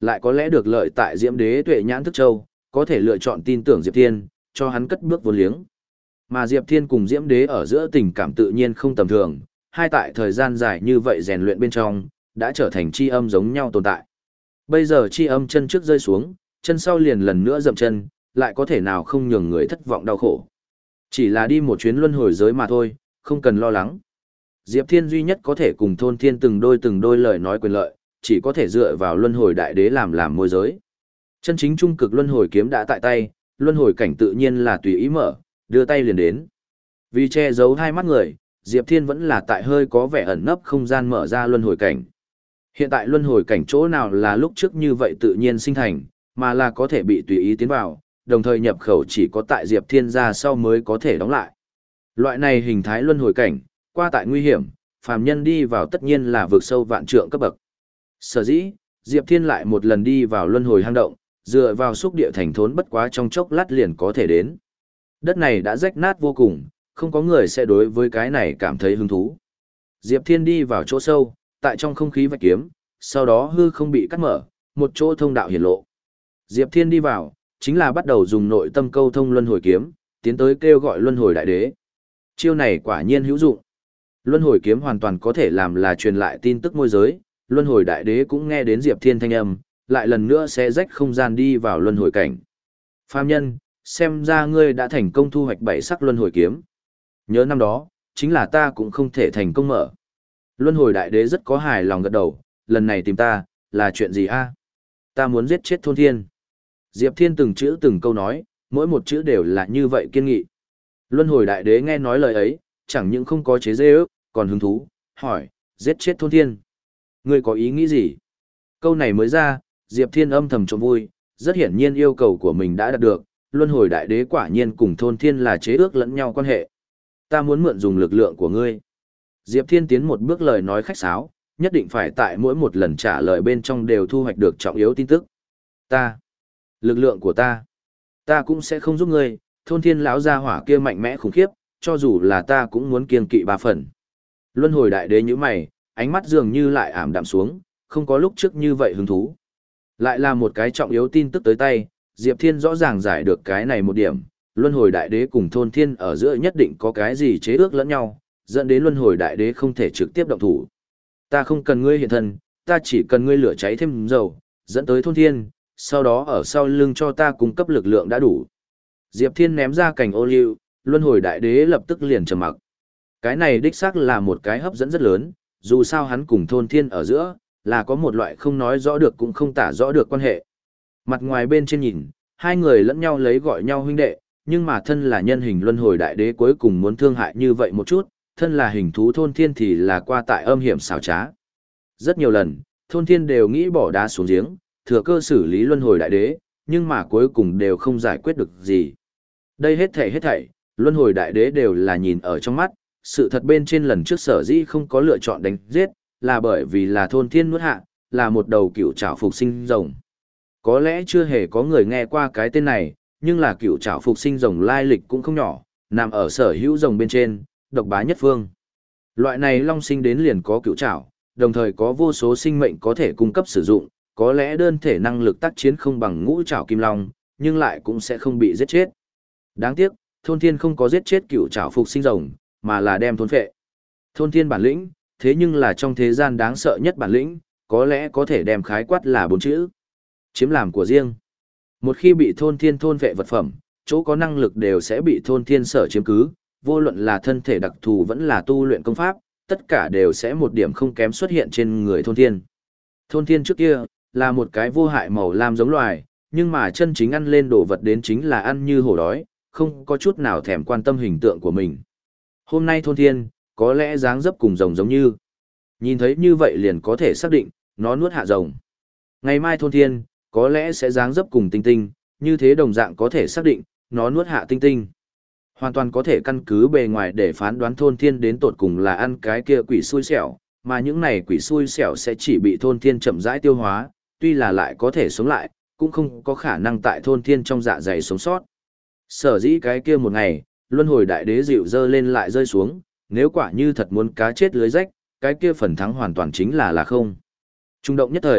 lại có lẽ được lợi tại Diễm Đế tuệ nhãn thức châu, có thể lựa chọn tin tưởng Diệp Thiên, cho hắn cất bước vốn liếng. Mà Diệp Thiên cùng Diễm Đế ở giữa tình cảm tự nhiên không tầm thường, hai tại thời gian dài như vậy rèn luyện bên trong, đã trở thành chi âm giống nhau tồn tại. Bây giờ chi âm chân trước rơi xuống, chân sau liền lần nữa dậm chân, lại có thể nào không nhường người thất vọng đau khổ. Chỉ là đi một chuyến luân hồi giới mà thôi, không cần lo lắng. Diệp Thiên duy nhất có thể cùng Thôn Thiên từng đôi từng đôi lời nói quyền lợi, chỉ có thể dựa vào luân hồi đại đế làm làm môi giới. Chân chính trung cực luân hồi kiếm đã tại tay, luân hồi cảnh tự nhiên là tùy ý mở, đưa tay liền đến. Vì che giấu hai mắt người, Diệp Thiên vẫn là tại hơi có vẻ ẩn nấp không gian mở ra luân hồi cảnh. Hiện tại luân hồi cảnh chỗ nào là lúc trước như vậy tự nhiên sinh thành, mà là có thể bị tùy ý tiến vào, đồng thời nhập khẩu chỉ có tại Diệp Thiên ra sau mới có thể đóng lại. Loại này hình thái luân hồi cảnh, qua tại nguy hiểm, phàm nhân đi vào tất nhiên là vượt sâu vạn trượng cấp bậc. Sở dĩ, Diệp Thiên lại một lần đi vào luân hồi hang động, dựa vào xúc địa thành thốn bất quá trong chốc lát liền có thể đến. Đất này đã rách nát vô cùng, không có người sẽ đối với cái này cảm thấy hứng thú. Diệp Thiên đi vào chỗ sâu, tại trong không khí vạch kiếm, sau đó hư không bị cắt mở, một chỗ thông đạo hiển lộ. Diệp Thiên đi vào, chính là bắt đầu dùng nội tâm câu thông luân hồi kiếm, tiến tới kêu gọi luân hồi đại đế. Chiêu này quả nhiên hữu dụng. Luân hồi kiếm hoàn toàn có thể làm là truyền lại tin tức môi giới, luân hồi đại đế cũng nghe đến Diệp Thiên thanh âm, lại lần nữa sẽ rách không gian đi vào luân hồi cảnh. Phàm nhân, xem ra ngươi đã thành công thu hoạch bảy sắc luân hồi kiếm. Nhớ năm đó, chính là ta cũng không thể thành công mở. Luân hồi đại đế rất có hài lòng gật đầu, lần này tìm ta, là chuyện gì a? Ta muốn giết chết Thôn Thiên. Diệp Thiên từng chữ từng câu nói, mỗi một chữ đều là như vậy kiên nghị. Luân hồi đại đế nghe nói lời ấy, chẳng những không có chế giễu, còn hứng thú, hỏi, giết chết Thôn Thiên. Ngươi có ý nghĩ gì? Câu này mới ra, Diệp Thiên âm thầm trộm vui, rất hiển nhiên yêu cầu của mình đã đạt được, luân hồi đại đế quả nhiên cùng Thôn Thiên là chế ước lẫn nhau quan hệ. Ta muốn mượn dùng lực lượng của ngươi. Diệp Thiên tiến một bước lời nói khách sáo, nhất định phải tại mỗi một lần trả lời bên trong đều thu hoạch được trọng yếu tin tức. Ta, lực lượng của ta, ta cũng sẽ không giúp ngươi, Thôn Thiên lão gia hỏa kia mạnh mẽ khủng khiếp, cho dù là ta cũng muốn kiêng kỵ ba phần. Luân hồi đại đế như mày, ánh mắt dường như lại ảm đạm xuống, không có lúc trước như vậy hứng thú. Lại là một cái trọng yếu tin tức tới tay, Diệp Thiên rõ ràng giải được cái này một điểm, luân hồi đại đế cùng Thôn Thiên ở giữa nhất định có cái gì chế ước lẫn nhau, dẫn đến luân hồi đại đế không thể trực tiếp động thủ. Ta không cần ngươi hiện thân, ta chỉ cần ngươi lửa cháy thêm dầu, dẫn tới Thôn Thiên, sau đó ở sau lưng cho ta cung cấp lực lượng đã đủ. Diệp Thiên ném ra cành ô liu, luân hồi đại đế lập tức liền trầm mặc. Cái này đích xác là một cái hấp dẫn rất lớn, dù sao hắn cùng Thôn Thiên ở giữa, là có một loại không nói rõ được cũng không tả rõ được quan hệ. Mặt ngoài bên trên nhìn, hai người lẫn nhau lấy gọi nhau huynh đệ, nhưng mà thân là nhân hình luân hồi đại đế cuối cùng muốn thương hại như vậy một chút, thân là hình thú Thôn Thiên thì là qua tại âm hiểm xảo trá. Rất nhiều lần, Thôn Thiên đều nghĩ bỏ đá xuống giếng, thừa cơ xử lý luân hồi đại đế, nhưng mà cuối cùng đều không giải quyết được gì. Đây hết thảy hết thảy, luân hồi đại đế đều là nhìn ở trong mắt, sự thật bên trên lần trước sở dĩ không có lựa chọn đánh giết, là bởi vì là Thôn Thiên nuốt hạ, là một đầu cựu trảo phục sinh rồng. Có lẽ chưa hề có người nghe qua cái tên này, nhưng là cựu trảo phục sinh rồng lai lịch cũng không nhỏ, nằm ở sở hữu rồng bên trên, độc bá nhất phương. Loại này long sinh đến liền có cựu trảo, đồng thời có vô số sinh mệnh có thể cung cấp sử dụng, có lẽ đơn thể năng lực tác chiến không bằng ngũ trảo kim long, nhưng lại cũng sẽ không bị giết chết. Đáng tiếc, Thôn Thiên không có giết chết cựu trảo phục sinh rồng, mà là đem thôn phệ. Thôn Thiên bản lĩnh, thế nhưng là trong thế gian đáng sợ nhất bản lĩnh, có lẽ có thể đem khái quát là bốn chữ. Chiếm làm của riêng. Một khi bị Thôn Thiên thôn phệ vật phẩm, chỗ có năng lực đều sẽ bị Thôn Thiên sở chiếm cứ, vô luận là thân thể đặc thù vẫn là tu luyện công pháp, tất cả đều sẽ một điểm không kém xuất hiện trên người Thôn Thiên. Thôn Thiên trước kia, là một cái vô hại màu lam giống loài, nhưng mà chân chính ăn lên đồ vật đến chính là ăn như hổ đói, không có chút nào thèm quan tâm hình tượng của mình. Hôm nay Thôn Thiên, có lẽ dáng dấp cùng rồng giống như. Nhìn thấy như vậy liền có thể xác định, nó nuốt hạ rồng. Ngày mai Thôn Thiên, có lẽ sẽ dáng dấp cùng tinh tinh, như thế đồng dạng có thể xác định, nó nuốt hạ tinh tinh. Hoàn toàn có thể căn cứ bề ngoài để phán đoán Thôn Thiên đến tột cùng là ăn cái kia quỷ xui xẻo, mà những này quỷ xui xẻo sẽ chỉ bị Thôn Thiên chậm rãi tiêu hóa, tuy là lại có thể sống lại, cũng không có khả năng tại Thôn Thiên trong dạ dày sống sót. Sở dĩ cái kia một ngày, luân hồi đại đế dịu dơ lên lại rơi xuống, nếu quả như thật muốn cá chết lưới rách, cái kia phần thắng hoàn toàn chính là là không. Trung động nhất thời,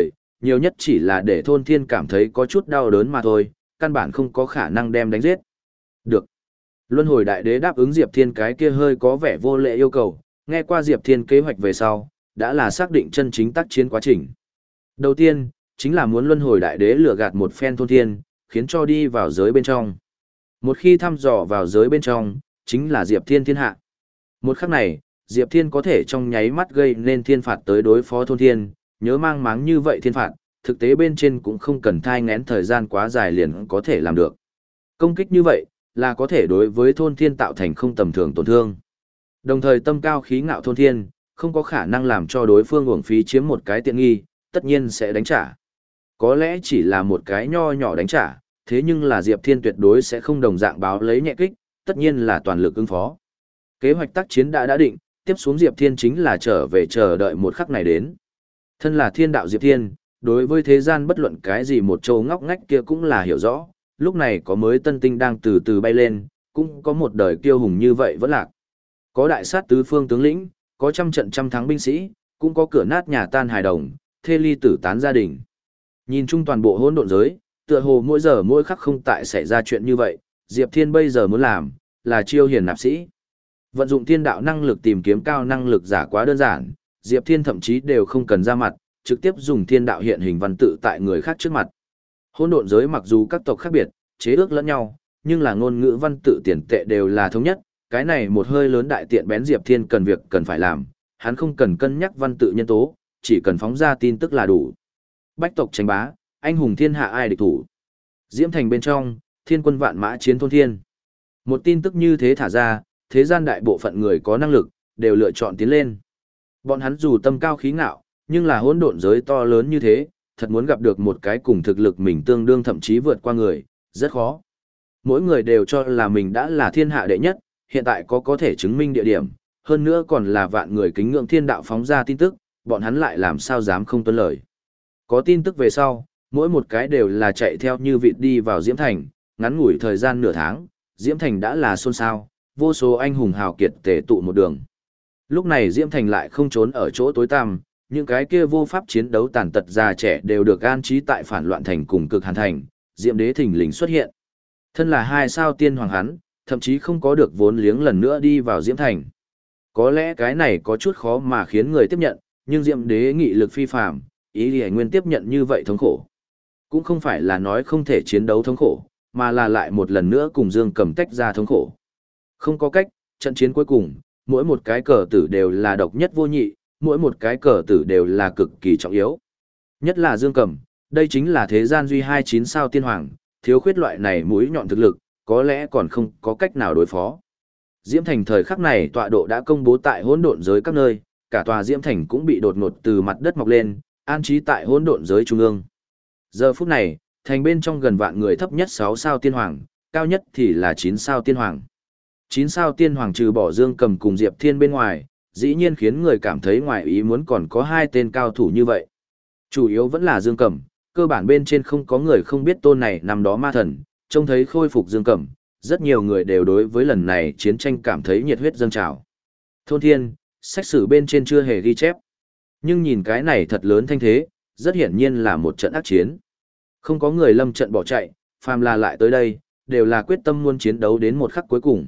nhiều nhất chỉ là để thôn thiên cảm thấy có chút đau đớn mà thôi, căn bản không có khả năng đem đánh giết. Được. Luân hồi đại đế đáp ứng Diệp Thiên cái kia hơi có vẻ vô lệ yêu cầu, nghe qua Diệp Thiên kế hoạch về sau, đã là xác định chân chính tác chiến quá trình. Đầu tiên, chính là muốn luân hồi đại đế lừa gạt một phen thôn thiên, khiến cho đi vào giới bên trong. Một khi thăm dò vào giới bên trong, chính là Diệp Thiên thiên hạ. Một khắc này, Diệp Thiên có thể trong nháy mắt gây nên thiên phạt tới đối phó thôn thiên, nhớ mang máng như vậy thiên phạt, thực tế bên trên cũng không cần thai ngén thời gian quá dài liền có thể làm được. Công kích như vậy, là có thể đối với thôn thiên tạo thành không tầm thường tổn thương. Đồng thời tâm cao khí ngạo thôn thiên, không có khả năng làm cho đối phương uổng phí chiếm một cái tiện nghi, tất nhiên sẽ đánh trả. Có lẽ chỉ là một cái nho nhỏ đánh trả, thế nhưng là Diệp Thiên tuyệt đối sẽ không đồng dạng báo lấy nhẹ kích, tất nhiên là toàn lực ứng phó. Kế hoạch tác chiến đã đã định, tiếp xuống Diệp Thiên chính là trở về chờ đợi một khắc này đến. Thân là thiên đạo Diệp Thiên, đối với thế gian bất luận cái gì một châu ngóc ngách kia cũng là hiểu rõ, lúc này có mới tân tinh đang từ từ bay lên, cũng có một đời kiêu hùng như vậy vẫn lạc. Có đại sát tứ phương tướng lĩnh, có trăm trận trăm thắng binh sĩ, cũng có cửa nát nhà tan hài đồng, thê ly tử tán gia đình. Nhìn chung toàn bộ hỗn độn giới, tựa hồ mỗi giờ mỗi khắc không tại xảy ra chuyện như vậy, Diệp Thiên bây giờ muốn làm, là chiêu hiền nạp sĩ. Vận dụng thiên đạo năng lực tìm kiếm cao năng lực giả quá đơn giản, Diệp Thiên thậm chí đều không cần ra mặt, trực tiếp dùng thiên đạo hiện hình văn tự tại người khác trước mặt. Hỗn độn giới mặc dù các tộc khác biệt, chế ước lẫn nhau, nhưng là ngôn ngữ văn tự tiền tệ đều là thống nhất, cái này một hơi lớn đại tiện bén Diệp Thiên cần việc cần phải làm, hắn không cần cân nhắc văn tự nhân tố, chỉ cần phóng ra tin tức là đủ. Bách tộc tranh bá, anh hùng thiên hạ ai địch thủ. Diễm thành bên trong, thiên quân vạn mã chiến thôn thiên. Một tin tức như thế thả ra, thế gian đại bộ phận người có năng lực, đều lựa chọn tiến lên. Bọn hắn dù tâm cao khí ngạo, nhưng là hỗn độn giới to lớn như thế, thật muốn gặp được một cái cùng thực lực mình tương đương thậm chí vượt qua người, rất khó. Mỗi người đều cho là mình đã là thiên hạ đệ nhất, hiện tại có có thể chứng minh địa điểm, hơn nữa còn là vạn người kính ngưỡng thiên đạo phóng ra tin tức, bọn hắn lại làm sao dám không tuân lời. Có tin tức về sau, mỗi một cái đều là chạy theo như vịt đi vào Diễm Thành, ngắn ngủi thời gian nửa tháng, Diễm Thành đã là xôn xao, vô số anh hùng hào kiệt tề tụ một đường. Lúc này Diễm Thành lại không trốn ở chỗ tối tăm, những cái kia vô pháp chiến đấu tàn tật già trẻ đều được an trí tại phản loạn thành cùng cực hàn thành, Diệm Đế thình lình xuất hiện. Thân là hai sao tiên hoàng hắn, thậm chí không có được vốn liếng lần nữa đi vào Diễm Thành. Có lẽ cái này có chút khó mà khiến người tiếp nhận, nhưng Diệm Đế nghị lực phi phàm, ý Lý Nguyên tiếp nhận như vậy thống khổ. Cũng không phải là nói không thể chiến đấu thống khổ, mà là lại một lần nữa cùng Dương Cầm tách ra thống khổ. Không có cách, trận chiến cuối cùng, mỗi một cái cờ tử đều là độc nhất vô nhị, mỗi một cái cờ tử đều là cực kỳ trọng yếu. Nhất là Dương Cầm, đây chính là thế gian duy hai chín sao tiên hoàng, thiếu khuyết loại này mũi nhọn thực lực, có lẽ còn không có cách nào đối phó. Diễm Thành thời khắc này tọa độ đã công bố tại hỗn độn giới các nơi, cả tòa Diễm Thành cũng bị đột ngột từ mặt đất mọc lên, an trí tại hỗn độn giới trung ương. Giờ phút này, thành bên trong gần vạn người thấp nhất sáu sao tiên hoàng, cao nhất thì là chín sao tiên hoàng. chín sao tiên hoàng trừ bỏ Dương Cầm cùng Diệp Thiên bên ngoài, dĩ nhiên khiến người cảm thấy ngoài ý muốn còn có hai tên cao thủ như vậy. Chủ yếu vẫn là Dương Cầm, cơ bản bên trên không có người không biết tôn này nằm đó ma thần, trông thấy khôi phục Dương Cầm, rất nhiều người đều đối với lần này chiến tranh cảm thấy nhiệt huyết dâng trào. Thôn Thiên, sách sử bên trên chưa hề ghi chép. Nhưng nhìn cái này thật lớn thanh thế, rất hiển nhiên là một trận ác chiến. Không có người lâm trận bỏ chạy, phàm là lại tới đây, đều là quyết tâm muốn chiến đấu đến một khắc cuối cùng.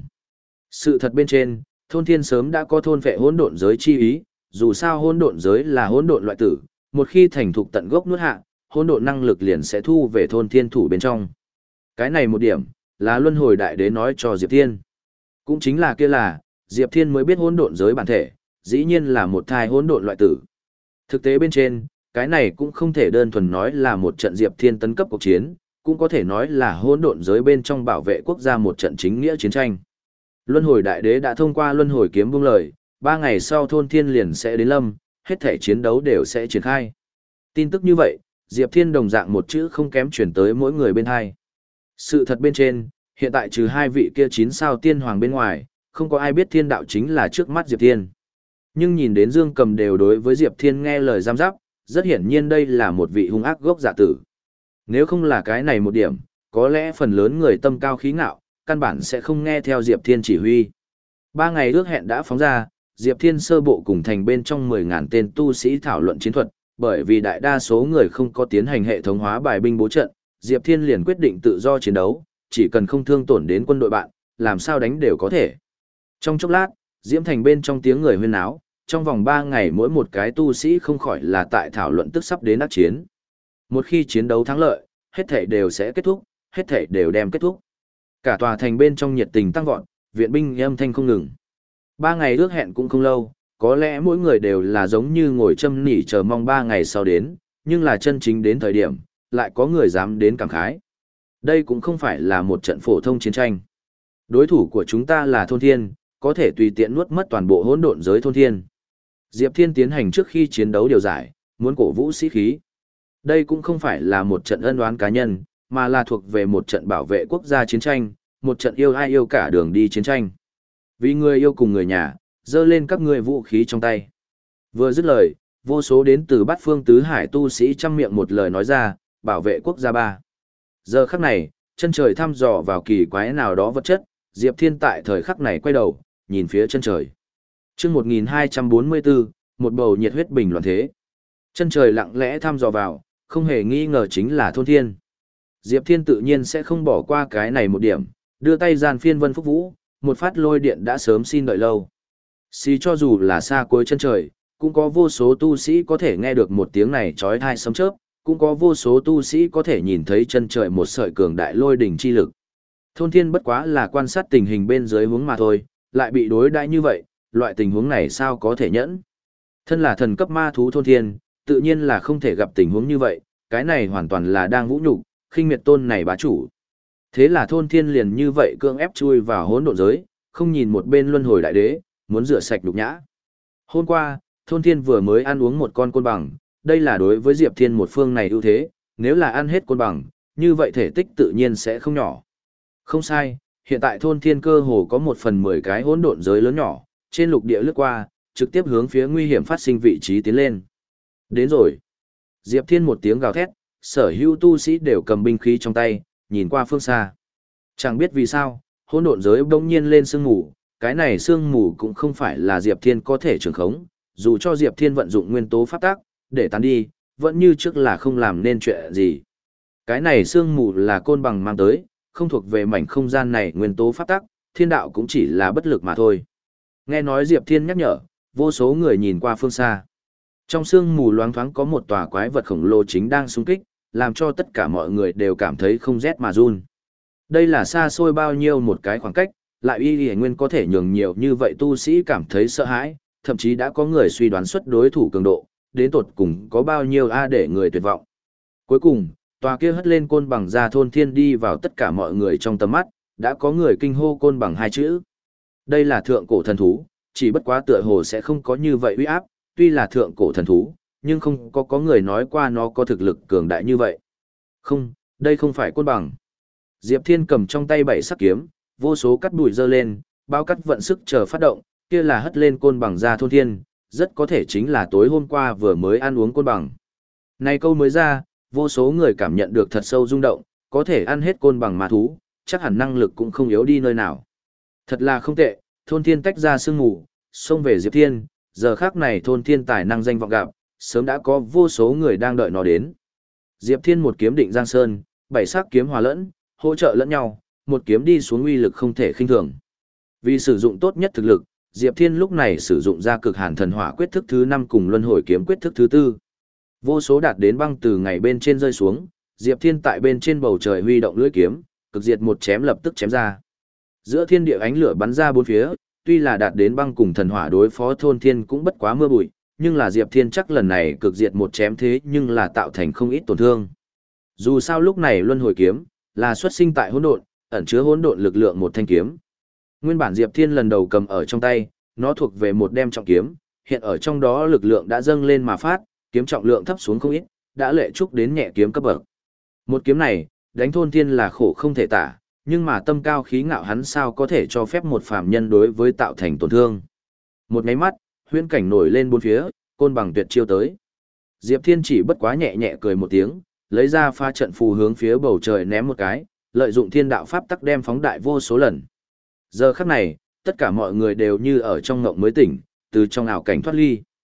Sự thật bên trên, Thôn Thiên sớm đã có thôn vệ hỗn độn giới chi ý, dù sao hỗn độn giới là hỗn độn loại tử, một khi thành thục tận gốc nuốt hạ, hỗn độn năng lực liền sẽ thu về Thôn Thiên thủ bên trong. Cái này một điểm, là luân hồi đại đế nói cho Diệp Thiên. Cũng chính là kia là, Diệp Thiên mới biết hỗn độn giới bản thể, dĩ nhiên là một thai hỗn độn loại tử. Thực tế bên trên, cái này cũng không thể đơn thuần nói là một trận Diệp Thiên tấn cấp cuộc chiến, cũng có thể nói là hỗn độn giới bên trong bảo vệ quốc gia một trận chính nghĩa chiến tranh. Luân hồi đại đế đã thông qua luân hồi kiếm buông lời, ba ngày sau Thôn Thiên liền sẽ đến lâm, hết thể chiến đấu đều sẽ triển khai. Tin tức như vậy, Diệp Thiên đồng dạng một chữ không kém chuyển tới mỗi người bên hai. Sự thật bên trên, hiện tại trừ hai vị kia chín sao tiên hoàng bên ngoài, không có ai biết thiên đạo chính là trước mắt Diệp Thiên. Nhưng nhìn đến Dương Cầm đều đối với Diệp Thiên nghe lời giam giáp, rất hiển nhiên đây là một vị hung ác gốc dạ tử. Nếu không là cái này một điểm, có lẽ phần lớn người tâm cao khí ngạo, căn bản sẽ không nghe theo Diệp Thiên chỉ huy. Ba ngày ước hẹn đã phóng ra, Diệp Thiên sơ bộ cùng thành bên trong mười ngàn tên tu sĩ thảo luận chiến thuật, bởi vì đại đa số người không có tiến hành hệ thống hóa bài binh bố trận, Diệp Thiên liền quyết định tự do chiến đấu, chỉ cần không thương tổn đến quân đội bạn, làm sao đánh đều có thể. Trong chốc lát, Diễm Thành bên trong tiếng người huyên náo, trong vòng ba ngày mỗi một cái tu sĩ không khỏi là tại thảo luận tức sắp đến ác chiến. Một khi chiến đấu thắng lợi, hết thảy đều sẽ kết thúc, hết thảy đều đem kết thúc. Cả tòa thành bên trong nhiệt tình tăng vọt, viện binh âm thanh không ngừng. Ba ngày ước hẹn cũng không lâu, có lẽ mỗi người đều là giống như ngồi châm nỉ chờ mong ba ngày sau đến, nhưng là chân chính đến thời điểm, lại có người dám đến cảm khái. Đây cũng không phải là một trận phổ thông chiến tranh. Đối thủ của chúng ta là thôn thiên, có thể tùy tiện nuốt mất toàn bộ hỗn độn giới thôn thiên. Diệp Thiên tiến hành trước khi chiến đấu điều giải, muốn cổ vũ sĩ khí. Đây cũng không phải là một trận ân oán cá nhân, mà là thuộc về một trận bảo vệ quốc gia chiến tranh, một trận yêu ai yêu cả đường đi chiến tranh. Vì người yêu cùng người nhà, dơ lên các ngươi vũ khí trong tay. Vừa dứt lời, vô số đến từ bát phương tứ hải tu sĩ trăm miệng một lời nói ra, bảo vệ quốc gia ba. Giờ khắc này, chân trời thăm dò vào kỳ quái nào đó vật chất, Diệp Thiên tại thời khắc này quay đầu, nhìn phía chân trời. Trước một nghìn hai trăm bốn mươi tư, một bầu nhiệt huyết bình loạn thế. Chân trời lặng lẽ thăm dò vào, không hề nghi ngờ chính là thôn thiên. Diệp Thiên tự nhiên sẽ không bỏ qua cái này một điểm, đưa tay gian phiên vân phúc vũ, một phát lôi điện đã sớm xin đợi lâu. Xì cho dù là xa cuối chân trời, cũng có vô số tu sĩ có thể nghe được một tiếng này chói tai sấm chớp, cũng có vô số tu sĩ có thể nhìn thấy chân trời một sợi cường đại lôi đỉnh chi lực. Thôn thiên bất quá là quan sát tình hình bên dưới hướng mà thôi, lại bị đối đãi như vậy, loại tình huống này sao có thể nhẫn. Thân là thần cấp ma thú thôn thiên, tự nhiên là không thể gặp tình huống như vậy, cái này hoàn toàn là đang vũ nhục, khinh miệt tôn này bá chủ. Thế là thôn thiên liền như vậy cương ép chui vào hỗn độn giới, không nhìn một bên luân hồi đại đế, muốn rửa sạch nhục nhã. Hôm qua, thôn thiên vừa mới ăn uống một con côn bằng, đây là đối với Diệp Thiên một phương này ưu thế, nếu là ăn hết côn bằng, như vậy thể tích tự nhiên sẽ không nhỏ. Không sai, hiện tại thôn thiên cơ hồ có một phần mười cái hỗn độn giới lớn nhỏ, trên lục địa lướt qua, trực tiếp hướng phía nguy hiểm phát sinh vị trí tiến lên. Đến rồi. Diệp Thiên một tiếng gào thét, sở hữu tu sĩ đều cầm binh khí trong tay, nhìn qua phương xa. Chẳng biết vì sao, hỗn độn giới bỗng nhiên lên sương mù, cái này sương mù cũng không phải là Diệp Thiên có thể trường khống, dù cho Diệp Thiên vận dụng nguyên tố pháp tác, để tán đi, vẫn như trước là không làm nên chuyện gì. Cái này sương mù là côn bằng mang tới, không thuộc về mảnh không gian này nguyên tố pháp tác, thiên đạo cũng chỉ là bất lực mà thôi. Nghe nói Diệp Thiên nhắc nhở, vô số người nhìn qua phương xa. Trong sương mù loáng thoáng có một tòa quái vật khổng lồ chính đang xung kích, làm cho tất cả mọi người đều cảm thấy không rét mà run. Đây là xa xôi bao nhiêu một cái khoảng cách, lại y y nguyên có thể nhường nhiều như vậy tu sĩ cảm thấy sợ hãi, thậm chí đã có người suy đoán xuất đối thủ cường độ, đến tột cùng có bao nhiêu a để người tuyệt vọng. Cuối cùng, tòa kia hất lên côn bằng ra thôn thiên đi vào tất cả mọi người trong tầm mắt, đã có người kinh hô côn bằng hai chữ. Đây là thượng cổ thần thú, chỉ bất quá tựa hồ sẽ không có như vậy uy áp, tuy là thượng cổ thần thú, nhưng không có có người nói qua nó có thực lực cường đại như vậy. Không, đây không phải côn bằng. Diệp Thiên cầm trong tay bảy sắc kiếm, vô số cắt bụi dơ lên, bao cắt vận sức chờ phát động, kia là hất lên côn bằng ra thôn thiên, rất có thể chính là tối hôm qua vừa mới ăn uống côn bằng. Này câu mới ra, vô số người cảm nhận được thật sâu rung động, có thể ăn hết côn bằng ma thú, chắc hẳn năng lực cũng không yếu đi nơi nào. Thật là không tệ, thôn thiên tách ra sương mù, xông về Diệp Thiên, giờ khác này thôn thiên tài năng danh vọng gặp, sớm đã có vô số người đang đợi nó đến. Diệp Thiên một kiếm định giang sơn, bảy sắc kiếm hòa lẫn, hỗ trợ lẫn nhau, một kiếm đi xuống uy lực không thể khinh thường. Vì sử dụng tốt nhất thực lực, Diệp Thiên lúc này sử dụng ra cực hàn thần hỏa quyết thức thứ năm cùng luân hồi kiếm quyết thức thứ tư. Vô số đạt đến băng từ ngày bên trên rơi xuống, Diệp Thiên tại bên trên bầu trời huy động lưỡi kiếm, cực diệt một chém lập tức chém ra. Giữa thiên địa ánh lửa bắn ra bốn phía, tuy là đạt đến băng cùng thần hỏa đối phó thôn thiên cũng bất quá mưa bụi, nhưng là Diệp Thiên chắc lần này cực diệt một chém thế nhưng là tạo thành không ít tổn thương. Dù sao lúc này luân hồi kiếm là xuất sinh tại hỗn độn, ẩn chứa hỗn độn lực lượng một thanh kiếm. Nguyên bản Diệp Thiên lần đầu cầm ở trong tay, nó thuộc về một đem trọng kiếm, hiện ở trong đó lực lượng đã dâng lên mà phát, kiếm trọng lượng thấp xuống không ít, đã lệ chúc đến nhẹ kiếm cấp bậc. Một kiếm này, đánh thôn thiên là khổ không thể tả, nhưng mà tâm cao khí ngạo hắn sao có thể cho phép một phàm nhân đối với tạo thành tổn thương. Một nháy mắt, huyễn cảnh nổi lên bốn phía, côn bằng tuyệt chiêu tới. Diệp Thiên chỉ bất quá nhẹ nhẹ cười một tiếng, lấy ra pha trận phù hướng phía bầu trời ném một cái, lợi dụng thiên đạo pháp tắc đem phóng đại vô số lần. Giờ khắc này, tất cả mọi người đều như ở trong ngộng mới tỉnh, từ trong ảo cảnh thoát ly.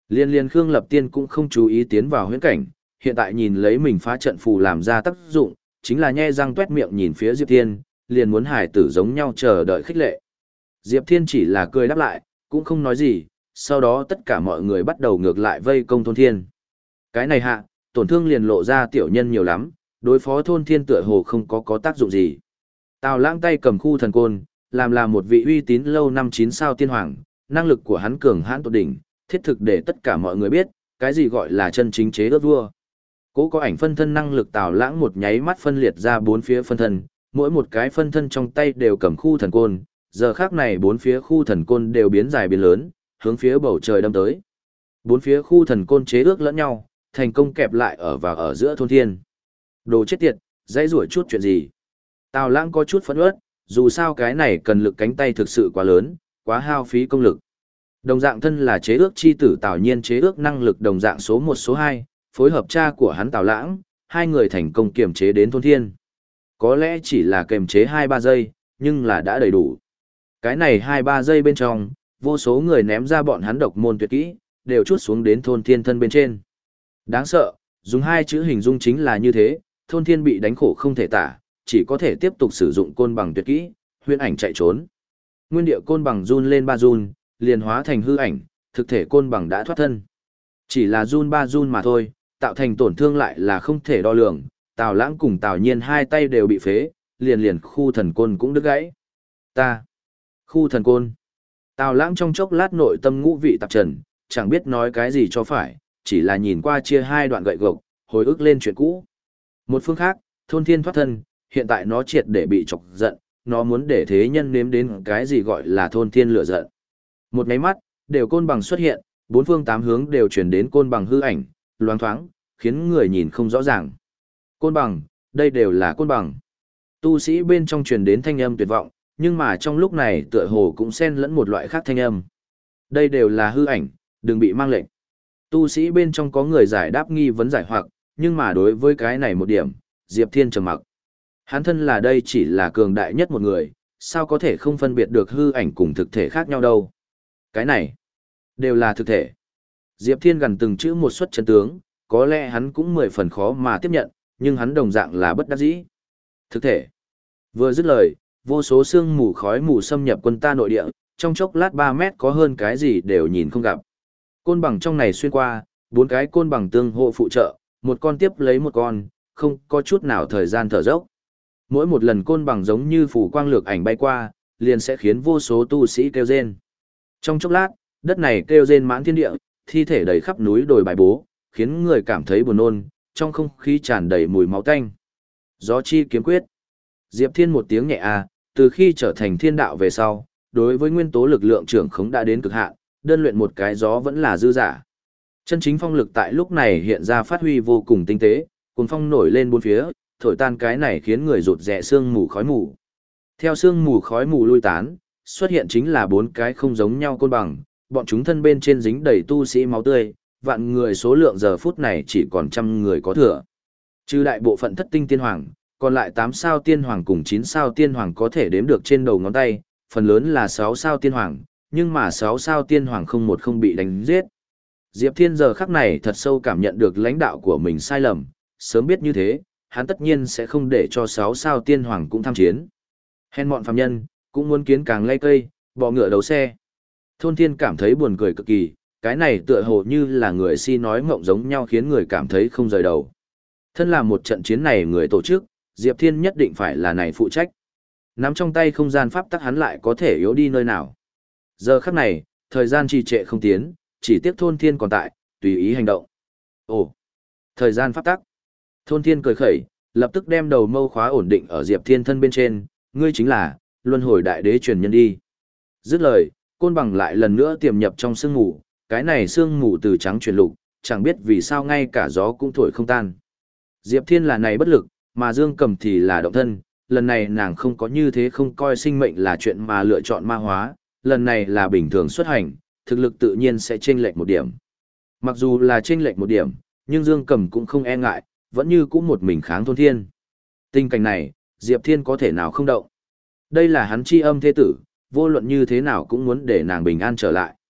Liên liên Khương Lập Tiên cũng không chú ý tiến vào huyễn cảnh, hiện tại nhìn lấy mình phá trận phù làm ra tác dụng, chính là nhe răng tuét miệng nhìn phía Diệp Thiên, liền muốn hài tử giống nhau chờ đợi khích lệ. Diệp Thiên chỉ là cười đáp lại, cũng không nói gì, sau đó tất cả mọi người bắt đầu ngược lại vây công Thôn Thiên. Cái này hạ, tổn thương liền lộ ra tiểu nhân nhiều lắm, đối phó Thôn Thiên tựa hồ không có có tác dụng gì. Tào Lãng tay cầm khu thần côn, làm là một vị uy tín lâu năm chín sao tiên hoàng, năng lực của hắn cường hãn tột đỉnh, thiết thực để tất cả mọi người biết, cái gì gọi là chân chính chế ước vua. Cố có ảnh phân thân năng lực Tào Lãng một nháy mắt phân liệt ra bốn phía phân thân, mỗi một cái phân thân trong tay đều cầm khu thần côn, giờ khác này bốn phía khu thần côn đều biến dài biến lớn, hướng phía bầu trời đâm tới. Bốn phía khu thần côn chế ước lẫn nhau, thành công kẹp lại ở và ở giữa Thôn Thiên. Đồ chết tiệt, dãy rủa chút chuyện gì? Tào Lãng có chút phẫn uất, dù sao cái này cần lực cánh tay thực sự quá lớn, quá hao phí công lực. Đồng dạng thân là chế ước chi tử Tào Nhiên chế ước năng lực đồng dạng số một số hai, phối hợp cha của hắn Tào Lãng, hai người thành công kiềm chế đến Thôn Thiên. Có lẽ chỉ là kiềm chế hai ba giây, nhưng là đã đầy đủ. Cái này hai ba giây bên trong, vô số người ném ra bọn hắn độc môn tuyệt kỹ, đều chuốt xuống đến Thôn Thiên thân bên trên. Đáng sợ, dùng hai chữ hình dung chính là như thế, Thôn Thiên bị đánh khổ không thể tả, chỉ có thể tiếp tục sử dụng côn bằng tuyệt kỹ, huyễn ảnh chạy trốn. Nguyên địa côn bằng run lên ba run, liền hóa thành hư ảnh, thực thể côn bằng đã thoát thân. Chỉ là run ba run mà thôi, tạo thành tổn thương lại là không thể đo lường, Tào Lãng cùng Tào Nhiên hai tay đều bị phế, liền liền khu thần côn cũng đứt gãy. Ta, khu thần côn. Tào Lãng trong chốc lát nội tâm ngũ vị tạp trần, chẳng biết nói cái gì cho phải, chỉ là nhìn qua chia hai đoạn gậy gộc, hồi ức lên chuyện cũ. Một phương khác, Thôn Thiên thoát thân, hiện tại nó triệt để bị chọc giận, nó muốn để thế nhân nếm đến cái gì gọi là Thôn Thiên lửa giận. Một nháy mắt, đều côn bằng xuất hiện, bốn phương tám hướng đều chuyển đến côn bằng hư ảnh, loáng thoáng, khiến người nhìn không rõ ràng. Côn bằng, đây đều là côn bằng. Tu sĩ bên trong truyền đến thanh âm tuyệt vọng, nhưng mà trong lúc này tựa hồ cũng xen lẫn một loại khác thanh âm. Đây đều là hư ảnh, đừng bị mang lệnh. Tu sĩ bên trong có người giải đáp nghi vấn giải hoặc, nhưng mà đối với cái này một điểm, Diệp Thiên trầm mặc. Hắn thân là đây chỉ là cường đại nhất một người, sao có thể không phân biệt được hư ảnh cùng thực thể khác nhau đâu. Cái này, đều là thực thể. Diệp Thiên gần từng chữ một suất chân tướng, có lẽ hắn cũng mười phần khó mà tiếp nhận, nhưng hắn đồng dạng là bất đắc dĩ. Thực thể. Vừa dứt lời, vô số sương mù khói mù xâm nhập quân ta nội địa, trong chốc lát ba mét có hơn cái gì đều nhìn không gặp. Côn bằng trong này xuyên qua, bốn cái côn bằng tương hộ phụ trợ, một con tiếp lấy một con, không có chút nào thời gian thở dốc. Mỗi một lần côn bằng giống như phủ quang lược ảnh bay qua, liền sẽ khiến vô số tu sĩ kêu rên. Trong chốc lát, đất này kêu rên mãn thiên địa, thi thể đầy khắp núi đồi bài bố, khiến người cảm thấy buồn nôn, trong không khí tràn đầy mùi máu tanh. Gió chi kiếm quyết. Diệp Thiên một tiếng nhẹ a, từ khi trở thành thiên đạo về sau, đối với nguyên tố lực lượng trưởng khống đã đến cực hạn, đơn luyện một cái gió vẫn là dư giả. Chân chính phong lực tại lúc này hiện ra phát huy vô cùng tinh tế, cuồng phong nổi lên bốn phía, thổi tan cái này khiến người rụt rè sương mù khói mù. Theo sương mù khói mù lui tán, xuất hiện chính là bốn cái không giống nhau côn bằng, bọn chúng thân bên trên dính đầy tu sĩ máu tươi, vạn người số lượng giờ phút này chỉ còn trăm người có thừa. Trừ đại bộ phận thất tinh tiên hoàng, còn lại tám sao tiên hoàng cùng chín sao tiên hoàng có thể đếm được trên đầu ngón tay, phần lớn là sáu sao tiên hoàng, nhưng mà sáu sao tiên hoàng không một không bị đánh giết. Diệp Thiên giờ khắc này thật sâu cảm nhận được lãnh đạo của mình sai lầm, sớm biết như thế, hắn tất nhiên sẽ không để cho sáu sao tiên hoàng cũng tham chiến. Hèn mọn phàm nhân, cũng muốn kiến càng lay cây, bọ ngựa đấu xe. Thôn Thiên cảm thấy buồn cười cực kỳ, cái này tựa hồ như là người si nói mộng giống nhau khiến người cảm thấy không rời đầu. Thân là một trận chiến này người tổ chức, Diệp Thiên nhất định phải là này phụ trách. Nắm trong tay không gian pháp tắc hắn lại có thể yếu đi nơi nào. Giờ khắc này, thời gian trì trệ không tiến, chỉ tiếc Thôn Thiên còn tại, tùy ý hành động. Ồ, thời gian pháp tắc. Thôn Thiên cười khẩy, lập tức đem đầu mâu khóa ổn định ở Diệp Thiên thân bên trên, ngươi chính là luân hồi đại đế truyền nhân đi. Dứt lời, côn bằng lại lần nữa tiềm nhập trong sương mù, cái này sương mù từ trắng chuyển lục, chẳng biết vì sao ngay cả gió cũng thổi không tan. Diệp Thiên là này bất lực, mà Dương Cầm thì là động thân, lần này nàng không có như thế không coi sinh mệnh là chuyện mà lựa chọn ma hóa, lần này là bình thường xuất hành, thực lực tự nhiên sẽ chênh lệch một điểm. Mặc dù là chênh lệch một điểm, nhưng Dương Cầm cũng không e ngại, vẫn như cũng một mình kháng Thôn Thiên. Tình cảnh này, Diệp Thiên có thể nào không động. Đây là hắn chi âm thế tử, vô luận như thế nào cũng muốn để nàng bình an trở lại.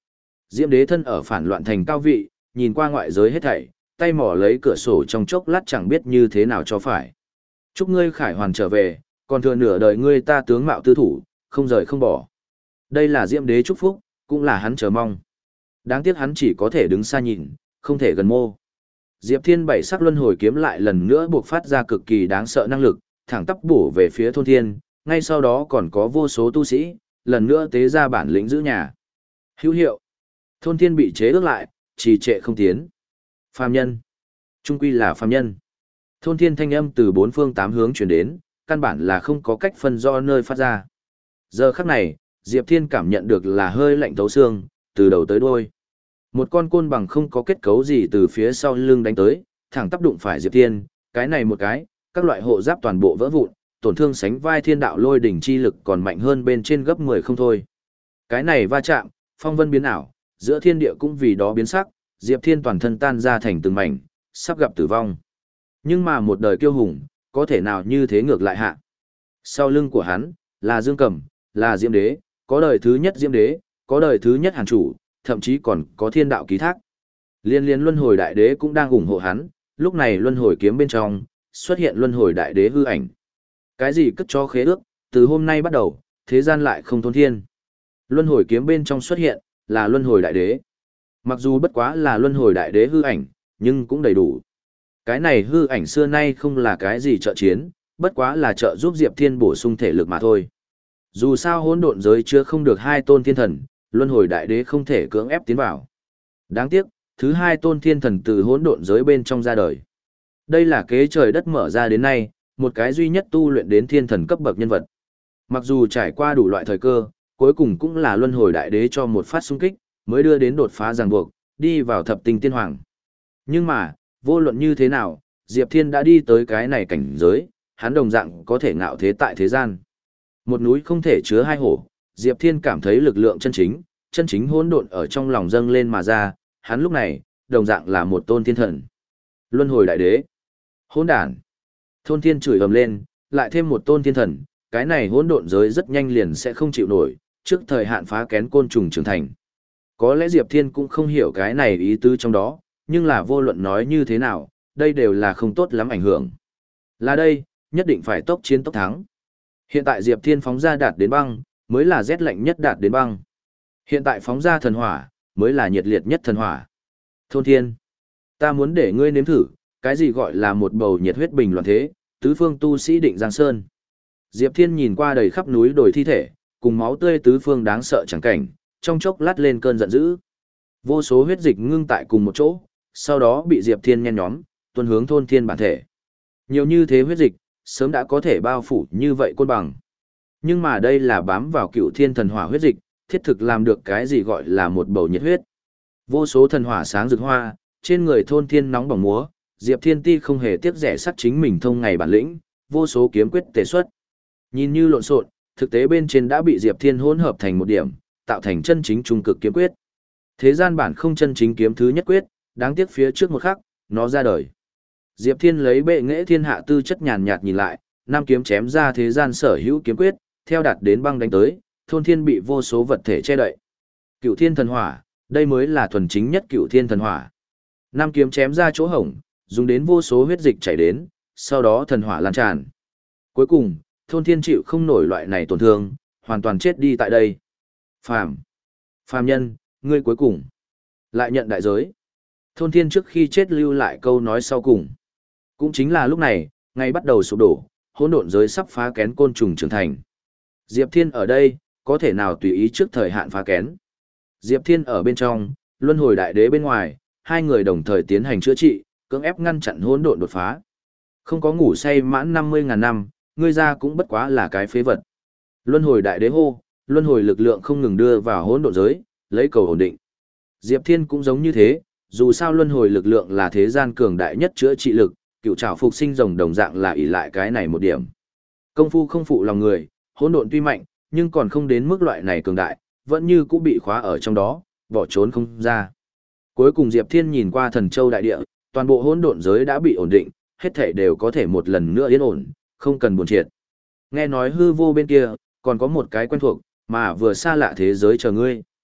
Diễm Đế thân ở phản loạn thành cao vị, nhìn qua ngoại giới hết thảy, tay mỏ lấy cửa sổ trong chốc lát chẳng biết như thế nào cho phải. Chúc ngươi khải hoàn trở về, còn thừa nửa đời ngươi ta tướng mạo tư thủ, không rời không bỏ. Đây là Diễm Đế chúc phúc, cũng là hắn chờ mong. Đáng tiếc hắn chỉ có thể đứng xa nhìn, không thể gần mô. Diệp Thiên bảy sắc luân hồi kiếm lại lần nữa buộc phát ra cực kỳ đáng sợ năng lực, thẳng tắp bổ về phía thôn thiên, ngay sau đó còn có vô số tu sĩ, lần nữa tế ra bản lĩnh giữ nhà. Hữu hiệu. Thôn thiên bị chế ước lại, trì trệ không tiến. Phàm nhân. Trung quy là phàm nhân. Thôn thiên thanh âm từ bốn phương tám hướng chuyển đến, căn bản là không có cách phân rõ nơi phát ra. Giờ khắc này, Diệp Thiên cảm nhận được là hơi lạnh thấu xương, từ đầu tới đuôi. Một con côn bằng không có kết cấu gì từ phía sau lưng đánh tới, thẳng tắp đụng phải Diệp Thiên, cái này một cái, các loại hộ giáp toàn bộ vỡ vụn, tổn thương sánh vai thiên đạo lôi đỉnh chi lực còn mạnh hơn bên trên gấp mười không thôi. Cái này va chạm, phong vân biến ảo, giữa thiên địa cũng vì đó biến sắc, Diệp Thiên toàn thân tan ra thành từng mảnh, sắp gặp tử vong. Nhưng mà một đời kiêu hùng, có thể nào như thế ngược lại hạ. Sau lưng của hắn, là Dương Cầm, là Diễm Đế, có đời thứ nhất Diễm Đế, có đời thứ nhất Hàn Chủ, thậm chí còn có thiên đạo ký thác. Liên liên luân hồi đại đế cũng đang ủng hộ hắn, lúc này luân hồi kiếm bên trong, xuất hiện luân hồi đại đế hư ảnh. Cái gì cất cho khế ước, từ hôm nay bắt đầu, thế gian lại không thôn thiên. Luân hồi kiếm bên trong xuất hiện, là luân hồi đại đế. Mặc dù bất quá là luân hồi đại đế hư ảnh, nhưng cũng đầy đủ. Cái này hư ảnh xưa nay không là cái gì trợ chiến, bất quá là trợ giúp Diệp Thiên bổ sung thể lực mà thôi. Dù sao hỗn độn giới chưa không được hai tôn thiên thần, luân hồi đại đế không thể cưỡng ép tiến vào. Đáng tiếc, thứ hai tôn thiên thần từ hỗn độn giới bên trong ra đời. Đây là kế trời đất mở ra đến nay, một cái duy nhất tu luyện đến thiên thần cấp bậc nhân vật. Mặc dù trải qua đủ loại thời cơ, cuối cùng cũng là luân hồi đại đế cho một phát xung kích, mới đưa đến đột phá ràng buộc, đi vào thập tinh tiên hoàng. Nhưng mà, vô luận như thế nào, Diệp Thiên đã đi tới cái này cảnh giới, hắn đồng dạng có thể ngạo thế tại thế gian. Một núi không thể chứa hai hổ, Diệp Thiên cảm thấy lực lượng chân chính, chân chính hỗn độn ở trong lòng dâng lên mà ra, hắn lúc này, đồng dạng là một tôn thiên thần. Luân hồi đại đế. Hỗn đản. Thôn thiên chửi ầm lên, lại thêm một tôn thiên thần, cái này hỗn độn giới rất nhanh liền sẽ không chịu nổi, trước thời hạn phá kén côn trùng trưởng thành. Có lẽ Diệp Thiên cũng không hiểu cái này ý tứ trong đó, nhưng là vô luận nói như thế nào, đây đều là không tốt lắm ảnh hưởng. Là đây, nhất định phải tốc chiến tốc thắng. Hiện tại Diệp Thiên phóng ra đạt đến băng, mới là rét lạnh nhất đạt đến băng. Hiện tại phóng ra thần hỏa, mới là nhiệt liệt nhất thần hỏa. Thôn thiên, ta muốn để ngươi nếm thử, cái gì gọi là một bầu nhiệt huyết bình loạn thế, tứ phương tu sĩ định giang sơn. Diệp Thiên nhìn qua đầy khắp núi đồi thi thể, cùng máu tươi tứ phương đáng sợ chẳng cảnh, trong chốc lát lên cơn giận dữ. Vô số huyết dịch ngưng tại cùng một chỗ, sau đó bị Diệp Thiên nhen nhóm, tuôn hướng thôn thiên bản thể. Nhiều như thế huyết dịch, sớm đã có thể bao phủ như vậy côn bằng. Nhưng mà đây là bám vào cựu thiên thần hỏa huyết dịch, thiết thực làm được cái gì gọi là một bầu nhiệt huyết. Vô số thần hỏa sáng rực hoa, trên người thôn thiên nóng bỏng múa, Diệp Thiên Ti không hề tiếc rẻ sắt chính mình thông ngày bản lĩnh, vô số kiếm quyết tế xuất. Nhìn như lộn xộn, thực tế bên trên đã bị Diệp Thiên hỗn hợp thành một điểm, tạo thành chân chính trung cực kiếm quyết. Thế gian bản không chân chính kiếm thứ nhất quyết, đáng tiếc phía trước một khắc, nó ra đời. Diệp Thiên lấy bệ nghệ thiên hạ tư chất nhàn nhạt nhìn lại, năm kiếm chém ra thế gian sở hữu kiếm quyết, theo đạt đến băng đánh tới, thôn thiên bị vô số vật thể che đậy. Cựu thiên thần hỏa, đây mới là thuần chính nhất cựu thiên thần hỏa. Năm kiếm chém ra chỗ hổng, dùng đến vô số huyết dịch chảy đến, sau đó thần hỏa lan tràn. Cuối cùng, thôn thiên chịu không nổi loại này tổn thương, hoàn toàn chết đi tại đây. Phàm, phàm nhân, ngươi cuối cùng lại nhận đại giới. Thôn thiên trước khi chết lưu lại câu nói sau cùng. Cũng chính là lúc này, ngay bắt đầu sụp đổ, hỗn độn giới sắp phá kén côn trùng trưởng thành. Diệp Thiên ở đây, có thể nào tùy ý trước thời hạn phá kén. Diệp Thiên ở bên trong, luân hồi đại đế bên ngoài, hai người đồng thời tiến hành chữa trị, cưỡng ép ngăn chặn hỗn độn đột phá. Không có ngủ say mãn năm mươi ngàn năm, ngươi ra cũng bất quá là cái phế vật. Luân hồi đại đế hô, luân hồi lực lượng không ngừng đưa vào hỗn độn giới, lấy cầu ổn định. Diệp Thiên cũng giống như thế, dù sao luân hồi lực lượng là thế gian cường đại nhất chữa trị lực, cựu trảo phục sinh rồng đồng dạng là ỷ lại cái này một điểm. Công phu không phụ lòng người, hỗn độn tuy mạnh, nhưng còn không đến mức loại này cường đại, vẫn như cũng bị khóa ở trong đó, bỏ trốn không ra. Cuối cùng Diệp Thiên nhìn qua Thần Châu đại địa, toàn bộ hỗn độn giới đã bị ổn định, hết thảy đều có thể một lần nữa yên ổn, không cần buồn triệt. Nghe nói hư vô bên kia, còn có một cái quen thuộc, mà vừa xa lạ thế giới chờ ngươi.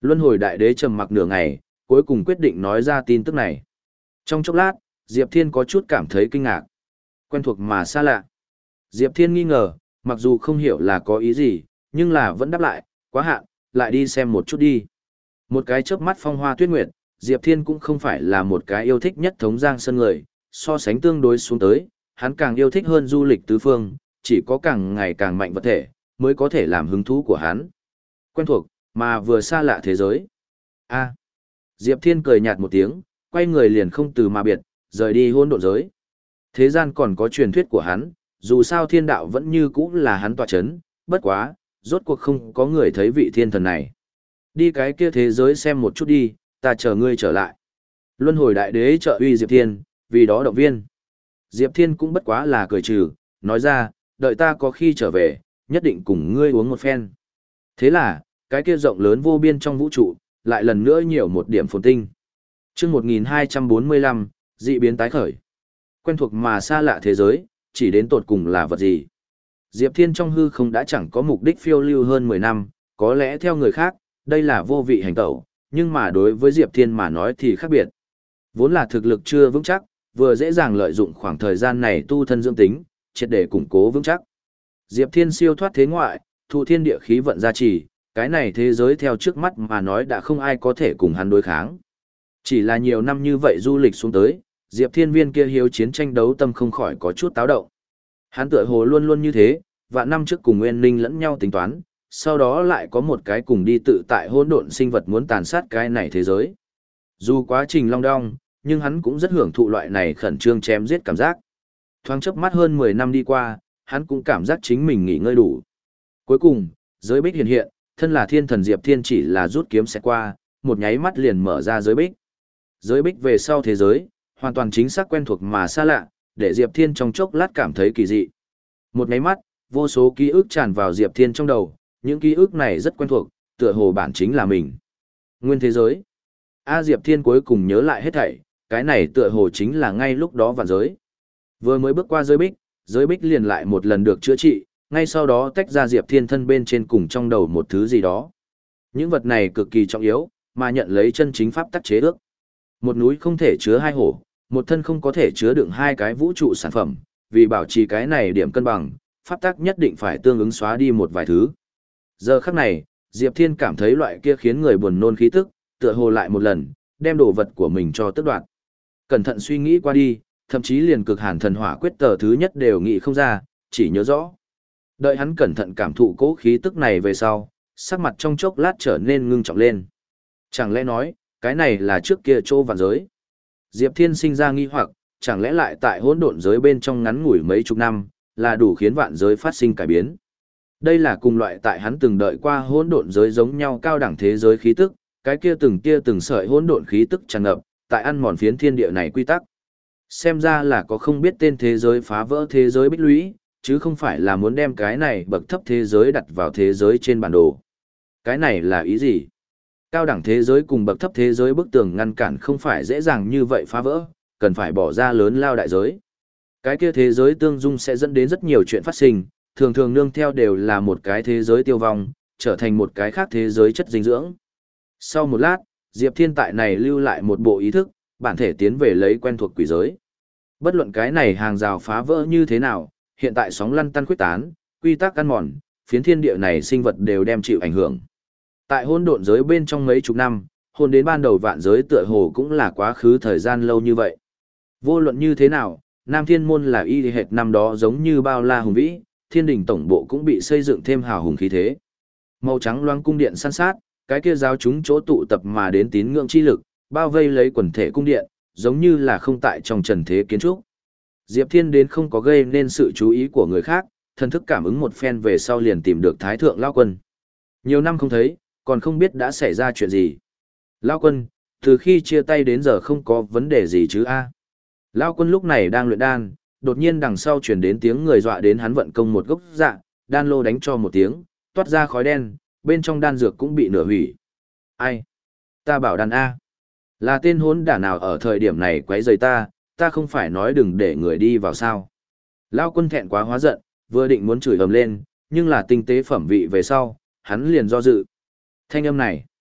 Luân hồi đại đế trầm mặc nửa ngày, cuối cùng quyết định nói ra tin tức này. Trong chốc lát, Diệp Thiên có chút cảm thấy kinh ngạc. Quen thuộc mà xa lạ. Diệp Thiên nghi ngờ, mặc dù không hiểu là có ý gì, nhưng là vẫn đáp lại, quá hạn, lại đi xem một chút đi. Một cái chớp mắt phong hoa tuyết nguyệt, Diệp Thiên cũng không phải là một cái yêu thích nhất thống giang sơn người, so sánh tương đối xuống tới, hắn càng yêu thích hơn du lịch tứ phương, chỉ có càng ngày càng mạnh vật thể, mới có thể làm hứng thú của hắn. Quen thuộc, mà vừa xa lạ thế giới. A. Diệp Thiên cười nhạt một tiếng, quay người liền không từ mà biệt, rời đi hôn độn giới. Thế gian còn có truyền thuyết của hắn, dù sao thiên đạo vẫn như cũ là hắn tọa chấn, bất quá, rốt cuộc không có người thấy vị thiên thần này. Đi cái kia thế giới xem một chút đi, ta chờ ngươi trở lại. Luân hồi đại đế trợ uy Diệp Thiên, vì đó động viên. Diệp Thiên cũng bất quá là cười trừ, nói ra, đợi ta có khi trở về, nhất định cùng ngươi uống một phen. Thế là, cái kia rộng lớn vô biên trong vũ trụ, lại lần nữa nhiều một điểm phồn tinh. Chương một nghìn hai trăm bốn mươi lăm, dị biến tái khởi. Quen thuộc mà xa lạ thế giới, chỉ đến tột cùng là vật gì? Diệp Thiên trong hư không đã chẳng có mục đích phiêu lưu hơn mười năm, có lẽ theo người khác, đây là vô vị hành tẩu, nhưng mà đối với Diệp Thiên mà nói thì khác biệt. Vốn là thực lực chưa vững chắc, vừa dễ dàng lợi dụng khoảng thời gian này tu thân dưỡng tính, triệt để củng cố vững chắc. Diệp Thiên siêu thoát thế ngoại, thụ thiên địa khí vận gia trì, cái này thế giới theo trước mắt mà nói đã không ai có thể cùng hắn đối kháng. Chỉ là nhiều năm như vậy du lịch xuống tới, Diệp Thiên viên kia hiếu chiến tranh đấu tâm không khỏi có chút táo động. Hắn tựa hồ luôn luôn như thế, vạn năm trước cùng Nguyên Ninh lẫn nhau tính toán, sau đó lại có một cái cùng đi tự tại hỗn độn sinh vật muốn tàn sát cái này thế giới. Dù quá trình long đong, nhưng hắn cũng rất hưởng thụ loại này khẩn trương chém giết cảm giác. Thoáng chớp mắt hơn mười năm đi qua, hắn cũng cảm giác chính mình nghỉ ngơi đủ. Cuối cùng, giới bích hiện hiện, thân là thiên thần Diệp Thiên chỉ là rút kiếm sẽ qua, một nháy mắt liền mở ra giới bích. Giới bích về sau thế giới, hoàn toàn chính xác quen thuộc mà xa lạ, để Diệp Thiên trong chốc lát cảm thấy kỳ dị. Một nháy mắt, vô số ký ức tràn vào Diệp Thiên trong đầu, những ký ức này rất quen thuộc, tựa hồ bản chính là mình. Nguyên thế giới. A Diệp Thiên cuối cùng nhớ lại hết thảy, cái này tựa hồ chính là ngay lúc đó vạn giới. Vừa mới bước qua giới bích, giới bích liền lại một lần được chữa trị, ngay sau đó tách ra Diệp Thiên thân bên trên cùng trong đầu một thứ gì đó. Những vật này cực kỳ trọng yếu, mà nhận lấy chân chính pháp tắc chế ước. Một núi không thể chứa hai hổ, một thân không có thể chứa đựng hai cái vũ trụ sản phẩm, vì bảo trì cái này điểm cân bằng, pháp tắc nhất định phải tương ứng xóa đi một vài thứ. Giờ khắc này, Diệp Thiên cảm thấy loại kia khiến người buồn nôn khí tức, tựa hồ lại một lần, đem đồ vật của mình cho tước đoạt. Cẩn thận suy nghĩ qua đi, thậm chí liền cực hàn thần hỏa quyết tờ thứ nhất đều nghĩ không ra, chỉ nhớ rõ. Đợi hắn cẩn thận cảm thụ cố khí tức này về sau, sắc mặt trong chốc lát trở nên ngưng trọng lên. Chẳng lẽ nói, cái này là trước kia chỗ vạn giới? Diệp Thiên sinh ra nghi hoặc, chẳng lẽ lại tại hỗn độn giới bên trong ngắn ngủi mấy chục năm, là đủ khiến vạn giới phát sinh cải biến. Đây là cùng loại tại hắn từng đợi qua hỗn độn giới giống nhau cao đẳng thế giới khí tức, cái kia từng kia từng sợi hỗn độn khí tức tràn ngập, tại ăn mòn phiến thiên địa này quy tắc. Xem ra là có không biết tên thế giới phá vỡ thế giới bích lũy, chứ không phải là muốn đem cái này bậc thấp thế giới đặt vào thế giới trên bản đồ. Cái này là ý gì? Cao đẳng thế giới cùng bậc thấp thế giới bức tường ngăn cản không phải dễ dàng như vậy phá vỡ, cần phải bỏ ra lớn lao đại giới. Cái kia thế giới tương dung sẽ dẫn đến rất nhiều chuyện phát sinh, thường thường nương theo đều là một cái thế giới tiêu vong, trở thành một cái khác thế giới chất dinh dưỡng. Sau một lát, Diệp Thiên tại này lưu lại một bộ ý thức, bản thể tiến về lấy quen thuộc quỷ giới. Bất luận cái này hàng rào phá vỡ như thế nào, hiện tại sóng lăn tăn khuyết tán, quy tắc ăn mòn, phiến thiên địa này sinh vật đều đem chịu ảnh hưởng. Tại hỗn độn giới bên trong mấy chục năm, hôn đến ban đầu vạn giới tựa hồ cũng là quá khứ thời gian lâu như vậy. Vô luận như thế nào, Nam Thiên Môn là y hệt năm đó giống như bao la hùng vĩ, thiên đình tổng bộ cũng bị xây dựng thêm hào hùng khí thế. Màu trắng loáng cung điện san sát, cái kia giáo chúng chỗ tụ tập mà đến tín ngưỡng chi lực, bao vây lấy quần thể cung điện, giống như là không tại trong trần thế kiến trúc. Diệp Thiên đến không có gây nên sự chú ý của người khác, thần thức cảm ứng một phen về sau liền tìm được Thái Thượng Lao Quân. Nhiều năm không thấy, còn không biết đã xảy ra chuyện gì. Lao Quân, từ khi chia tay đến giờ không có vấn đề gì chứ a? Lao Quân lúc này đang luyện đan, đột nhiên đằng sau truyền đến tiếng người dọa đến hắn vận công một gốc dạ, đan lô đánh cho một tiếng, toát ra khói đen, bên trong đan dược cũng bị nửa hủy. Ai? Ta bảo đan A. Là tên hốn đả nào ở thời điểm này quấy rầy ta, ta không phải nói đừng để người đi vào sao. Lao Quân thẹn quá hóa giận, vừa định muốn chửi ầm lên, nhưng là tinh tế phẩm vị về sau, hắn liền do dự. Thanh âm này,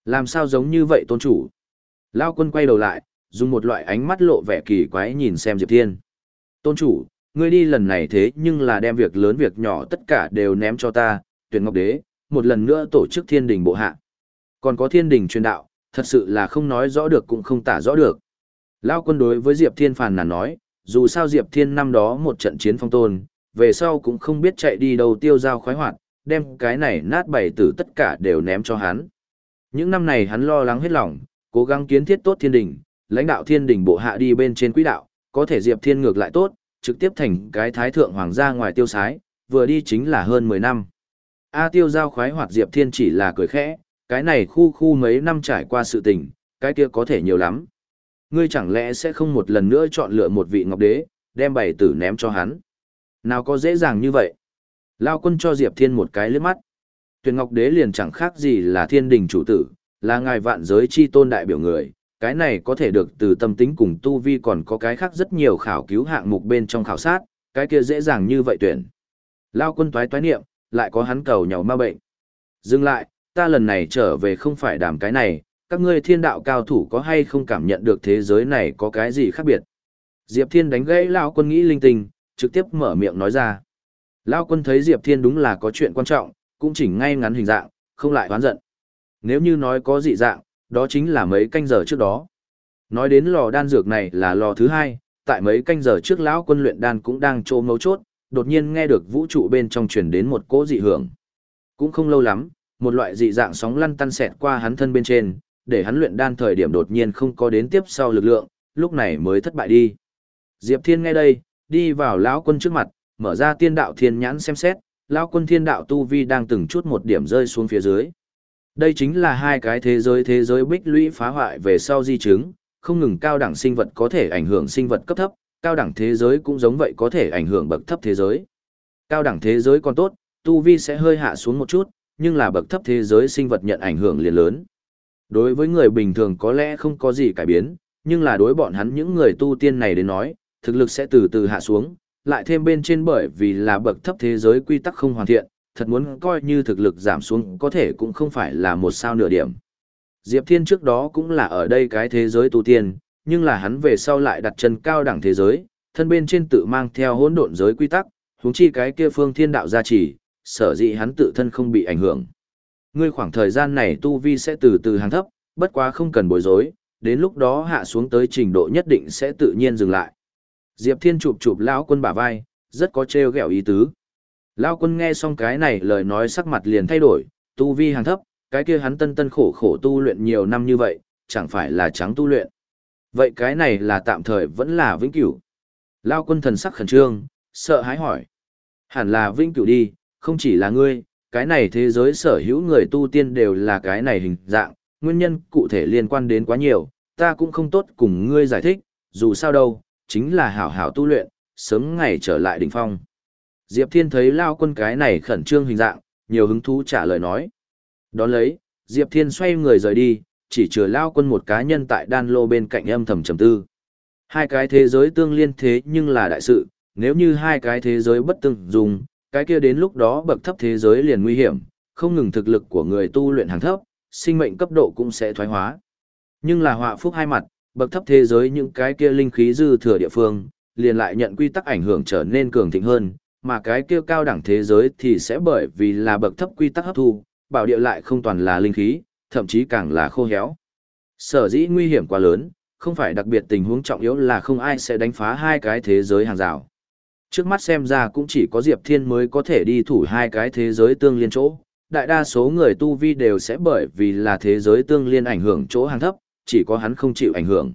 Làm sao giống như vậy tôn chủ? Lao quân quay đầu lại, dùng một loại ánh mắt lộ vẻ kỳ quái nhìn xem Diệp Thiên. Tôn chủ, ngươi đi lần này thế nhưng là đem việc lớn việc nhỏ tất cả đều ném cho ta, tuyển ngọc đế, một lần nữa tổ chức thiên đình bộ hạ. Còn có thiên đình truyền đạo, thật sự là không nói rõ được cũng không tả rõ được. Lao quân đối với Diệp Thiên phàn nàn nói, dù sao Diệp Thiên năm đó một trận chiến phong tôn, về sau cũng không biết chạy đi đâu tiêu dao khoái hoạt, đem cái này nát bảy tử tất cả đều ném cho hắn. Những năm này hắn lo lắng hết lòng, cố gắng kiến thiết tốt thiên đình, lãnh đạo thiên đình bộ hạ đi bên trên quỹ đạo, có thể Diệp Thiên ngược lại tốt, trực tiếp thành cái thái thượng hoàng gia ngoài tiêu sái, vừa đi chính là hơn mười năm. A tiêu giao khoái hoạt Diệp Thiên chỉ là cười khẽ, cái này khu khu mấy năm trải qua sự tình, cái kia có thể nhiều lắm. Ngươi chẳng lẽ sẽ không một lần nữa chọn lựa một vị ngọc đế, đem bảy tử ném cho hắn? Nào có dễ dàng như vậy? Lao quân cho Diệp Thiên một cái liếc mắt. Tuyển ngọc đế liền chẳng khác gì là thiên đình chủ tử, là ngài vạn giới chi tôn đại biểu người, cái này có thể được từ tâm tính cùng tu vi, còn có cái khác rất nhiều khảo cứu hạng mục bên trong khảo sát, cái kia dễ dàng như vậy tuyển. Lao quân toái toái niệm, lại có hắn cầu nhau ma bệnh. Dừng lại, ta lần này trở về không phải đàm cái này, các ngươi thiên đạo cao thủ có hay không cảm nhận được thế giới này có cái gì khác biệt? Diệp Thiên đánh gãy Lao quân nghĩ linh tinh, trực tiếp mở miệng nói ra. Lao quân thấy Diệp Thiên đúng là có chuyện quan trọng, cũng chỉnh ngay ngắn hình dạng, không lại hoán giận. Nếu như nói có dị dạng, đó chính là mấy canh giờ trước đó. Nói đến lò đan dược này là lò thứ hai, tại mấy canh giờ trước lão quân luyện đan cũng đang trô mấu chốt, đột nhiên nghe được vũ trụ bên trong truyền đến một cỗ dị hưởng. Cũng không lâu lắm, một loại dị dạng sóng lăn tăn xẹt qua hắn thân bên trên, để hắn luyện đan thời điểm đột nhiên không có đến tiếp sau lực lượng, lúc này mới thất bại đi. Diệp Thiên nghe đây, đi vào lão quân trước mặt, mở ra tiên đạo thiên nhãn xem xét, lão quân thiên đạo tu vi đang từng chút một điểm rơi xuống phía dưới. Đây chính là hai cái thế giới thế giới bích lũy phá hoại về sau di chứng, không ngừng cao đẳng sinh vật có thể ảnh hưởng sinh vật cấp thấp, cao đẳng thế giới cũng giống vậy có thể ảnh hưởng bậc thấp thế giới. Cao đẳng thế giới còn tốt, tu vi sẽ hơi hạ xuống một chút, nhưng là bậc thấp thế giới sinh vật nhận ảnh hưởng liền lớn. Đối với người bình thường có lẽ không có gì cải biến, nhưng là đối bọn hắn những người tu tiên này đến nói, thực lực sẽ từ từ hạ xuống, lại thêm bên trên bởi vì là bậc thấp thế giới quy tắc không hoàn thiện, thật muốn coi như thực lực giảm xuống có thể cũng không phải là một sao nửa điểm. Diệp Thiên trước đó cũng là ở đây cái thế giới tu tiên, nhưng là hắn về sau lại đặt chân cao đẳng thế giới, thân bên trên tự mang theo hỗn độn giới quy tắc, huống chi cái kia phương thiên đạo gia trì, sở dĩ hắn tự thân không bị ảnh hưởng. Ngươi khoảng thời gian này tu vi sẽ từ từ hàng thấp, bất quá không cần bối rối, đến lúc đó hạ xuống tới trình độ nhất định sẽ tự nhiên dừng lại. Diệp Thiên chụp chụp lão quân bả vai, rất có trêu ghẹo ý tứ. Lão quân nghe xong cái này lời nói sắc mặt liền thay đổi, tu vi hàng thấp, cái kia hắn tân tân khổ khổ tu luyện nhiều năm như vậy, chẳng phải là trắng tu luyện. Vậy cái này là tạm thời vẫn là vĩnh cửu. Lão quân thần sắc khẩn trương, sợ hãi hỏi. Hẳn là vĩnh cửu đi, không chỉ là ngươi, cái này thế giới sở hữu người tu tiên đều là cái này hình dạng, nguyên nhân cụ thể liên quan đến quá nhiều, ta cũng không tốt cùng ngươi giải thích, dù sao đâu, chính là hảo hảo tu luyện, sớm ngày trở lại đỉnh phong. Diệp Thiên thấy Lao quân cái này khẩn trương hình dạng, nhiều hứng thú trả lời nói. Đón lấy, Diệp Thiên xoay người rời đi, chỉ chừa Lao quân một cá nhân tại đan lô bên cạnh âm thầm trầm tư. Hai cái thế giới tương liên thế nhưng là đại sự, nếu như hai cái thế giới bất tương dùng, cái kia đến lúc đó bậc thấp thế giới liền nguy hiểm, không ngừng thực lực của người tu luyện hàng thấp, sinh mệnh cấp độ cũng sẽ thoái hóa. Nhưng là họa phúc hai mặt, bậc thấp thế giới những cái kia linh khí dư thừa địa phương, liền lại nhận quy tắc ảnh hưởng trở nên cường thịnh hơn, mà cái kia cao đẳng thế giới thì sẽ bởi vì là bậc thấp quy tắc hấp thu, bảo địa lại không toàn là linh khí, thậm chí càng là khô héo. Sở dĩ nguy hiểm quá lớn, không phải đặc biệt tình huống trọng yếu là không ai sẽ đánh phá hai cái thế giới hàng rào. Trước mắt xem ra cũng chỉ có Diệp Thiên mới có thể đi thủ hai cái thế giới tương liên chỗ. Đại đa số người tu vi đều sẽ bởi vì là thế giới tương liên ảnh hưởng chỗ hàng thấp, chỉ có hắn không chịu ảnh hưởng.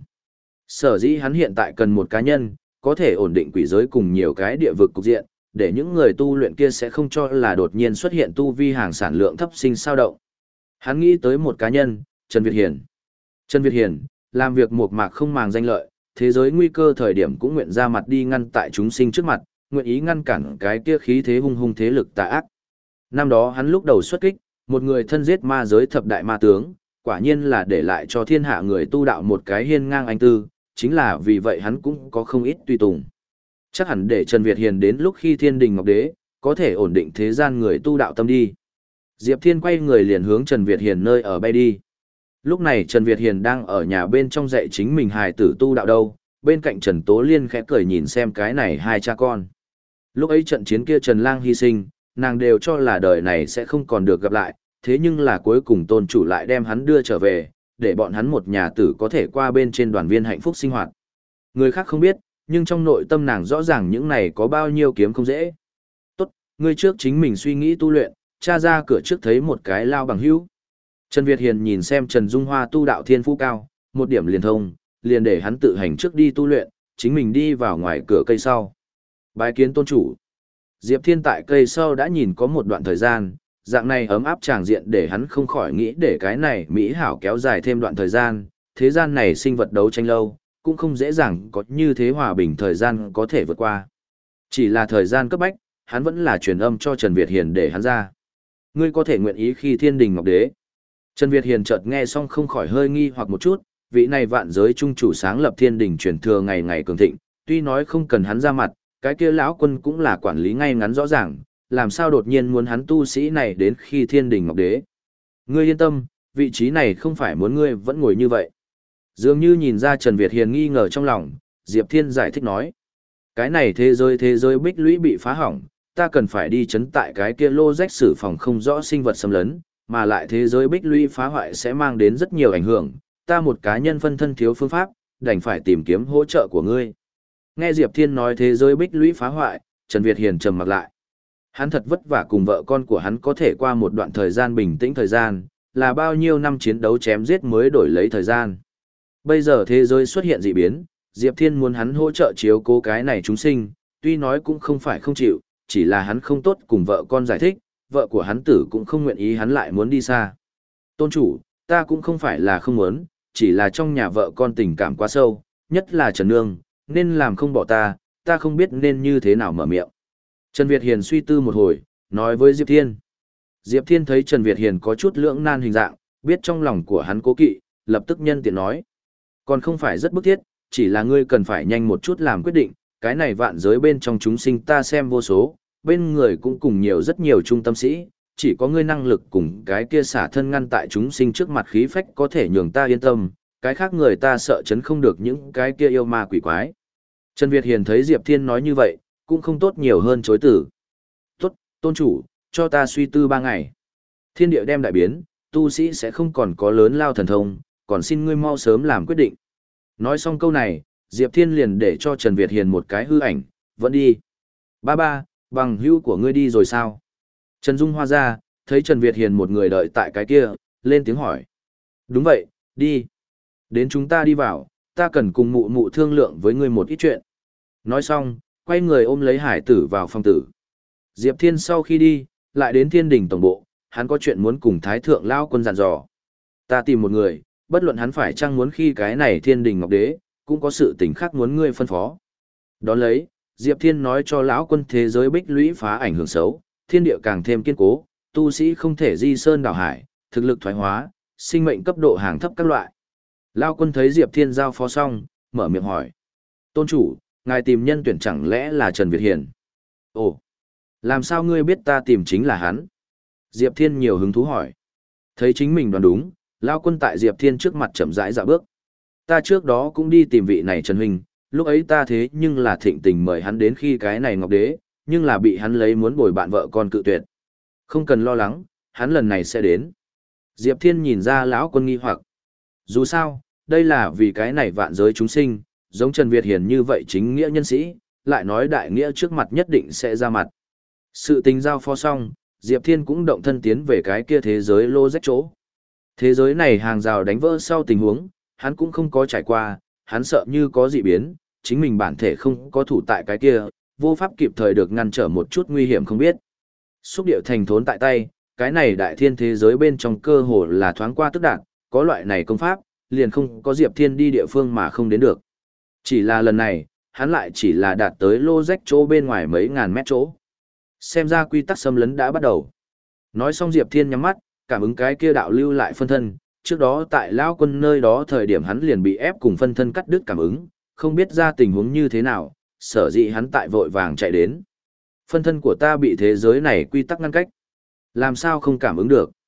Sở dĩ hắn hiện tại cần một cá nhân, có thể ổn định quỷ giới cùng nhiều cái địa vực cục diện, để những người tu luyện kia sẽ không cho là đột nhiên xuất hiện tu vi hàng sản lượng thấp sinh sao động. Hắn nghĩ tới một cá nhân, Trần Việt Hiền. Trần Việt Hiền, làm việc mộc mạc không màng danh lợi, thế giới nguy cơ thời điểm cũng nguyện ra mặt đi ngăn tại chúng sinh trước mặt, nguyện ý ngăn cản cái kia khí thế hung hung thế lực tà ác. Năm đó hắn lúc đầu xuất kích, một người thân giết ma giới thập đại ma tướng, quả nhiên là để lại cho thiên hạ người tu đạo một cái hiên ngang anh tư, chính là vì vậy hắn cũng có không ít tùy tùng. Chắc hẳn để Trần Việt Hiền đến lúc khi thiên đình ngọc đế, có thể ổn định thế gian người tu đạo tâm đi. Diệp Thiên quay người liền hướng Trần Việt Hiền nơi ở bay đi. Lúc này Trần Việt Hiền đang ở nhà bên trong dạy chính mình hài tử tu đạo đâu, bên cạnh Trần Tố Liên khẽ cười nhìn xem cái này hai cha con. Lúc ấy trận chiến kia Trần Lang hy sinh, nàng đều cho là đời này sẽ không còn được gặp lại, thế nhưng là cuối cùng tôn chủ lại đem hắn đưa trở về, để bọn hắn một nhà tử có thể qua bên trên đoàn viên hạnh phúc sinh hoạt. Người khác không biết, nhưng trong nội tâm nàng rõ ràng những này có bao nhiêu kiếm không dễ. Tốt, ngươi trước chính mình suy nghĩ tu luyện, cha ra cửa trước thấy một cái lao bằng hữu. Trần Việt Hiền nhìn xem Trần Dung Hoa tu đạo thiên phú cao, một điểm liền thông, liền để hắn tự hành trước đi tu luyện, chính mình đi vào ngoài cửa cây sau. Bái kiến tôn chủ. Diệp Thiên tại cây sau đã nhìn có một đoạn thời gian, dạng này ấm áp tràng diện để hắn không khỏi nghĩ để cái này mỹ hảo kéo dài thêm đoạn thời gian, thế gian này sinh vật đấu tranh lâu, cũng không dễ dàng có như thế hòa bình thời gian có thể vượt qua. Chỉ là thời gian cấp bách, hắn vẫn là truyền âm cho Trần Việt Hiền để hắn ra. Ngươi có thể nguyện ý khi thiên đình ngọc đế. Trần Việt Hiền chợt nghe xong không khỏi hơi nghi hoặc một chút, vị này vạn giới trung chủ sáng lập thiên đình truyền thừa ngày ngày cường thịnh, tuy nói không cần hắn ra mặt, cái kia lão quân cũng là quản lý ngay ngắn rõ ràng, làm sao đột nhiên muốn hắn tu sĩ này đến khi thiên đình ngọc đế. Ngươi yên tâm, vị trí này không phải muốn ngươi vẫn ngồi như vậy. Dường như nhìn ra Trần Việt Hiền nghi ngờ trong lòng, Diệp Thiên giải thích nói. Cái này thế giới thế giới bích lũy bị phá hỏng, ta cần phải đi chấn tại cái kia lô rách sử phòng không rõ sinh vật xâm lấn, mà lại thế giới bích lũy phá hoại sẽ mang đến rất nhiều ảnh hưởng, ta một cá nhân phân thân thiếu phương pháp, đành phải tìm kiếm hỗ trợ của ngươi. Nghe Diệp Thiên nói thế giới bích lũy phá hoại, Trần Việt Hiền trầm mặc lại. Hắn thật vất vả cùng vợ con của hắn có thể qua một đoạn thời gian bình tĩnh thời gian, là bao nhiêu năm chiến đấu chém giết mới đổi lấy thời gian. Bây giờ thế giới xuất hiện dị biến, Diệp Thiên muốn hắn hỗ trợ chiếu cố cái này chúng sinh, tuy nói cũng không phải không chịu, chỉ là hắn không tốt cùng vợ con giải thích, vợ của hắn tử cũng không nguyện ý hắn lại muốn đi xa. Tôn chủ, ta cũng không phải là không muốn, chỉ là trong nhà vợ con tình cảm quá sâu, nhất là Trần Nương, nên làm không bỏ ta, ta không biết nên như thế nào mở miệng. Trần Việt Hiền suy tư một hồi, nói với Diệp Thiên. Diệp Thiên thấy Trần Việt Hiền có chút lưỡng nan hình dạng, biết trong lòng của hắn cố kỵ, lập tức nhân tiện nói. Còn không phải rất bức thiết, chỉ là ngươi cần phải nhanh một chút làm quyết định, cái này vạn giới bên trong chúng sinh ta xem vô số, bên người cũng cùng nhiều rất nhiều trung tâm sĩ, chỉ có ngươi năng lực cùng cái kia xả thân ngăn tại chúng sinh trước mặt khí phách có thể nhường ta yên tâm, cái khác người ta sợ chấn không được những cái kia yêu ma quỷ quái. Trần Việt Hiền thấy Diệp Thiên nói như vậy, cũng không tốt nhiều hơn chối tử. Tốt, tôn chủ, cho ta suy tư ba ngày. Thiên địa đem đại biến, tu sĩ sẽ không còn có lớn lao thần thông, còn xin ngươi mau sớm làm quyết định. Nói xong câu này, Diệp Thiên liền để cho Trần Việt Hiền một cái hư ảnh, vẫn đi. Ba ba, bằng hữu của ngươi đi rồi sao? Trần Dung Hoa ra, thấy Trần Việt Hiền một người đợi tại cái kia, lên tiếng hỏi. Đúng vậy, đi. Đến chúng ta đi vào, ta cần cùng mụ mụ thương lượng với ngươi một ít chuyện. Nói xong, quay người ôm lấy hải tử vào phòng tử. Diệp Thiên sau khi đi, lại đến thiên đình tổng bộ, hắn có chuyện muốn cùng Thái Thượng Lao Quân dặn dò. Ta tìm một người, bất luận hắn phải chăng muốn khi cái này thiên đình ngọc đế, cũng có sự tình khác muốn ngươi phân phó. Đón lấy, Diệp Thiên nói cho lão quân thế giới bích lũy phá ảnh hưởng xấu, thiên địa càng thêm kiên cố, tu sĩ không thể di sơn đảo hải, thực lực thoái hóa, sinh mệnh cấp độ hàng thấp các loại. Lão quân thấy Diệp Thiên giao phó xong, mở miệng hỏi. Tôn chủ, ngài tìm nhân tuyển chẳng lẽ là Trần Việt Hiền? Ồ, làm sao ngươi biết ta tìm chính là hắn? Diệp Thiên nhiều hứng thú hỏi. Thấy chính mình đoán đúng, Lão quân tại Diệp Thiên trước mặt chậm rãi dạo bước. Ta trước đó cũng đi tìm vị này Trần Huynh, lúc ấy ta thế nhưng là thịnh tình mời hắn đến khi cái này ngọc đế, nhưng là bị hắn lấy muốn bồi bạn vợ con cự tuyệt. Không cần lo lắng, hắn lần này sẽ đến. Diệp Thiên nhìn ra lão quân nghi hoặc. Dù sao, đây là vì cái này vạn giới chúng sinh, giống Trần Việt Hiền như vậy chính nghĩa nhân sĩ, lại nói đại nghĩa trước mặt nhất định sẽ ra mặt. Sự tình giao phó xong, Diệp Thiên cũng động thân tiến về cái kia thế giới lô rách chỗ. Thế giới này hàng rào đánh vỡ sau tình huống, hắn cũng không có trải qua, hắn sợ như có dị biến, chính mình bản thể không có thủ tại cái kia, vô pháp kịp thời được ngăn trở một chút nguy hiểm không biết. Xúc điệu thành thốn tại tay, cái này đại thiên thế giới bên trong cơ hồ là thoáng qua tức đạn, có loại này công pháp, liền không có Diệp Thiên đi địa phương mà không đến được. Chỉ là lần này, hắn lại chỉ là đạt tới lô rách chỗ bên ngoài mấy ngàn mét chỗ. Xem ra quy tắc xâm lấn đã bắt đầu. Nói xong Diệp Thiên nhắm mắt, cảm ứng cái kia đạo lưu lại phân thân, trước đó tại Lão quân nơi đó thời điểm hắn liền bị ép cùng phân thân cắt đứt cảm ứng, không biết ra tình huống như thế nào, sở dĩ hắn tại vội vàng chạy đến. Phân thân của ta bị thế giới này quy tắc ngăn cách. Làm sao không cảm ứng được?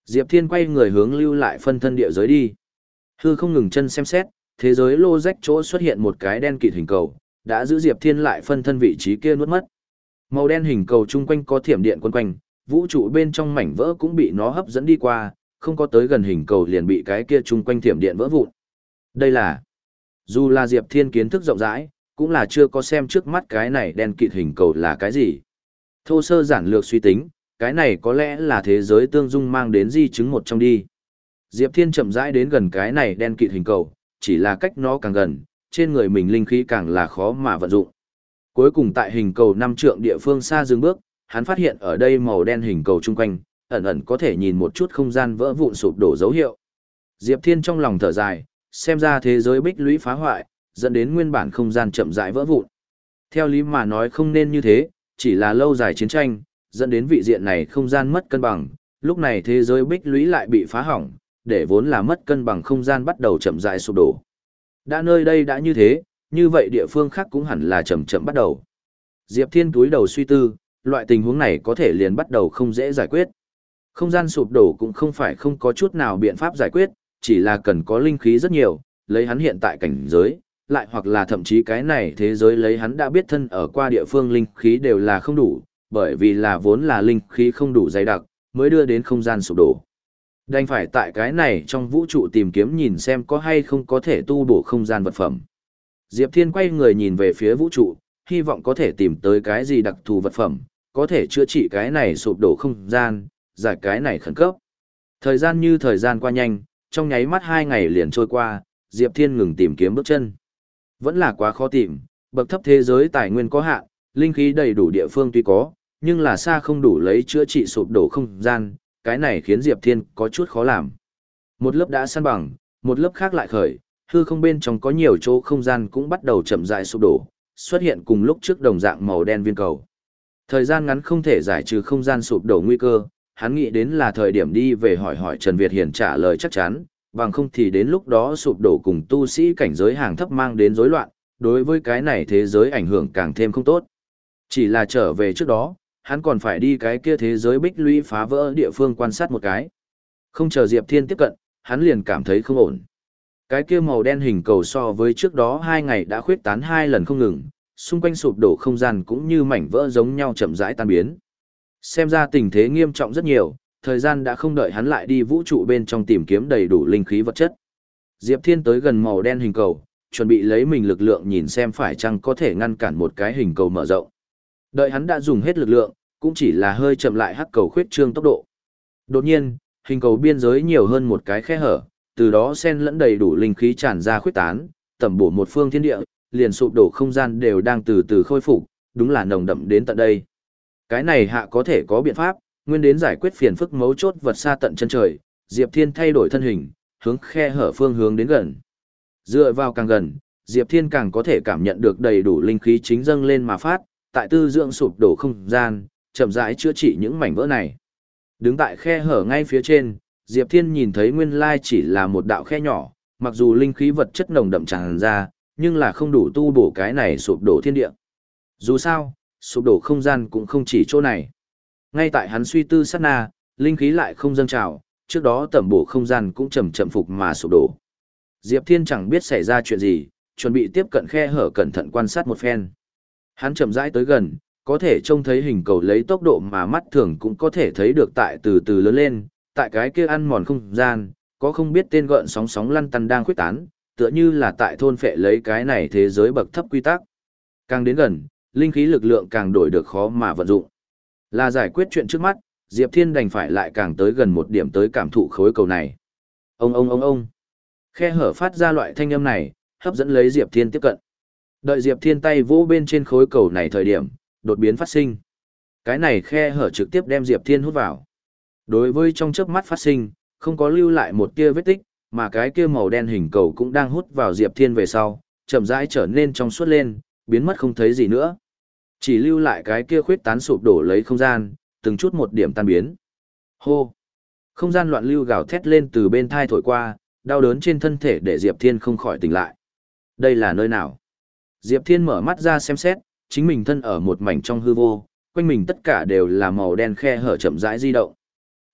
Diệp Thiên quay người hướng lưu lại phân thân địa giới đi. Hư không ngừng chân xem xét, thế giới lô rách chỗ xuất hiện một cái đen kịt hình cầu, đã giữ Diệp Thiên lại phân thân vị trí kia nuốt mất. Màu đen hình cầu chung quanh có thiểm điện quấn quanh, vũ trụ bên trong mảnh vỡ cũng bị nó hấp dẫn đi qua, không có tới gần hình cầu liền bị cái kia chung quanh thiểm điện vỡ vụn. Đây là, dù là Diệp Thiên kiến thức rộng rãi, cũng là chưa có xem trước mắt cái này đen kịt hình cầu là cái gì. Thô sơ giản lược suy tính, cái này có lẽ là thế giới tương dung mang đến di chứng một trong đi. Diệp Thiên chậm rãi đến gần cái này đen kịt hình cầu, chỉ là cách nó càng gần, trên người mình linh khí càng là khó mà vận dụng. Cuối cùng tại hình cầu năm trượng địa phương xa dừng bước, hắn phát hiện ở đây màu đen hình cầu chung quanh, ẩn ẩn có thể nhìn một chút không gian vỡ vụn sụp đổ dấu hiệu. Diệp Thiên trong lòng thở dài, xem ra thế giới bích lũy phá hoại, dẫn đến nguyên bản không gian chậm rãi vỡ vụn. Theo lý mà nói không nên như thế, chỉ là lâu dài chiến tranh, dẫn đến vị diện này không gian mất cân bằng, lúc này thế giới bích lũy lại bị phá hỏng, để vốn là mất cân bằng không gian bắt đầu chậm rãi sụp đổ. Đã nơi đây đã như thế, như vậy địa phương khác cũng hẳn là chậm chậm bắt đầu. Diệp Thiên túi đầu suy tư, loại tình huống này có thể liền bắt đầu không dễ giải quyết. Không gian sụp đổ cũng không phải không có chút nào biện pháp giải quyết, chỉ là cần có linh khí rất nhiều, lấy hắn hiện tại cảnh giới, lại hoặc là thậm chí cái này thế giới lấy hắn đã biết thân ở qua địa phương linh khí đều là không đủ, bởi vì là vốn là linh khí không đủ dày đặc, mới đưa đến không gian sụp đổ. Đành phải tại cái này trong vũ trụ tìm kiếm nhìn xem có hay không có thể tu bổ không gian vật phẩm. Diệp Thiên quay người nhìn về phía vũ trụ, hy vọng có thể tìm tới cái gì đặc thù vật phẩm, có thể chữa trị cái này sụp đổ không gian, giải cái này khẩn cấp. Thời gian như thời gian qua nhanh, trong nháy mắt hai ngày liền trôi qua, Diệp Thiên ngừng tìm kiếm bước chân. Vẫn là quá khó tìm, bậc thấp thế giới tài nguyên có hạn, linh khí đầy đủ địa phương tuy có, nhưng là xa không đủ lấy chữa trị sụp đổ không gian, cái này khiến Diệp Thiên có chút khó làm. Một lớp đã săn bằng, một lớp khác lại khởi, hư không bên trong có nhiều chỗ không gian cũng bắt đầu chậm rãi sụp đổ, xuất hiện cùng lúc trước đồng dạng màu đen viên cầu. Thời gian ngắn không thể giải trừ không gian sụp đổ nguy cơ, hắn nghĩ đến là thời điểm đi về hỏi hỏi Trần Việt Hiển trả lời chắc chắn, bằng không thì đến lúc đó sụp đổ cùng tu sĩ cảnh giới hàng thấp mang đến rối loạn, đối với cái này thế giới ảnh hưởng càng thêm không tốt. Chỉ là trở về trước đó, hắn còn phải đi cái kia thế giới bích lũy phá vỡ địa phương quan sát một cái. Không chờ Diệp Thiên tiếp cận, hắn liền cảm thấy không ổn. Cái kia màu đen hình cầu so với trước đó hai ngày đã khuyết tán hai lần không ngừng, xung quanh sụp đổ không gian cũng như mảnh vỡ giống nhau chậm rãi tan biến. Xem ra tình thế nghiêm trọng rất nhiều, thời gian đã không đợi hắn lại đi vũ trụ bên trong tìm kiếm đầy đủ linh khí vật chất. Diệp Thiên tới gần màu đen hình cầu, chuẩn bị lấy mình lực lượng nhìn xem phải chăng có thể ngăn cản một cái hình cầu mở rộng. Đợi hắn đã dùng hết lực lượng, cũng chỉ là hơi chậm lại hắc cầu khuyết trương tốc độ. Đột nhiên, hình cầu biên giới nhiều hơn một cái khe hở, từ đó xen lẫn đầy đủ linh khí tràn ra khuyết tán, tẩm bổ một phương thiên địa, liền sụp đổ không gian đều đang từ từ khôi phục, đúng là nồng đậm đến tận đây. Cái này hạ có thể có biện pháp, nguyên đến giải quyết phiền phức mấu chốt vật xa tận chân trời, Diệp Thiên thay đổi thân hình, hướng khe hở phương hướng đến gần. Dựa vào càng gần, Diệp Thiên càng có thể cảm nhận được đầy đủ linh khí chính dâng lên mà phát, tại tư dưỡng sụp đổ không gian, chậm rãi chữa trị những mảnh vỡ này. Đứng tại khe hở ngay phía trên, Diệp Thiên nhìn thấy nguyên lai chỉ là một đạo khe nhỏ, mặc dù linh khí vật chất nồng đậm tràn ra, nhưng là không đủ tu bổ cái này sụp đổ thiên địa. Dù sao, sụp đổ không gian cũng không chỉ chỗ này. Ngay tại hắn suy tư sát na, linh khí lại không dâng trào, trước đó tẩm bổ không gian cũng chậm chậm phục mà sụp đổ. Diệp Thiên chẳng biết xảy ra chuyện gì, chuẩn bị tiếp cận khe hở cẩn thận quan sát một phen. Hắn chậm rãi tới gần, có thể trông thấy hình cầu lấy tốc độ mà mắt thường cũng có thể thấy được tại từ từ lớn lên, tại cái kia ăn mòn không gian, có không biết tên gợn sóng sóng lăn tăn đang khuyết tán, tựa như là tại thôn phệ lấy cái này thế giới bậc thấp quy tắc. Càng đến gần, linh khí lực lượng càng đổi được khó mà vận dụng. Là giải quyết chuyện trước mắt, Diệp Thiên đành phải lại càng tới gần một điểm tới cảm thụ khối cầu này. Ông ông ông ông. Khe hở phát ra loại thanh âm này, hấp dẫn lấy Diệp Thiên tiếp cận. Đợi Diệp Thiên tay vỗ bên trên khối cầu này thời điểm, đột biến phát sinh. Cái này khe hở trực tiếp đem Diệp Thiên hút vào. Đối với trong chớp mắt phát sinh, không có lưu lại một tia vết tích, mà cái kia màu đen hình cầu cũng đang hút vào Diệp Thiên về sau, chậm rãi trở nên trong suốt lên, biến mất không thấy gì nữa. Chỉ lưu lại cái kia khuyết tán sụp đổ lấy không gian, từng chút một điểm tan biến. Hô! Không gian loạn lưu gào thét lên từ bên thai thổi qua, đau đớn trên thân thể để Diệp Thiên không khỏi tỉnh lại. Đây là nơi nào? Diệp Thiên mở mắt ra xem xét, chính mình thân ở một mảnh trong hư vô, quanh mình tất cả đều là màu đen khe hở chậm rãi di động.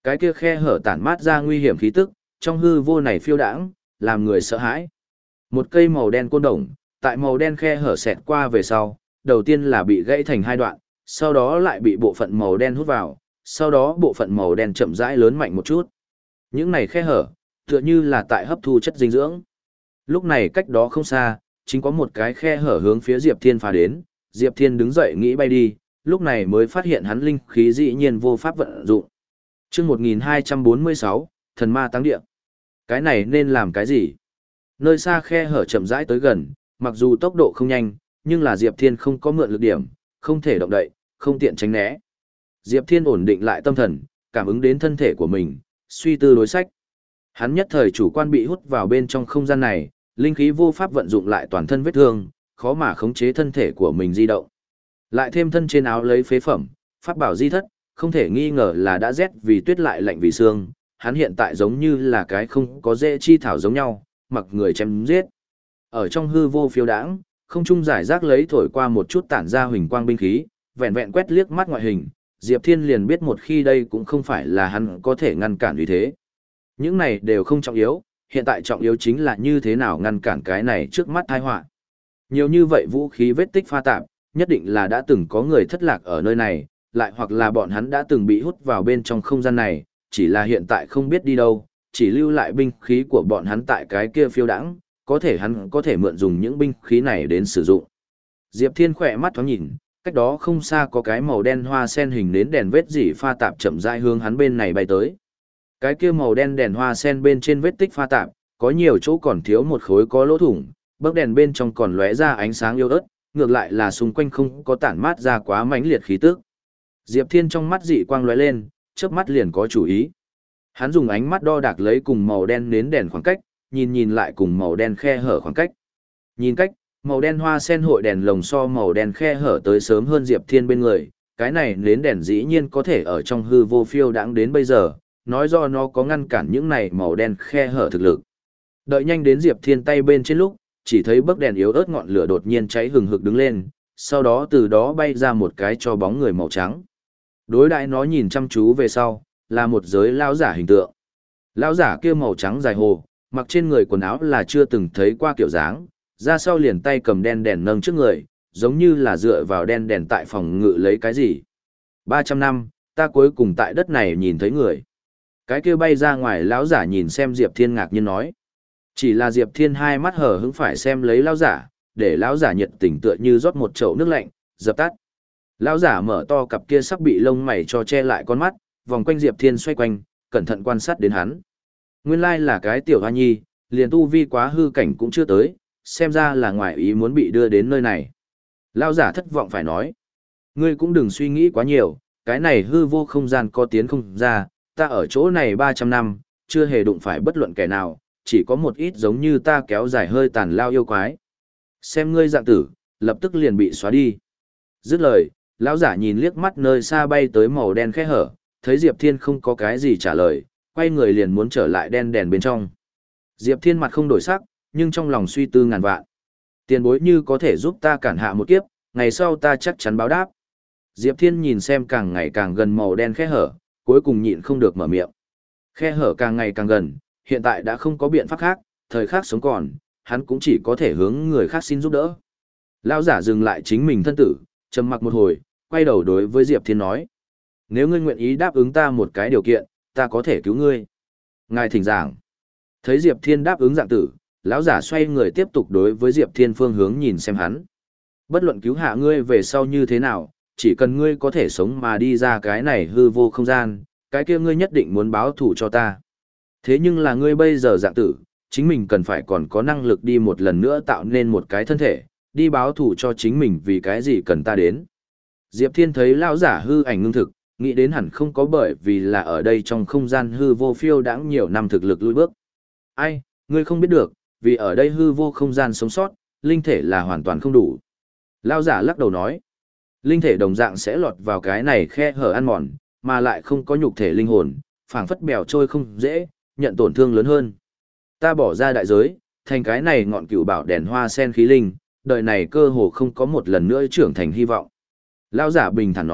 Cái kia khe hở tản mát ra nguy hiểm khí tức, trong hư vô này phiêu đãng, làm người sợ hãi. Một cây màu đen côn đồng, tại màu đen khe hở xẹt qua về sau, đầu tiên là bị gãy thành hai đoạn, sau đó lại bị bộ phận màu đen hút vào, sau đó bộ phận màu đen chậm rãi lớn mạnh một chút. Những này khe hở, tựa như là tại hấp thu chất dinh dưỡng. Lúc này cách đó không xa, chính có một cái khe hở hướng phía Diệp Thiên phá đến, Diệp Thiên đứng dậy nghĩ bay đi, lúc này mới phát hiện hắn linh khí dĩ nhiên vô pháp vận dụng. Chương một nghìn hai trăm bốn mươi sáu, Thần Ma Táng Địa. Cái này nên làm cái gì? Nơi xa khe hở chậm rãi tới gần, mặc dù tốc độ không nhanh, nhưng là Diệp Thiên không có mượn lực điểm, không thể động đậy, không tiện tránh né. Diệp Thiên ổn định lại tâm thần, cảm ứng đến thân thể của mình, suy tư đối sách. Hắn nhất thời chủ quan bị hút vào bên trong không gian này, linh khí vô pháp vận dụng lại toàn thân vết thương, khó mà khống chế thân thể của mình di động. Lại thêm thân trên áo lấy phế phẩm, pháp bảo di thất, không thể nghi ngờ là đã rét vì tuyết lại lạnh vì xương, hắn hiện tại giống như là cái không có dễ chi thảo giống nhau, mặc người chém giết. Ở trong hư vô phiêu đãng, không trung giải rác lấy thổi qua một chút tản ra huỳnh quang binh khí, vẹn vẹn quét liếc mắt ngoại hình, Diệp Thiên liền biết một khi đây cũng không phải là hắn có thể ngăn cản uy thế. Những này đều không trọng yếu, hiện tại trọng yếu chính là như thế nào ngăn cản cái này trước mắt tai họa. Nhiều như vậy vũ khí vết tích pha tạp, nhất định là đã từng có người thất lạc ở nơi này, lại hoặc là bọn hắn đã từng bị hút vào bên trong không gian này, chỉ là hiện tại không biết đi đâu, chỉ lưu lại binh khí của bọn hắn tại cái kia phiêu đãng, có thể hắn có thể mượn dùng những binh khí này đến sử dụng. Diệp Thiên khỏe mắt thoáng nhìn, cách đó không xa có cái màu đen hoa sen hình nến đèn vết dỉ pha tạp chậm rãi hướng hắn bên này bay tới. Cái kia màu đen đèn hoa sen bên trên vết tích pha tạp, có nhiều chỗ còn thiếu một khối có lỗ thủng, bấc đèn bên trong còn lóe ra ánh sáng yếu ớt, ngược lại là xung quanh không có tản mát ra quá mãnh liệt khí tức. Diệp Thiên trong mắt dị quang lóe lên, chớp mắt liền có chủ ý. Hắn dùng ánh mắt đo đạc lấy cùng màu đen nến đèn khoảng cách, nhìn nhìn lại cùng màu đen khe hở khoảng cách. Nhìn cách, màu đen hoa sen hội đèn lồng so màu đen khe hở tới sớm hơn Diệp Thiên bên người, cái này nến đèn dĩ nhiên có thể ở trong hư vô phiêu đãng đến bây giờ, nói do nó có ngăn cản những này màu đen khe hở thực lực. Đợi nhanh đến Diệp Thiên tay bên trên lúc, chỉ thấy bấc đèn yếu ớt ngọn lửa đột nhiên cháy hừng hực đứng lên, sau đó từ đó bay ra một cái cho bóng người màu trắng. Đối đãi nó nhìn chăm chú về sau, là một giới lão giả hình tượng. Lão giả kia màu trắng dài hồ, mặc trên người quần áo là chưa từng thấy qua kiểu dáng, ra sau liền tay cầm đen đèn nâng trước người, giống như là dựa vào đen đèn tại phòng ngự lấy cái gì. ba trăm năm, ta cuối cùng tại đất này nhìn thấy người. Cái kia bay ra ngoài lão giả nhìn xem Diệp Thiên ngạc nhiên nói. Chỉ là Diệp Thiên hai mắt hở hững phải xem lấy lão giả, để lão giả nhiệt tình tựa như rót một chậu nước lạnh, dập tắt. Lão giả mở to cặp kia sắc bị lông mày cho che lại con mắt, vòng quanh Diệp Thiên xoay quanh, cẩn thận quan sát đến hắn. Nguyên lai là cái tiểu hoa nhi, liền tu vi quá hư cảnh cũng chưa tới, xem ra là ngoài ý muốn bị đưa đến nơi này. Lão giả thất vọng phải nói. Ngươi cũng đừng suy nghĩ quá nhiều, cái này hư vô không gian có tiến không ra, ta ở chỗ này ba trăm năm, chưa hề đụng phải bất luận kẻ nào, chỉ có một ít giống như ta kéo dài hơi tàn lao yêu quái. Xem ngươi dạng tử, lập tức liền bị xóa đi. Dứt lời, lão giả nhìn liếc mắt nơi xa bay tới màu đen khẽ hở, thấy Diệp Thiên không có cái gì trả lời, quay người liền muốn trở lại đen đèn bên trong. Diệp Thiên mặt không đổi sắc, nhưng trong lòng suy tư ngàn vạn. Tiền bối như có thể giúp ta cản hạ một kiếp, ngày sau ta chắc chắn báo đáp. Diệp Thiên nhìn xem càng ngày càng gần màu đen khẽ hở, cuối cùng nhịn không được mở miệng. Khe hở càng ngày càng gần, hiện tại đã không có biện pháp khác, thời khắc sống còn, hắn cũng chỉ có thể hướng người khác xin giúp đỡ. Lão giả dừng lại chính mình thân tử, trầm mặc một hồi, quay đầu đối với Diệp Thiên nói. Nếu ngươi nguyện ý đáp ứng ta một cái điều kiện, ta có thể cứu ngươi. Ngài thỉnh giảng. Thấy Diệp Thiên đáp ứng dạng tử, lão giả xoay người tiếp tục đối với Diệp Thiên phương hướng nhìn xem hắn. Bất luận cứu hạ ngươi về sau như thế nào, chỉ cần ngươi có thể sống mà đi ra cái này hư vô không gian, cái kia ngươi nhất định muốn báo thù cho ta. Thế nhưng là ngươi bây giờ dạng tử, chính mình cần phải còn có năng lực đi một lần nữa tạo nên một cái thân thể, đi báo thù cho chính mình vì cái gì cần ta đến. Diệp Thiên thấy lão giả hư ảnh ngưng thực, nghĩ đến hẳn không có bởi vì là ở đây trong không gian hư vô phiêu đãng nhiều năm thực lực lùi bước. Ai, ngươi không biết được, vì ở đây hư vô không gian sống sót, linh thể là hoàn toàn không đủ. Lão giả lắc đầu nói, linh thể đồng dạng sẽ lọt vào cái này khe hở ăn mòn, mà lại không có nhục thể linh hồn, phảng phất bèo trôi không dễ, nhận tổn thương lớn hơn. Ta bỏ ra đại giới, thành cái này ngọn cửu bảo đèn hoa sen khí linh, đời này cơ hồ không có một lần nữa trưởng thành hy vọng. Lão giả bình thản nói,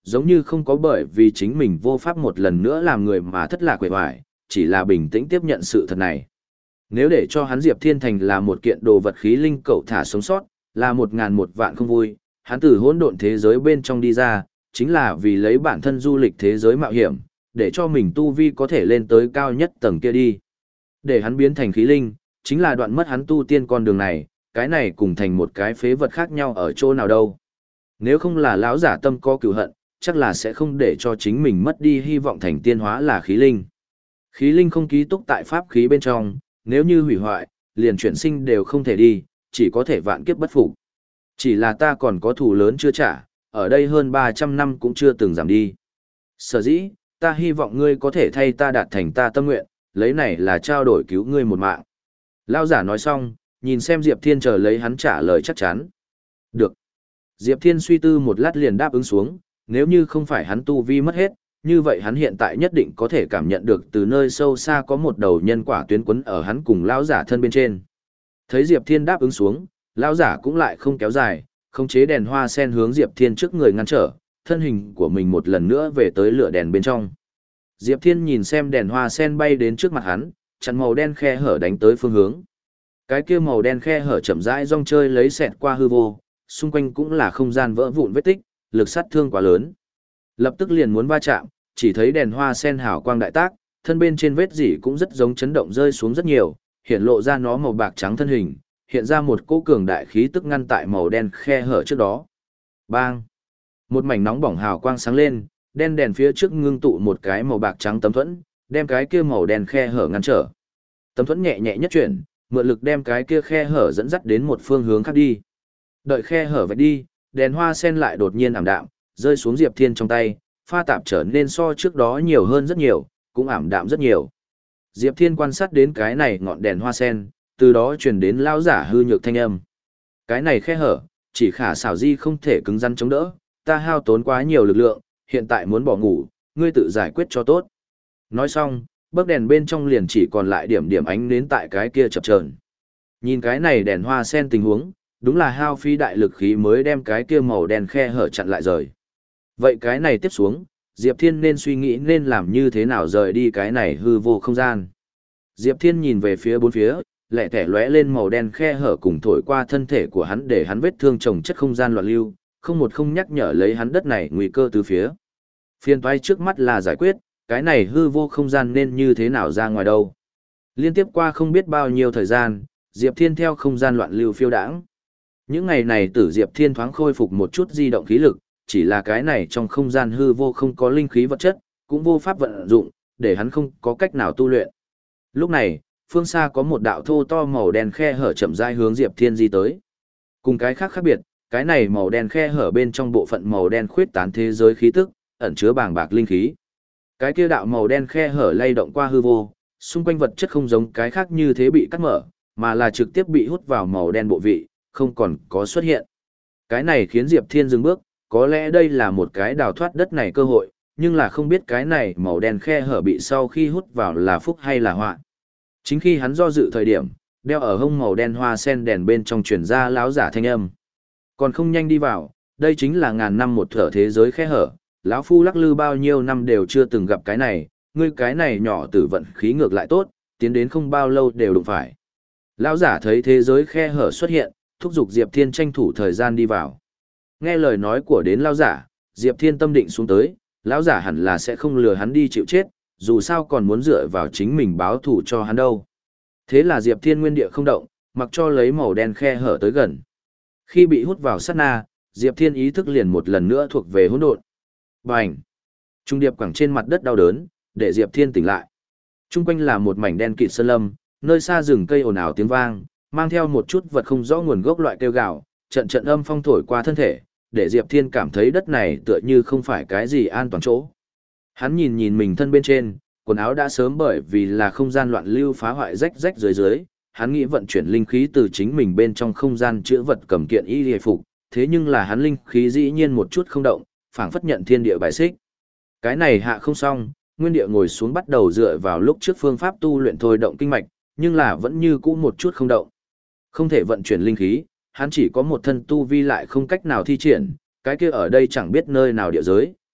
giống như không có bởi vì chính mình vô pháp một lần nữa làm người mà thất lạc quệ hoài, chỉ là bình tĩnh tiếp nhận sự thật này. Nếu để cho hắn Diệp Thiên Thành là một kiện đồ vật khí linh cậu thả sống sót, là một ngàn một vạn không vui, hắn từ hỗn độn thế giới bên trong đi ra, chính là vì lấy bản thân du lịch thế giới mạo hiểm, để cho mình tu vi có thể lên tới cao nhất tầng kia đi. Để hắn biến thành khí linh, chính là đoạn mất hắn tu tiên con đường này, cái này cùng thành một cái phế vật khác nhau ở chỗ nào đâu. Nếu không là lão giả tâm có cửu hận, chắc là sẽ không để cho chính mình mất đi hy vọng thành tiên hóa là khí linh. Khí linh không ký túc tại pháp khí bên trong, nếu như hủy hoại, liền chuyển sinh đều không thể đi, chỉ có thể vạn kiếp bất phục. Chỉ là ta còn có thù lớn chưa trả, ở đây hơn ba trăm năm cũng chưa từng giảm đi. Sở dĩ, ta hy vọng ngươi có thể thay ta đạt thành ta tâm nguyện, lấy này là trao đổi cứu ngươi một mạng. Lão giả nói xong, nhìn xem Diệp Thiên chờ lấy hắn trả lời chắc chắn. Được. Diệp Thiên suy tư một lát liền đáp ứng xuống, nếu như không phải hắn tu vi mất hết, như vậy hắn hiện tại nhất định có thể cảm nhận được từ nơi sâu xa có một đầu nhân quả tuyến quấn ở hắn cùng lão giả thân bên trên. Thấy Diệp Thiên đáp ứng xuống, lão giả cũng lại không kéo dài, khống chế đèn hoa sen hướng Diệp Thiên trước người ngăn trở, thân hình của mình một lần nữa về tới lửa đèn bên trong. Diệp Thiên nhìn xem đèn hoa sen bay đến trước mặt hắn, chặn màu đen khe hở đánh tới phương hướng. Cái kia màu đen khe hở chậm rãi rong chơi lấy xẹt qua hư vô, xung quanh cũng là không gian vỡ vụn vết tích, lực sát thương quá lớn. Lập tức liền muốn va chạm, chỉ thấy đèn hoa sen hào quang đại tác, thân bên trên vết dỉ cũng rất giống chấn động rơi xuống rất nhiều, hiện lộ ra nó màu bạc trắng thân hình, hiện ra một cỗ cường đại khí tức ngăn tại màu đen khe hở trước đó. Bang! Một mảnh nóng bỏng hào quang sáng lên, đen đèn phía trước ngưng tụ một cái màu bạc trắng tấm thuẫn, đem cái kia màu đen khe hở ngăn trở. Tấm thuẫn nhẹ nhẹ nhất chuyển, mượn lực đem cái kia khe hở dẫn dắt đến một phương hướng khác đi. Đợi khe hở vạch đi, đèn hoa sen lại đột nhiên ảm đạm, rơi xuống Diệp Thiên trong tay, pha tạp trở nên so trước đó nhiều hơn rất nhiều, cũng ảm đạm rất nhiều. Diệp Thiên quan sát đến cái này ngọn đèn hoa sen, từ đó truyền đến lão giả hư nhược thanh âm. Cái này khe hở, chỉ khả xảo di không thể cứng rắn chống đỡ, ta hao tốn quá nhiều lực lượng, hiện tại muốn bỏ ngủ, ngươi tự giải quyết cho tốt. Nói xong, bấc đèn bên trong liền chỉ còn lại điểm điểm ánh nến tại cái kia chập chờn. Nhìn cái này đèn hoa sen tình huống, đúng là hao phí đại lực khí mới đem cái kia màu đen khe hở chặn lại rời. Vậy cái này tiếp xuống, Diệp Thiên nên suy nghĩ nên làm như thế nào rời đi cái này hư vô không gian. Diệp Thiên nhìn về phía bốn phía, lẹ tẻ lóe lên màu đen khe hở cùng thổi qua thân thể của hắn để hắn vết thương chồng chất không gian loạn lưu, không một không nhắc nhở lấy hắn đất này nguy cơ từ phía. Phiên toái trước mắt là giải quyết, cái này hư vô không gian nên như thế nào ra ngoài đâu. Liên tiếp qua không biết bao nhiêu thời gian, Diệp Thiên theo không gian loạn lưu phiêu đãng. Những ngày này tử Diệp Thiên thoáng khôi phục một chút di động khí lực, chỉ là cái này trong không gian hư vô không có linh khí vật chất, cũng vô pháp vận dụng, để hắn không có cách nào tu luyện. Lúc này, phương xa có một đạo thô to màu đen khe hở chậm rãi hướng Diệp Thiên di tới. Cùng cái khác khác biệt, cái này màu đen khe hở bên trong bộ phận màu đen khuyết tán thế giới khí tức, ẩn chứa bàng bạc linh khí. Cái kia đạo màu đen khe hở lay động qua hư vô, xung quanh vật chất không giống cái khác như thế bị cắt mở, mà là trực tiếp bị hút vào màu đen bộ vị, không còn có xuất hiện. Cái này khiến Diệp Thiên dừng bước, có lẽ đây là một cái đào thoát đất này cơ hội, nhưng là không biết cái này màu đen khe hở bị sau khi hút vào là phúc hay là họa. Chính khi hắn do dự thời điểm, đeo ở hông màu đen hoa sen đèn bên trong truyền ra láo giả thanh âm. Còn không nhanh đi vào, đây chính là ngàn năm một thở thế giới khe hở, lão phu lắc lư bao nhiêu năm đều chưa từng gặp cái này, ngươi cái này nhỏ tử vận khí ngược lại tốt, tiến đến không bao lâu đều đụng phải. Lão giả thấy thế giới khe hở xuất hiện, thúc giục Diệp Thiên tranh thủ thời gian đi vào. Nghe lời nói của đến lão giả, Diệp Thiên tâm định xuống tới, lão giả hẳn là sẽ không lừa hắn đi chịu chết, dù sao còn muốn dựa vào chính mình báo thù cho hắn đâu. Thế là Diệp Thiên nguyên địa không động, mặc cho lấy màu đen khe hở tới gần. Khi bị hút vào sát na, Diệp Thiên ý thức liền một lần nữa thuộc về hỗn độn. Bành! Trung điệp quẳng trên mặt đất đau đớn, để Diệp Thiên tỉnh lại. Trung quanh là một mảnh đen kịt sơn lâm, nơi xa rừng cây ồn ào tiếng vang, mang theo một chút vật không rõ nguồn gốc loại kêu gào, trận trận âm phong thổi qua thân thể, để Diệp Thiên cảm thấy đất này tựa như không phải cái gì an toàn chỗ. Hắn nhìn nhìn mình thân bên trên, quần áo đã sớm bởi vì là không gian loạn lưu phá hoại rách rách dưới dưới, hắn nghĩ vận chuyển linh khí từ chính mình bên trong không gian chữa vật cầm kiện y liề phục, thế nhưng là hắn linh khí dĩ nhiên một chút không động, phảng phất nhận thiên địa bài xích. Cái này hạ không xong, nguyên địa ngồi xuống bắt đầu dựa vào lúc trước phương pháp tu luyện thôi động kinh mạch, nhưng là vẫn như cũ một chút không động. Không thể vận chuyển linh khí, hắn chỉ có một thân tu vi lại không cách nào thi triển, cái kia ở đây chẳng biết nơi nào địa giới,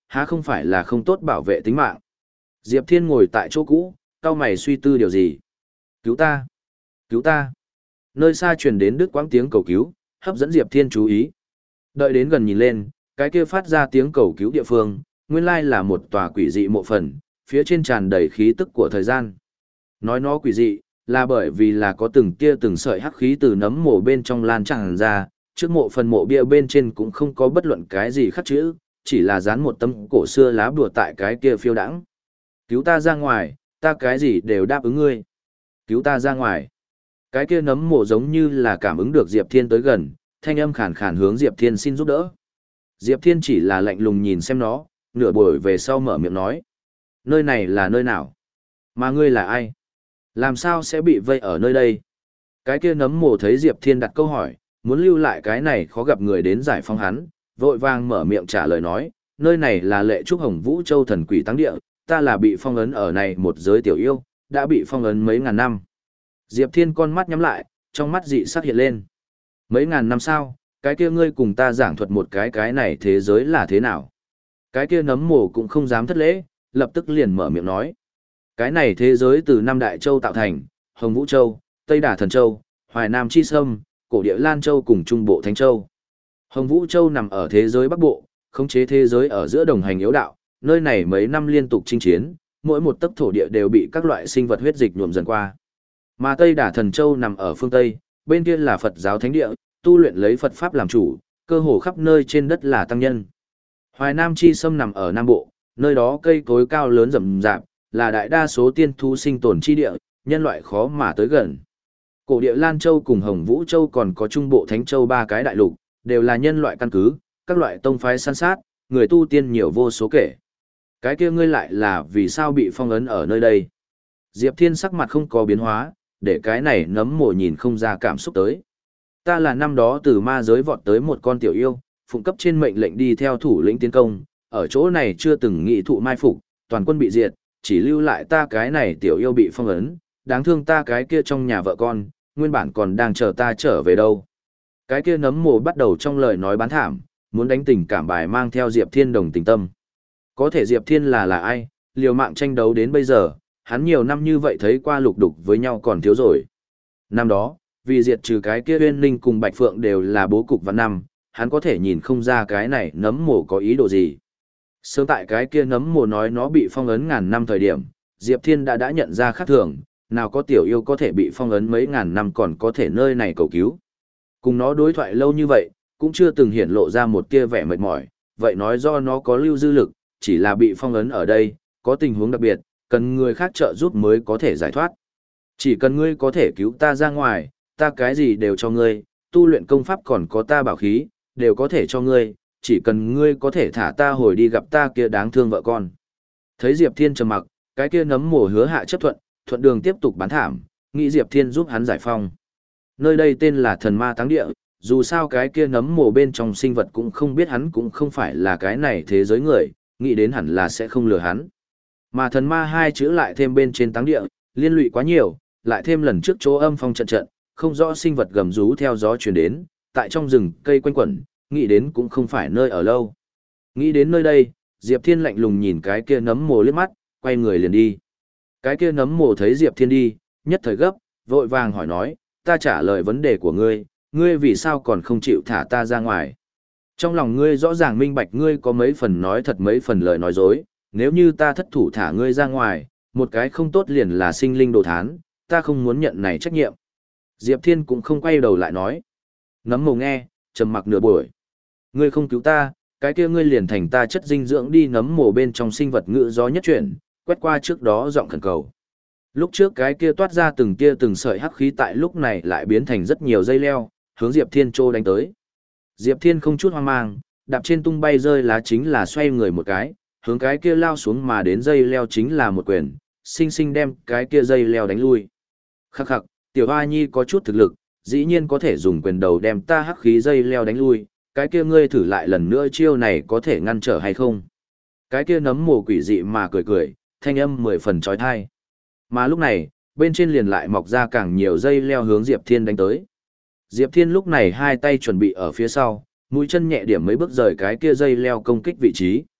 há không phải là không tốt bảo vệ tính mạng. Diệp Thiên ngồi tại chỗ cũ, cau mày suy tư điều gì. Cứu ta! Cứu ta! Nơi xa truyền đến đứt quãng tiếng cầu cứu, hấp dẫn Diệp Thiên chú ý. Đợi đến gần nhìn lên, cái kia phát ra tiếng cầu cứu địa phương, nguyên lai là một tòa quỷ dị mộ phần, phía trên tràn đầy khí tức của thời gian. Nói nó quỷ dị, là bởi vì là có từng tia từng sợi hắc khí từ nấm mộ bên trong lan tràn ra, trước mộ phần mộ bia bên trên cũng không có bất luận cái gì khắc chữ, chỉ là dán một tấm cổ xưa lá bùa tại cái kia phiêu đãng. Cứu ta ra ngoài, ta cái gì đều đáp ứng ngươi. Cứu ta ra ngoài. Cái kia nấm mộ giống như là cảm ứng được Diệp Thiên tới gần, thanh âm khàn khàn hướng Diệp Thiên xin giúp đỡ. Diệp Thiên chỉ là lạnh lùng nhìn xem nó, nửa buổi về sau mở miệng nói. Nơi này là nơi nào? Mà ngươi là ai? Làm sao sẽ bị vây ở nơi đây? Cái kia nấm mồ thấy Diệp Thiên đặt câu hỏi, muốn lưu lại cái này khó gặp người đến giải phóng hắn, vội vàng mở miệng trả lời nói, nơi này là Lệ Trúc Hồng Vũ Châu thần quỷ táng địa, ta là bị phong ấn ở này một giới tiểu yêu, đã bị phong ấn mấy ngàn năm. Diệp Thiên con mắt nhắm lại, trong mắt dị sắc hiện lên. Mấy ngàn năm sao, cái kia ngươi cùng ta giảng thuật một cái cái này thế giới là thế nào? Cái kia nấm mồ cũng không dám thất lễ, lập tức liền mở miệng nói. Cái này thế giới từ năm đại châu tạo thành, Hồng Vũ Châu, Tây Đà Thần Châu, Hoài Nam Chi Sâm, Cổ Địa Lan Châu cùng Trung Bộ Thánh Châu. Hồng Vũ Châu nằm ở thế giới Bắc Bộ, khống chế thế giới ở giữa đồng hành yếu đạo, nơi này mấy năm liên tục chinh chiến, mỗi một tấc thổ địa đều bị các loại sinh vật huyết dịch nhuộm dần qua. Mà Tây Đà Thần Châu nằm ở phương Tây, bên kia là Phật giáo thánh địa, tu luyện lấy Phật Pháp làm chủ, cơ hồ khắp nơi trên đất là tăng nhân. Hoài Nam Chi Sâm nằm ở Nam Bộ, nơi đó cây cối cao lớn rậm rạp, là đại đa số tiên thú sinh tồn chi địa, nhân loại khó mà tới gần. Cổ Địa Lan Châu cùng Hồng Vũ Châu còn có Trung Bộ Thánh Châu ba cái đại lục, đều là nhân loại căn cứ, các loại tông phái săn sát, người tu tiên nhiều vô số kể. Cái kia ngươi lại là vì sao bị phong ấn ở nơi đây? Diệp Thiên sắc mặt không có biến hóa, để cái này nấm mồ nhìn không ra cảm xúc tới. Ta là năm đó từ ma giới vọt tới một con tiểu yêu, phụng cấp trên mệnh lệnh đi theo thủ lĩnh tiến công, ở chỗ này chưa từng nghị thụ mai phục, toàn quân bị diệt, chỉ lưu lại ta cái này tiểu yêu bị phong ấn, đáng thương ta cái kia trong nhà vợ con, nguyên bản còn đang chờ ta trở về đâu. Cái kia nấm mồ bắt đầu trong lời nói bán thảm, muốn đánh tình cảm bài mang theo Diệp Thiên đồng tình tâm. Có thể Diệp Thiên là là ai, liều mạng tranh đấu đến bây giờ, hắn nhiều năm như vậy thấy qua lục đục với nhau còn thiếu rồi. Năm đó, vì diệt trừ cái kia Uyên Linh cùng Bạch Phượng đều là bố cục vạn năm, hắn có thể nhìn không ra cái này nấm mồ có ý đồ gì. Sớm tại cái kia nấm mồ nói nó bị phong ấn ngàn năm thời điểm, Diệp Thiên đã đã nhận ra khác thường, nào có tiểu yêu có thể bị phong ấn mấy ngàn năm còn có thể nơi này cầu cứu. Cùng nó đối thoại lâu như vậy, cũng chưa từng hiển lộ ra một tia vẻ mệt mỏi, vậy nói do nó có lưu dư lực, chỉ là bị phong ấn ở đây, có tình huống đặc biệt, cần người khác trợ giúp mới có thể giải thoát. Chỉ cần ngươi có thể cứu ta ra ngoài, ta cái gì đều cho ngươi, tu luyện công pháp còn có ta bảo khí, đều có thể cho ngươi, chỉ cần ngươi có thể thả ta hồi đi gặp ta kia đáng thương vợ con. Thấy Diệp Thiên trầm mặc, cái kia nấm mồ hứa hạ chấp thuận, thuận đường tiếp tục bán thảm, nghĩ Diệp Thiên giúp hắn giải phong. Nơi đây tên là Thần Ma Táng Địa, dù sao cái kia nấm mồ bên trong sinh vật cũng không biết hắn cũng không phải là cái này thế giới người, nghĩ đến hẳn là sẽ không lừa hắn. Mà thần ma hai chữ lại thêm bên trên táng địa, liên lụy quá nhiều, lại thêm lần trước chỗ âm phong trận trận, không rõ sinh vật gầm rú theo gió truyền đến, tại trong rừng cây quanh quẩn, nghĩ đến cũng không phải nơi ở lâu. Nghĩ đến nơi đây, Diệp Thiên lạnh lùng nhìn cái kia nấm mồ liếc mắt, quay người liền đi. Cái kia nấm mồ thấy Diệp Thiên đi, nhất thời gấp, vội vàng hỏi nói, ta trả lời vấn đề của ngươi, ngươi vì sao còn không chịu thả ta ra ngoài? Trong lòng ngươi rõ ràng minh bạch ngươi có mấy phần nói thật mấy phần lời nói dối, nếu như ta thất thủ thả ngươi ra ngoài, một cái không tốt liền là sinh linh đồ thán, ta không muốn nhận này trách nhiệm. Diệp Thiên cũng không quay đầu lại nói. Nấm mồ nghe, trầm mặc nửa buổi. Ngươi không cứu ta, cái kia ngươi liền thành ta chất dinh dưỡng đi. Nấm mồ bên trong sinh vật ngự gió nhất chuyển, quét qua trước đó giọng khẩn cầu. Lúc trước cái kia toát ra từng kia từng sợi hắc khí tại lúc này lại biến thành rất nhiều dây leo, hướng Diệp Thiên trô đánh tới. Diệp Thiên không chút hoang mang, đạp trên tung bay rơi lá chính là xoay người một cái, hướng cái kia lao xuống mà đến dây leo chính là một quyền, sinh sinh đem cái kia dây leo đánh lui. Khắc khắc, tiểu hoa nhi có chút thực lực, dĩ nhiên có thể dùng quyền đầu đem ta hắc khí dây leo đánh lui, cái kia ngươi thử lại lần nữa chiêu này có thể ngăn trở hay không? Cái kia nấm mồ quỷ dị mà cười cười, thanh âm mười phần trói thai. Mà lúc này, bên trên liền lại mọc ra càng nhiều dây leo hướng Diệp Thiên đánh tới. Diệp Thiên lúc này hai tay chuẩn bị ở phía sau, mũi chân nhẹ điểm mấy bước rời cái kia dây leo công kích vị trí.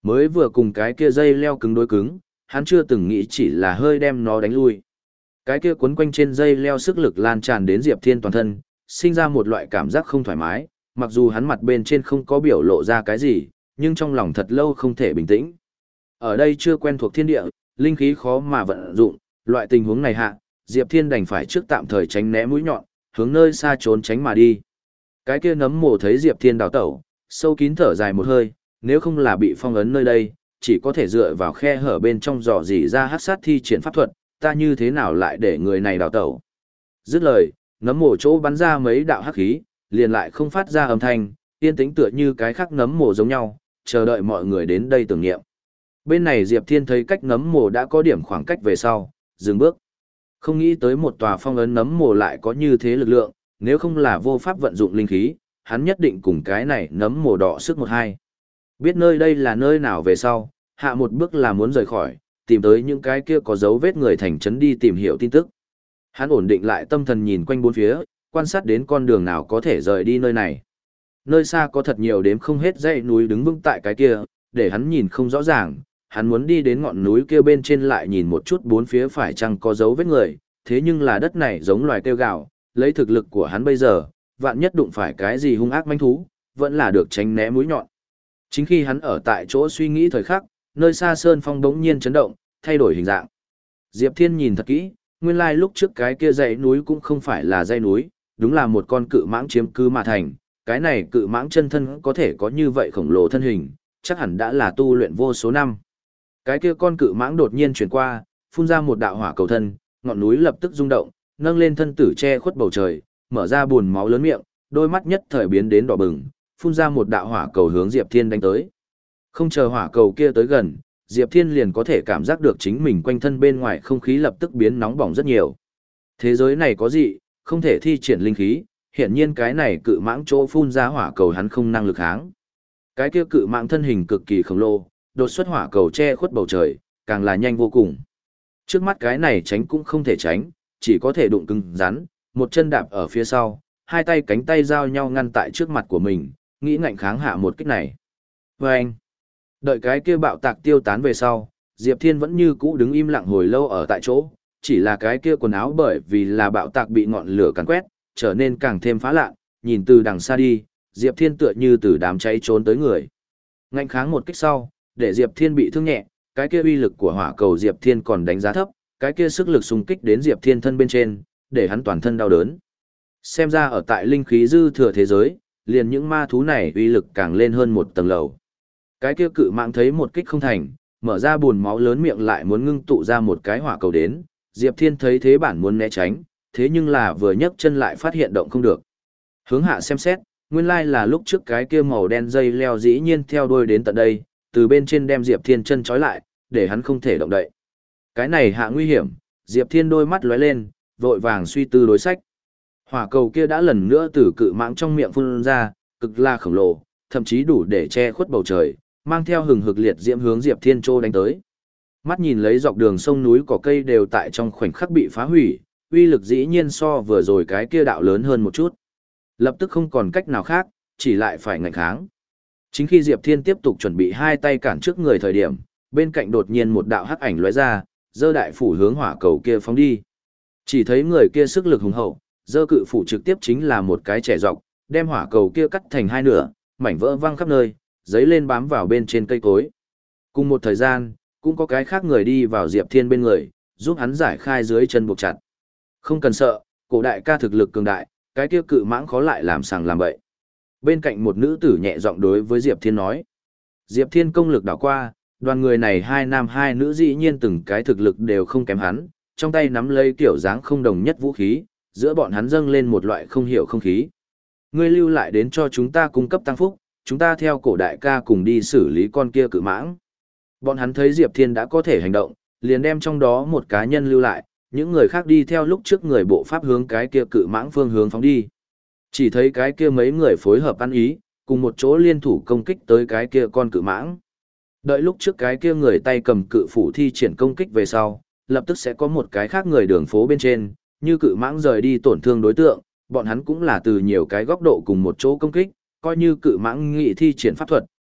Mới vừa cùng cái kia dây leo cứng đối cứng, hắn chưa từng nghĩ chỉ là hơi đem nó đánh lui. Cái kia quấn quanh trên dây leo sức lực lan tràn đến Diệp Thiên toàn thân, sinh ra một loại cảm giác không thoải mái, mặc dù hắn mặt bên trên không có biểu lộ ra cái gì, nhưng trong lòng thật lâu không thể bình tĩnh. Ở đây chưa quen thuộc thiên địa, linh khí khó mà vận dụng, loại tình huống này hạ, Diệp Thiên đành phải trước tạm thời tránh né mũi nhọn, hướng nơi xa trốn tránh mà đi. Cái kia nấm mồ thấy Diệp Thiên đào tẩu, sâu kín thở dài một hơi, nếu không là bị phong ấn nơi đây, chỉ có thể dựa vào khe hở bên trong dò dỉ ra hắc sát thi triển pháp thuật, ta như thế nào lại để người này đào tẩu. Dứt lời, nấm mồ chỗ bắn ra mấy đạo hắc khí, liền lại không phát ra âm thanh, yên tĩnh tựa như cái khác nấm mồ giống nhau, chờ đợi mọi người đến đây tưởng niệm. Bên này Diệp Thiên thấy cách nấm mồ đã có điểm khoảng cách về sau, dừng bước. Không nghĩ tới một tòa phong ấn nấm mồ lại có như thế lực lượng, nếu không là vô pháp vận dụng linh khí, hắn nhất định cùng cái này nấm mồ đỏ sức một hai. Biết nơi đây là nơi nào về sau, hạ một bước là muốn rời khỏi, tìm tới những cái kia có dấu vết người thành trấn đi tìm hiểu tin tức. Hắn ổn định lại tâm thần nhìn quanh bốn phía, quan sát đến con đường nào có thể rời đi nơi này. Nơi xa có thật nhiều đếm không hết dãy núi đứng vững tại cái kia, để hắn nhìn không rõ ràng, hắn muốn đi đến ngọn núi kia bên trên lại nhìn một chút bốn phía phải chăng có dấu vết người, thế nhưng là đất này giống loài kêu gạo, lấy thực lực của hắn bây giờ, vạn nhất đụng phải cái gì hung ác manh thú, vẫn là được tránh né mũi nhọn. Chính khi hắn ở tại chỗ suy nghĩ thời khắc, nơi xa sơn phong bỗng nhiên chấn động, thay đổi hình dạng. Diệp Thiên nhìn thật kỹ, nguyên lai lúc trước cái kia dãy núi cũng không phải là dãy núi, đúng là một con cự mãng chiếm cư mà thành. Cái này cự mãng chân thân có thể có như vậy khổng lồ thân hình, chắc hẳn đã là tu luyện vô số năm. Cái kia con cự mãng đột nhiên chuyển qua, phun ra một đạo hỏa cầu thân, ngọn núi lập tức rung động, nâng lên thân tử che khuất bầu trời, mở ra buồn máu lớn miệng, đôi mắt nhất thời biến đến đỏ bừng, phun ra một đạo hỏa cầu hướng Diệp Thiên đánh tới. Không chờ hỏa cầu kia tới gần, Diệp Thiên liền có thể cảm giác được chính mình quanh thân bên ngoài không khí lập tức biến nóng bỏng rất nhiều. Thế giới này có gì, không thể thi triển linh khí, hiển nhiên cái này cự mãng chỗ phun ra hỏa cầu hắn không năng lực kháng. Cái kia cự mãng thân hình cực kỳ khổng lồ, đột xuất hỏa cầu che khuất bầu trời, càng là nhanh vô cùng. Trước mắt cái này tránh cũng không thể tránh, chỉ có thể đụng cứng rắn, một chân đạp ở phía sau, hai tay cánh tay giao nhau ngăn tại trước mặt của mình, nghĩ ngạnh kháng hạ một kích này. Và anh, đợi cái kia bạo tạc tiêu tán về sau, Diệp Thiên vẫn như cũ đứng im lặng hồi lâu ở tại chỗ, chỉ là cái kia quần áo bởi vì là bạo tạc bị ngọn lửa càn quét, trở nên càng thêm phá lạ, nhìn từ đằng xa đi, Diệp Thiên tựa như từ đám cháy trốn tới người. Ngạnh kháng một kích sau, để Diệp Thiên bị thương nhẹ, cái kia uy lực của hỏa cầu Diệp Thiên còn đánh giá thấp, cái kia sức lực xung kích đến Diệp Thiên thân bên trên, để hắn toàn thân đau đớn. Xem ra ở tại linh khí dư thừa thế giới, liền những ma thú này uy lực càng lên hơn một tầng lầu. Cái kia cự mạng thấy một kích không thành, mở ra buồn máu lớn miệng lại muốn ngưng tụ ra một cái hỏa cầu đến, Diệp Thiên thấy thế bản muốn né tránh, thế nhưng là vừa nhấc chân lại phát hiện động không được. Hướng hạ xem xét, nguyên lai là lúc trước cái kia màu đen dây leo dĩ nhiên theo đuôi đến tận đây, từ bên trên đem Diệp Thiên chân trói lại, để hắn không thể động đậy. Cái này hạ nguy hiểm, Diệp Thiên đôi mắt lóe lên, vội vàng suy tư đối sách. Hỏa cầu kia đã lần nữa từ cự mãng trong miệng phun ra, cực là khổng lồ, thậm chí đủ để che khuất bầu trời, mang theo hừng hực liệt diễm hướng Diệp Thiên Trô đánh tới. Mắt nhìn lấy dọc đường sông núi cỏ cây đều tại trong khoảnh khắc bị phá hủy, uy lực dĩ nhiên so vừa rồi cái kia đạo lớn hơn một chút. Lập tức không còn cách nào khác, chỉ lại phải ngạnh kháng. Chính khi Diệp Thiên tiếp tục chuẩn bị hai tay cản trước người thời điểm, bên cạnh đột nhiên một đạo hắc ảnh lóe ra, giơ đại phủ hướng hỏa cầu kia phóng đi. Chỉ thấy người kia sức lực hùng hậu, giơ cự phủ trực tiếp chính là một cái chẻ dọc, đem hỏa cầu kia cắt thành hai nửa, mảnh vỡ văng khắp nơi, giấy lên bám vào bên trên cây cối. Cùng một thời gian, cũng có cái khác người đi vào Diệp Thiên bên người, giúp hắn giải khai dưới chân buộc chặt. Không cần sợ, cổ đại ca thực lực cường đại, cái kia cự mãng khó lại làm sàng làm bậy. Bên cạnh một nữ tử nhẹ giọng đối với Diệp Thiên nói. Diệp Thiên công lực đảo qua, đoàn người này hai nam hai nữ dĩ nhiên từng cái thực lực đều không kém hắn, trong tay nắm lấy kiểu dáng không đồng nhất vũ khí, giữa bọn hắn dâng lên một loại không hiểu không khí. Ngươi lưu lại đến cho chúng ta cung cấp tăng phúc, chúng ta theo cổ đại ca cùng đi xử lý con kia cự mãng. Bọn hắn thấy Diệp Thiên đã có thể hành động, liền đem trong đó một cá nhân lưu lại, những người khác đi theo lúc trước người bộ pháp hướng cái kia cự mãng phương hướng phóng đi. Chỉ thấy cái kia mấy người phối hợp ăn ý, cùng một chỗ liên thủ công kích tới cái kia con cự mãng. Đợi lúc trước cái kia người tay cầm cự phủ thi triển công kích về sau, lập tức sẽ có một cái khác người đường phố bên trên, như cự mãng rời đi tổn thương đối tượng, bọn hắn cũng là từ nhiều cái góc độ cùng một chỗ công kích, coi như cự mãng nghị thi triển pháp thuật,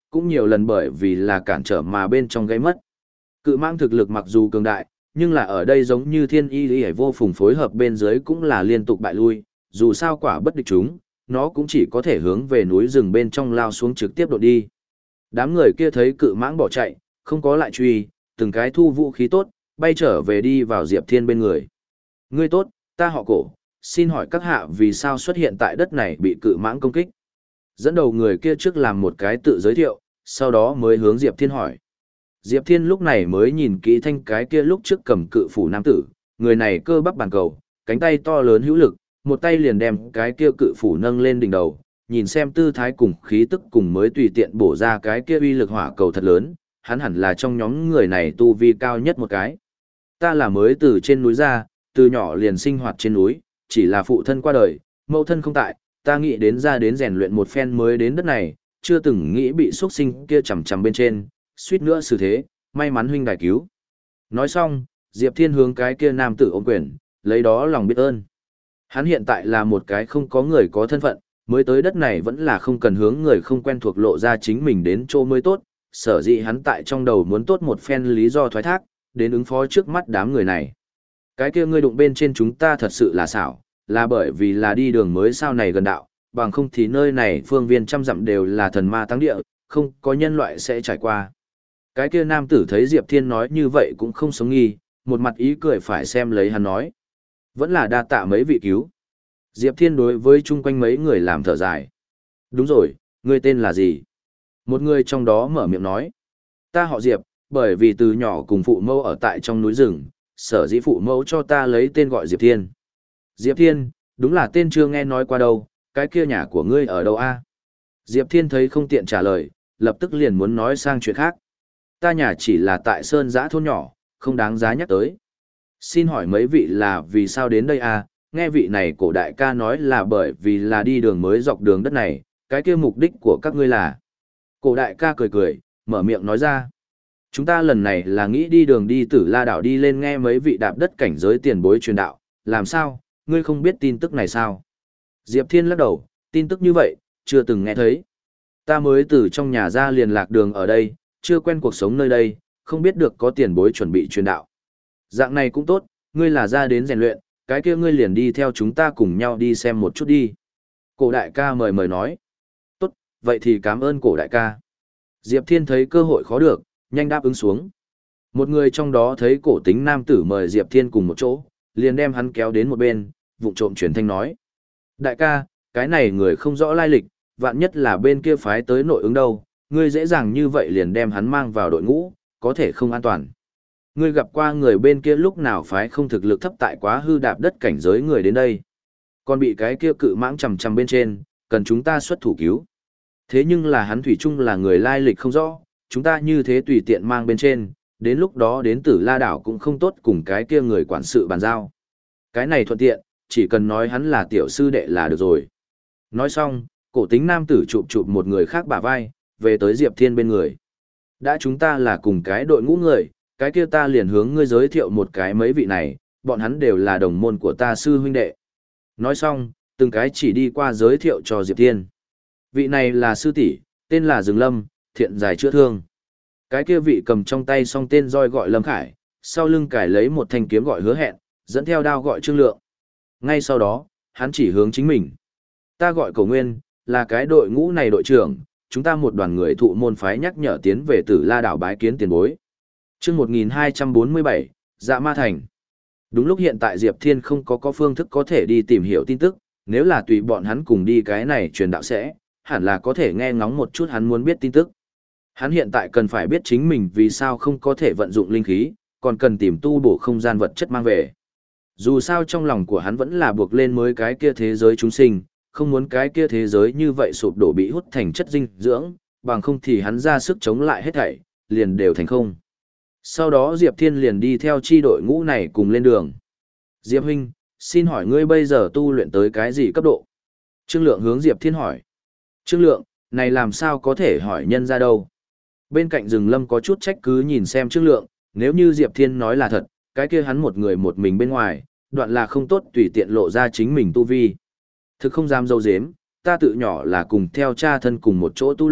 cũng nhiều lần bởi vì là cản trở mà bên trong gây mất. Cự mãng thực lực mặc dù cường đại, nhưng là ở đây giống như thiên y lý vô phùng phối hợp bên dưới cũng là liên tục bại lui, dù sao quả bất địch chúng, nó cũng chỉ có thể hướng về núi rừng bên trong lao xuống trực tiếp đột đi. Đám người kia thấy cự mãng bỏ chạy, không có lại truy, từng cái thu vũ khí tốt, bay trở về đi vào Diệp Thiên bên người. Ngươi tốt, ta họ Cổ, xin hỏi các hạ vì sao xuất hiện tại đất này bị cự mãng công kích. Dẫn đầu người kia trước làm một cái tự giới thiệu, sau đó mới hướng Diệp Thiên hỏi. Diệp Thiên lúc này mới nhìn kỹ thanh cái kia lúc trước cầm cự phủ nam tử, người này cơ bắp bàn cầu, cánh tay to lớn hữu lực, một tay liền đem cái kia cự phủ nâng lên đỉnh đầu, nhìn xem tư thái cùng khí tức cùng mới tùy tiện bổ ra cái kia uy lực hỏa cầu thật lớn, hắn hẳn là trong nhóm người này tu vi cao nhất một cái. Ta là mới từ trên núi ra, từ nhỏ liền sinh hoạt trên núi, chỉ là phụ thân qua đời, mẫu thân không tại, ta nghĩ đến ra đến rèn luyện một phen mới đến đất này, chưa từng nghĩ bị xuất sinh kia chầm chầm bên trên, suýt nữa xử thế, may mắn huynh đài cứu. Nói xong, Diệp Thiên hướng cái kia nam tử ôm quyền, lấy đó lòng biết ơn. Hắn hiện tại là một cái không có người có thân phận, mới tới đất này vẫn là không cần hướng người không quen thuộc lộ ra chính mình đến chỗ mới tốt, sở dĩ hắn tại trong đầu muốn tốt một phen lý do thoái thác, đến ứng phó trước mắt đám người này. Cái kia ngươi đụng bên trên chúng ta thật sự là xảo, là bởi vì là đi đường mới sao này gần đạo, bằng không thì nơi này phương viên trăm dặm đều là thần ma táng địa, không có nhân loại sẽ trải qua. Cái kia nam tử thấy Diệp Thiên nói như vậy cũng không sống nghi, một mặt ý cười phải xem lấy hắn nói. Vẫn là đa tạ mấy vị cứu. Diệp Thiên đối với chung quanh mấy người làm thở dài. Đúng rồi, ngươi tên là gì? Một người trong đó mở miệng nói. Ta họ Diệp, bởi vì từ nhỏ cùng phụ mẫu ở tại trong núi rừng, sở dĩ phụ mẫu cho ta lấy tên gọi Diệp Thiên. Diệp Thiên, đúng là tên chưa nghe nói qua đâu, cái kia nhà của ngươi ở đâu a? Diệp Thiên thấy không tiện trả lời, lập tức liền muốn nói sang chuyện khác. Ta nhà chỉ là tại Sơn Giã thôn nhỏ, không đáng giá nhắc tới. Xin hỏi mấy vị là vì sao đến đây a? Nghe vị này cổ đại ca nói là bởi vì là đi đường mới dọc đường đất này, cái kia mục đích của các ngươi là. Cổ đại ca cười cười, mở miệng nói ra. Chúng ta lần này là nghĩ đi đường đi Tử La đảo đi lên nghe mấy vị đạp đất cảnh giới tiền bối truyền đạo, làm sao, ngươi không biết tin tức này sao? Diệp Thiên lắc đầu, tin tức như vậy, chưa từng nghe thấy. Ta mới từ trong nhà ra liền lạc đường ở đây, chưa quen cuộc sống nơi đây, không biết được có tiền bối chuẩn bị truyền đạo. Dạng này cũng tốt, ngươi là ra đến rèn luyện, cái kia ngươi liền đi theo chúng ta cùng nhau đi xem một chút đi. Cổ đại ca mời mời nói. Tốt, vậy thì cảm ơn cổ đại ca. Diệp Thiên thấy cơ hội khó được, nhanh đáp ứng xuống. Một người trong đó thấy cổ tính nam tử mời Diệp Thiên cùng một chỗ, liền đem hắn kéo đến một bên, vụng trộm truyền thanh nói. Đại ca, cái này người không rõ lai lịch, vạn nhất là bên kia phái tới nội ứng đâu, ngươi dễ dàng như vậy liền đem hắn mang vào đội ngũ, có thể không an toàn. Ngươi gặp qua người bên kia lúc nào phái không thực lực thấp tại quá hư đạp đất cảnh giới người đến đây. Còn bị cái kia cự mãng chầm chầm bên trên, cần chúng ta xuất thủ cứu. Thế nhưng là hắn thủy chung là người lai lịch không rõ, chúng ta như thế tùy tiện mang bên trên, đến lúc đó đến Tử La đảo cũng không tốt cùng cái kia người quản sự bàn giao. Cái này thuận tiện, chỉ cần nói hắn là tiểu sư đệ là được rồi. Nói xong, cổ tính nam tử chụp chụp một người khác bả vai, về tới Diệp Thiên bên người. Đã chúng ta là cùng cái đội ngũ người, cái kia ta liền hướng ngươi giới thiệu một cái mấy vị này, bọn hắn đều là đồng môn của ta sư huynh đệ. Nói xong, từng cái chỉ đi qua giới thiệu cho Diệp Thiên. Vị này là sư tỷ, tên là Dương Lâm, thiện giải chữa thương. Cái kia vị cầm trong tay song tên roi gọi Lâm Khải, sau lưng cài lấy một thanh kiếm gọi Hứa Hẹn, dẫn theo đao gọi Trương Lượng. Ngay sau đó, hắn chỉ hướng chính mình. Ta gọi Cầu Nguyên, là cái đội ngũ này đội trưởng, chúng ta một đoàn người thụ môn phái nhắc nhở tiến về Tử La đảo bái kiến tiền bối. Chương một nghìn hai trăm bốn mươi bảy, Dạ Ma Thành. Đúng lúc hiện tại Diệp Thiên không có có phương thức có thể đi tìm hiểu tin tức, nếu là tùy bọn hắn cùng đi cái này truyền đạo sẽ, hẳn là có thể nghe ngóng một chút hắn muốn biết tin tức. Hắn hiện tại cần phải biết chính mình vì sao không có thể vận dụng linh khí, còn cần tìm tu bổ không gian vật chất mang về. Dù sao trong lòng của hắn vẫn là buộc lên mới cái kia thế giới chúng sinh, không muốn cái kia thế giới như vậy sụp đổ bị hút thành chất dinh dưỡng, bằng không thì hắn ra sức chống lại hết thảy, liền đều thành không. Sau đó Diệp Thiên liền đi theo chi đội ngũ này cùng lên đường. Diệp huynh, xin hỏi ngươi bây giờ tu luyện tới cái gì cấp độ? Trương Lượng hướng Diệp Thiên hỏi. Trương Lượng, này làm sao có thể hỏi nhân ra đâu? Bên cạnh rừng lâm có chút trách cứ nhìn xem Trương Lượng, nếu như Diệp Thiên nói là thật, cái kia hắn một người một mình bên ngoài, đoạn là không tốt tùy tiện lộ ra chính mình tu vi. Thực không dám dâu dếm, ta tự nhỏ là cùng theo cha thân cùng một chỗ tu luyện,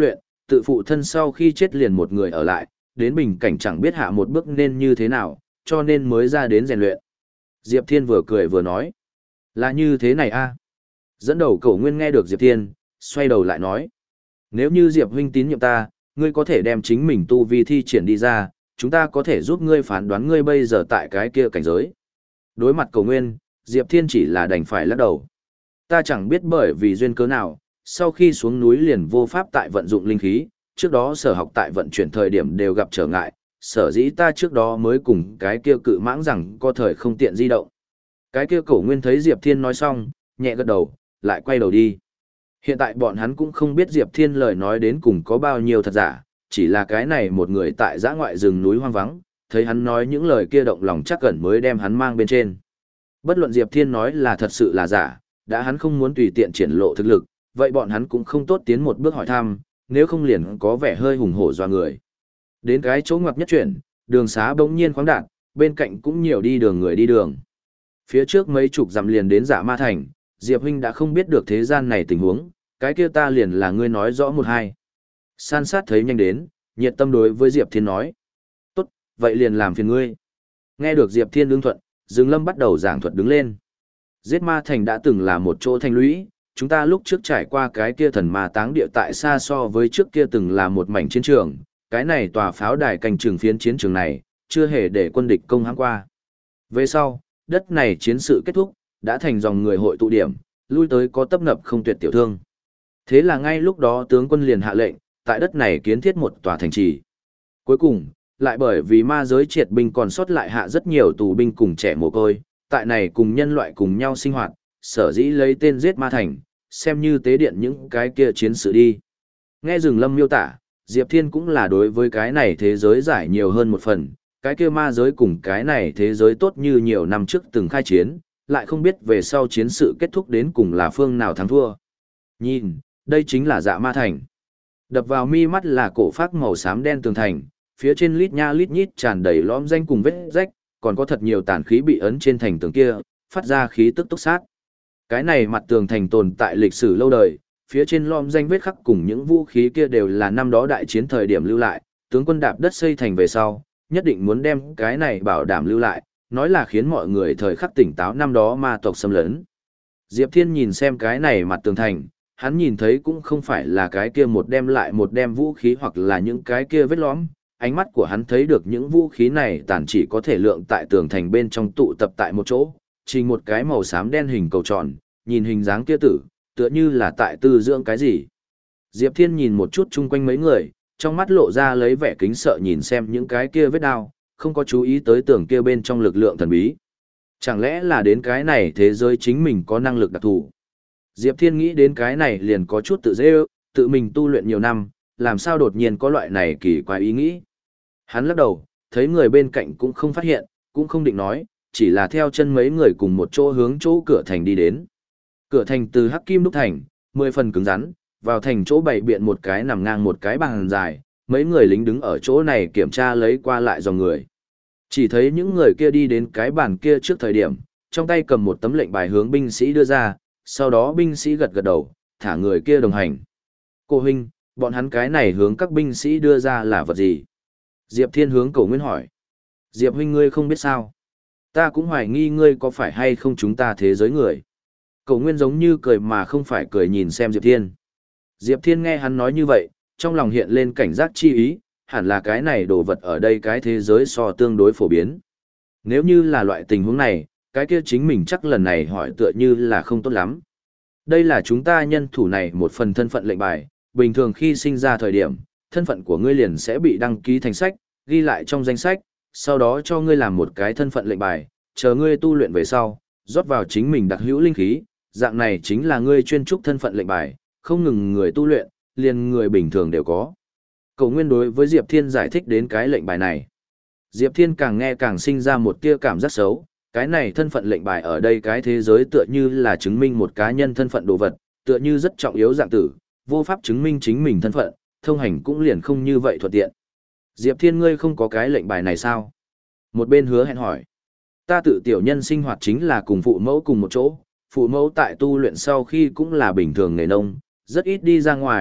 tự phụ thân sau khi chết liền một người ở lại, đến bình cảnh chẳng biết hạ một bước nên như thế nào, cho nên mới ra đến rèn luyện. Diệp Thiên vừa cười vừa nói, là như thế này a. Dẫn đầu Cổ Nguyên nghe được Diệp Thiên, xoay đầu lại nói, nếu như Diệp huynh tín nhiệm ta, ngươi có thể đem chính mình tu vi thi triển đi ra, chúng ta có thể giúp ngươi phán đoán ngươi bây giờ tại cái kia cảnh giới. Đối mặt Cổ Nguyên, Diệp Thiên chỉ là đành phải lắc đầu. Ta chẳng biết bởi vì duyên cớ nào, sau khi xuống núi liền vô pháp tại vận dụng linh khí, trước đó sở học tại vận chuyển thời điểm đều gặp trở ngại, sở dĩ ta trước đó mới cùng cái kia cự mãng rằng có thời không tiện di động. Cái kia Cổ Nguyên thấy Diệp Thiên nói xong, nhẹ gật đầu, lại quay đầu đi. Hiện tại bọn hắn cũng không biết Diệp Thiên lời nói đến cùng có bao nhiêu thật giả, chỉ là cái này một người tại giã ngoại rừng núi hoang vắng, thấy hắn nói những lời kia động lòng chắc cẩn mới đem hắn mang bên trên. Bất luận Diệp Thiên nói là thật sự là giả, đã hắn không muốn tùy tiện triển lộ thực lực, vậy bọn hắn cũng không tốt tiến một bước hỏi thăm, nếu không liền có vẻ hơi hùng hổ doa người. Đến cái chỗ ngoặc nhất chuyển, đường xá bỗng nhiên khoáng đạt, bên cạnh cũng nhiều đi đường người đi đường. Phía trước mấy chục dặm liền đến Dạ Ma Thành, Diệp huynh đã không biết được thế gian này tình huống, cái kia ta liền là ngươi nói rõ một hai. San sát thấy nhanh đến, nhiệt tâm đối với Diệp Thiên nói. Tốt, vậy liền làm phiền ngươi. Nghe được Diệp Thiên ứng thuận, Dương Lâm bắt đầu giảng thuật đứng lên. Giết Ma Thành đã từng là một chỗ thành lũy, chúng ta lúc trước trải qua cái kia thần ma táng địa tại xa so với trước kia từng là một mảnh chiến trường, cái này tòa pháo đài canh trường phiến chiến trường này, chưa hề để quân địch công hãm qua. Về sau, đất này chiến sự kết thúc, đã thành dòng người hội tụ điểm, lui tới có tấp nập không tuyệt tiểu thương. Thế là ngay lúc đó tướng quân liền hạ lệnh, tại đất này kiến thiết một tòa thành trì. Cuối cùng, lại bởi vì ma giới triệt binh còn sót lại hạ rất nhiều tù binh cùng trẻ mồ côi, tại này cùng nhân loại cùng nhau sinh hoạt, sở dĩ lấy tên giết ma thành, xem như tế điện những cái kia chiến sự đi. Nghe Rừng Lâm miêu tả, Diệp Thiên cũng là đối với cái này thế giới giải nhiều hơn một phần, cái kia ma giới cùng cái này thế giới tốt như nhiều năm trước từng khai chiến, lại không biết về sau chiến sự kết thúc đến cùng là phương nào thắng thua. Nhìn, đây chính là Dạ Ma Thành. Đập vào mi mắt là cổ phác màu xám đen tường thành, phía trên lít nha lít nhít tràn đầy lõm danh cùng vết rách, còn có thật nhiều tàn khí bị ấn trên thành tường kia, phát ra khí tức túc sát. Cái này mặt tường thành tồn tại lịch sử lâu đời, phía trên lõm danh vết khắc cùng những vũ khí kia đều là năm đó đại chiến thời điểm lưu lại, tướng quân đạp đất xây thành về sau, nhất định muốn đem cái này bảo đảm lưu lại, nói là khiến mọi người thời khắc tỉnh táo năm đó ma tộc xâm lấn. Diệp Thiên nhìn xem cái này mặt tường thành, hắn nhìn thấy cũng không phải là cái kia một đem lại một đem vũ khí hoặc là những cái kia vết lõm, ánh mắt của hắn thấy được những vũ khí này tàn chỉ có thể lượng tại tường thành bên trong tụ tập tại một chỗ, chỉ một cái màu xám đen hình cầu tròn, nhìn hình dáng kia tử, tựa như là tại tư dưỡng cái gì. Diệp Thiên nhìn một chút chung quanh mấy người, trong mắt lộ ra lấy vẻ kính sợ nhìn xem những cái kia vết đao, không có chú ý tới tường kia bên trong lực lượng thần bí. Chẳng lẽ là đến cái này thế giới chính mình có năng lực đặc thù? Diệp Thiên nghĩ đến cái này liền có chút tự dễ ước, tự mình tu luyện nhiều năm, làm sao đột nhiên có loại này kỳ quái ý nghĩ. Hắn lắc đầu, thấy người bên cạnh cũng không phát hiện, cũng không định nói, chỉ là theo chân mấy người cùng một chỗ hướng chỗ cửa thành đi đến. Cửa thành từ hắc kim đúc thành, mười phần cứng rắn, vào thành chỗ bày biện một cái nằm ngang một cái bàn dài, mấy người lính đứng ở chỗ này kiểm tra lấy qua lại dòng người. Chỉ thấy những người kia đi đến cái bàn kia trước thời điểm, trong tay cầm một tấm lệnh bài hướng binh sĩ đưa ra, sau đó binh sĩ gật gật đầu, thả người kia đồng hành. Cô huynh, bọn hắn cái này hướng các binh sĩ đưa ra là vật gì? Diệp Thiên hướng Cổ Nguyên hỏi. Diệp huynh ngươi không biết sao? Ta cũng hoài nghi ngươi có phải hay không chúng ta thế giới người. Cổ Nguyên giống như cười mà không phải cười nhìn xem Diệp Thiên. Diệp Thiên nghe hắn nói như vậy, trong lòng hiện lên cảnh giác chi ý, hẳn là cái này đồ vật ở đây cái thế giới so tương đối phổ biến. Nếu như là loại tình huống này, cái kia chính mình chắc lần này hỏi tựa như là không tốt lắm. Đây là chúng ta nhân thủ này một phần thân phận lệnh bài, bình thường khi sinh ra thời điểm, thân phận của ngươi liền sẽ bị đăng ký thành sách, ghi lại trong danh sách, sau đó cho ngươi làm một cái thân phận lệnh bài, chờ ngươi tu luyện về sau, rót vào chính mình đặc hữu linh khí, dạng này chính là ngươi chuyên trúc thân phận lệnh bài, không ngừng người tu luyện, liền người bình thường đều có. Cổ Nguyên đối với Diệp Thiên giải thích đến cái lệnh bài này. Diệp Thiên càng nghe càng sinh ra một tia cảm giác xấu, cái này thân phận lệnh bài ở đây cái thế giới tựa như là chứng minh một cá nhân thân phận đồ vật, tựa như rất trọng yếu dạng tử, vô pháp chứng minh chính mình thân phận, thông hành cũng liền không như vậy thuận tiện. Diệp Thiên ngươi không có cái lệnh bài này sao? Một bên hứa hẹn hỏi. Ta tự tiểu nhân sinh hoạt chính là cùng phụ mẫu cùng một chỗ, phụ mẫu tại tu luyện sau khi cũng là bình thường nghề nông, rất ít đi ra ngoài,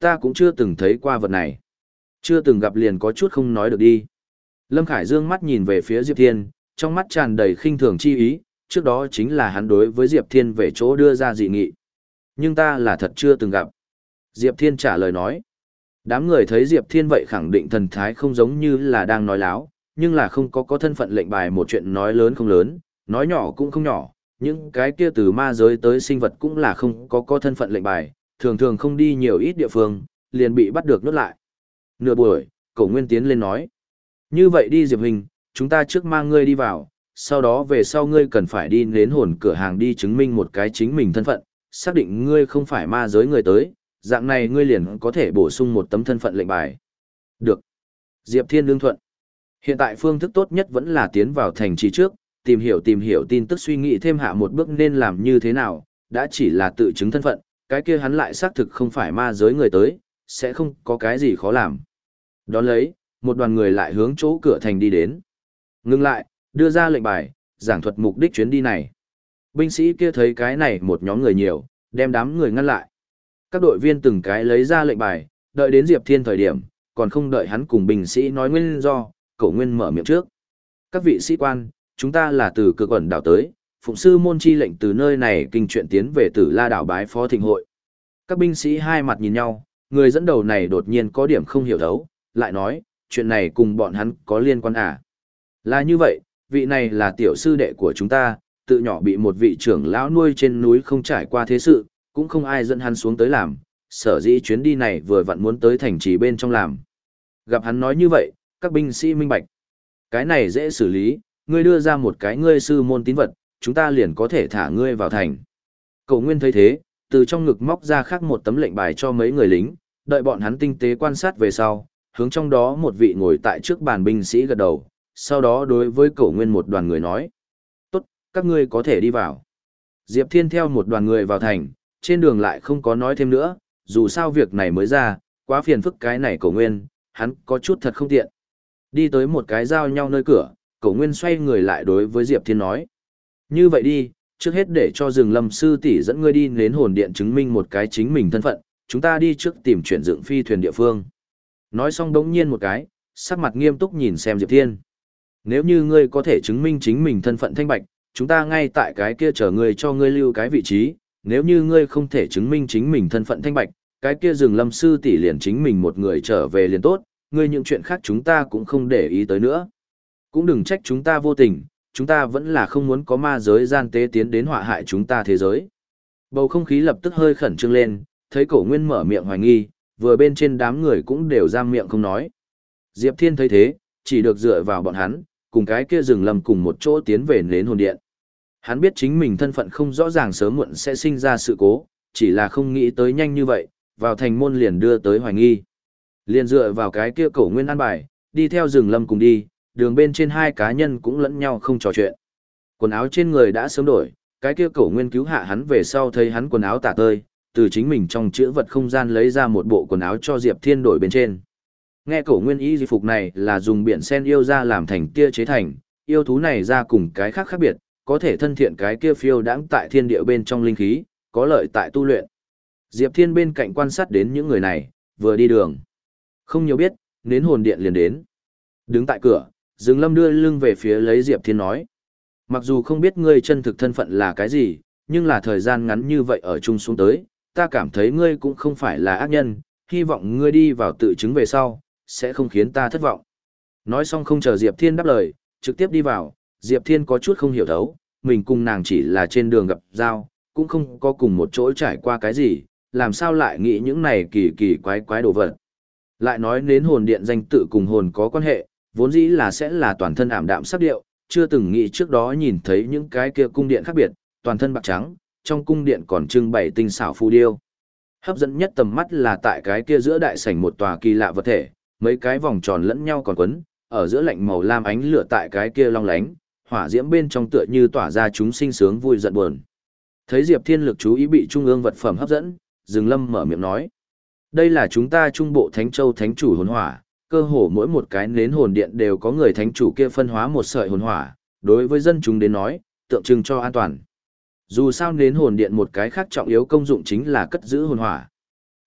ta cũng chưa từng thấy qua vật này. Chưa từng gặp liền có chút không nói được đi. Lâm Khải dương mắt nhìn về phía Diệp Thiên, trong mắt tràn đầy khinh thường chi ý, trước đó chính là hắn đối với Diệp Thiên về chỗ đưa ra dị nghị. Nhưng ta là thật chưa từng gặp. Diệp Thiên trả lời nói. Đám người thấy Diệp Thiên vậy khẳng định thần thái không giống như là đang nói láo, nhưng là không có có thân phận lệnh bài một chuyện nói lớn không lớn, nói nhỏ cũng không nhỏ, những cái kia từ ma giới tới sinh vật cũng là không có có thân phận lệnh bài, thường thường không đi nhiều ít địa phương, liền bị bắt được nuốt lại. Nửa buổi, Cổ Nguyên tiến lên nói. Như vậy đi Diệp Hình, chúng ta trước mang ngươi đi vào, sau đó về sau ngươi cần phải đi đến hồn cửa hàng đi chứng minh một cái chính mình thân phận, xác định ngươi không phải ma giới người tới, dạng này ngươi liền có thể bổ sung một tấm thân phận lệnh bài. Được. Diệp Thiên lương thuận. Hiện tại phương thức tốt nhất vẫn là tiến vào thành trì trước, tìm hiểu tìm hiểu tin tức suy nghĩ thêm hạ một bước nên làm như thế nào, đã chỉ là tự chứng thân phận, cái kia hắn lại xác thực không phải ma giới người tới, sẽ không có cái gì khó làm. Đón lấy, một đoàn người lại hướng chỗ cửa thành đi đến. Ngưng lại, đưa ra lệnh bài, giảng thuật mục đích chuyến đi này. Binh sĩ kia thấy cái này một nhóm người nhiều, đem đám người ngăn lại. Các đội viên từng cái lấy ra lệnh bài, đợi đến Diệp Thiên thời điểm, còn không đợi hắn cùng binh sĩ nói nguyên do, Cổ Nguyên mở miệng trước. Các vị sĩ quan, chúng ta là từ cực ẩn đảo tới, phụng sư môn chi lệnh từ nơi này kinh chuyện tiến về Tử La đảo bái phó thịnh hội. Các binh sĩ hai mặt nhìn nhau, người dẫn đầu này đột nhiên có điểm không hiểu thấu, lại nói, chuyện này cùng bọn hắn có liên quan à? Là như vậy, vị này là tiểu sư đệ của chúng ta, tự nhỏ bị một vị trưởng lão nuôi trên núi không trải qua thế sự, cũng không ai dẫn hắn xuống tới làm, sở dĩ chuyến đi này vừa vặn muốn tới thành trì bên trong làm. Gặp hắn nói như vậy, các binh sĩ minh bạch. Cái này dễ xử lý, ngươi đưa ra một cái ngươi sư môn tín vật, chúng ta liền có thể thả ngươi vào thành. Cổ Nguyên thấy thế, từ trong ngực móc ra khác một tấm lệnh bài cho mấy người lính, đợi bọn hắn tinh tế quan sát về sau, hướng trong đó một vị ngồi tại trước bàn binh sĩ gật đầu, sau đó đối với Cổ Nguyên một đoàn người nói. Tốt, các ngươi có thể đi vào. Diệp Thiên theo một đoàn người vào thành, trên đường lại không có nói thêm nữa, dù sao việc này mới ra, quá phiền phức cái này Cổ Nguyên, hắn có chút thật không tiện. Đi tới một cái giao nhau nơi cửa, Cổ Nguyên xoay người lại đối với Diệp Thiên nói. Như vậy đi, trước hết để cho rừng lâm sư tỷ dẫn ngươi đi đến hồn điện chứng minh một cái chính mình thân phận, chúng ta đi trước tìm chuyển dựng phi thuyền địa phương. Nói xong đống nhiên một cái, sắc mặt nghiêm túc nhìn xem Diệp Thiên. Nếu như ngươi có thể chứng minh chính mình thân phận thanh bạch, chúng ta ngay tại cái kia chờ ngươi cho ngươi lưu cái vị trí, nếu như ngươi không thể chứng minh chính mình thân phận thanh bạch, cái kia rừng lâm sư tỷ liền chính mình một người trở về liền tốt, ngươi những chuyện khác chúng ta cũng không để ý tới nữa. Cũng đừng trách chúng ta vô tình, chúng ta vẫn là không muốn có ma giới gian tế tiến đến họa hại chúng ta thế giới. Bầu không khí lập tức hơi khẩn trương lên, thấy Cổ Nguyên mở miệng hoài nghi, vừa bên trên đám người cũng đều giam miệng không nói. Diệp Thiên thấy thế, chỉ được dựa vào bọn hắn, cùng cái kia rừng lâm cùng một chỗ tiến về đến hồn điện. Hắn biết chính mình thân phận không rõ ràng sớm muộn sẽ sinh ra sự cố, chỉ là không nghĩ tới nhanh như vậy, vào thành môn liền đưa tới hoài nghi. Liền dựa vào cái kia Cổ Nguyên an bài, đi theo rừng lâm cùng đi, đường bên trên hai cá nhân cũng lẫn nhau không trò chuyện. Quần áo trên người đã sớm đổi, cái kia Cổ Nguyên cứu hạ hắn về sau thấy hắn quần áo tả tơi, từ chính mình trong chữ vật không gian lấy ra một bộ quần áo cho Diệp Thiên đổi bên trên. Nghe Cổ Nguyên y di phục này là dùng biển sen yêu ra làm thành kia chế thành, yêu thú này ra cùng cái khác khác biệt, có thể thân thiện cái kia phiêu đãng tại thiên địa bên trong linh khí, có lợi tại tu luyện. Diệp Thiên bên cạnh quan sát đến những người này, vừa đi đường. Không nhiều biết, nến hồn điện liền đến. Đứng tại cửa, Dương Lâm đưa lưng về phía lấy Diệp Thiên nói. Mặc dù không biết ngươi chân thực thân phận là cái gì, nhưng là thời gian ngắn như vậy ở chung xuống tới, ta cảm thấy ngươi cũng không phải là ác nhân, hy vọng ngươi đi vào tự chứng về sau, sẽ không khiến ta thất vọng. Nói xong không chờ Diệp Thiên đáp lời, trực tiếp đi vào, Diệp Thiên có chút không hiểu thấu, mình cùng nàng chỉ là trên đường gặp giao, cũng không có cùng một chỗ trải qua cái gì, làm sao lại nghĩ những này kỳ kỳ quái quái đồ vật. Lại nói đến hồn điện danh tự cùng hồn có quan hệ, vốn dĩ là sẽ là toàn thân ảm đạm sắc điệu, chưa từng nghĩ trước đó nhìn thấy những cái kia cung điện khác biệt, toàn thân bạc trắng, trong cung điện còn trưng bày tinh xảo phù điêu. Hấp dẫn nhất tầm mắt là tại cái kia giữa đại sảnh một tòa kỳ lạ vật thể, mấy cái vòng tròn lẫn nhau còn quấn, ở giữa lạnh màu lam ánh lửa tại cái kia long lánh, hỏa diễm bên trong tựa như tỏa ra chúng sinh sướng vui giận buồn. Thấy Diệp Thiên lực chú ý bị trung ương vật phẩm hấp dẫn, Dương Lâm mở miệng nói: "Đây là chúng ta trung bộ Thánh Châu Thánh chủ hồn hỏa, cơ hồ mỗi một cái nến hồn điện đều có người thánh chủ kia phân hóa một sợi hồn hỏa, đối với dân chúng đến nói, tượng trưng cho an toàn. Dù sao nến hồn điện một cái khác trọng yếu công dụng chính là cất giữ hồn hỏa.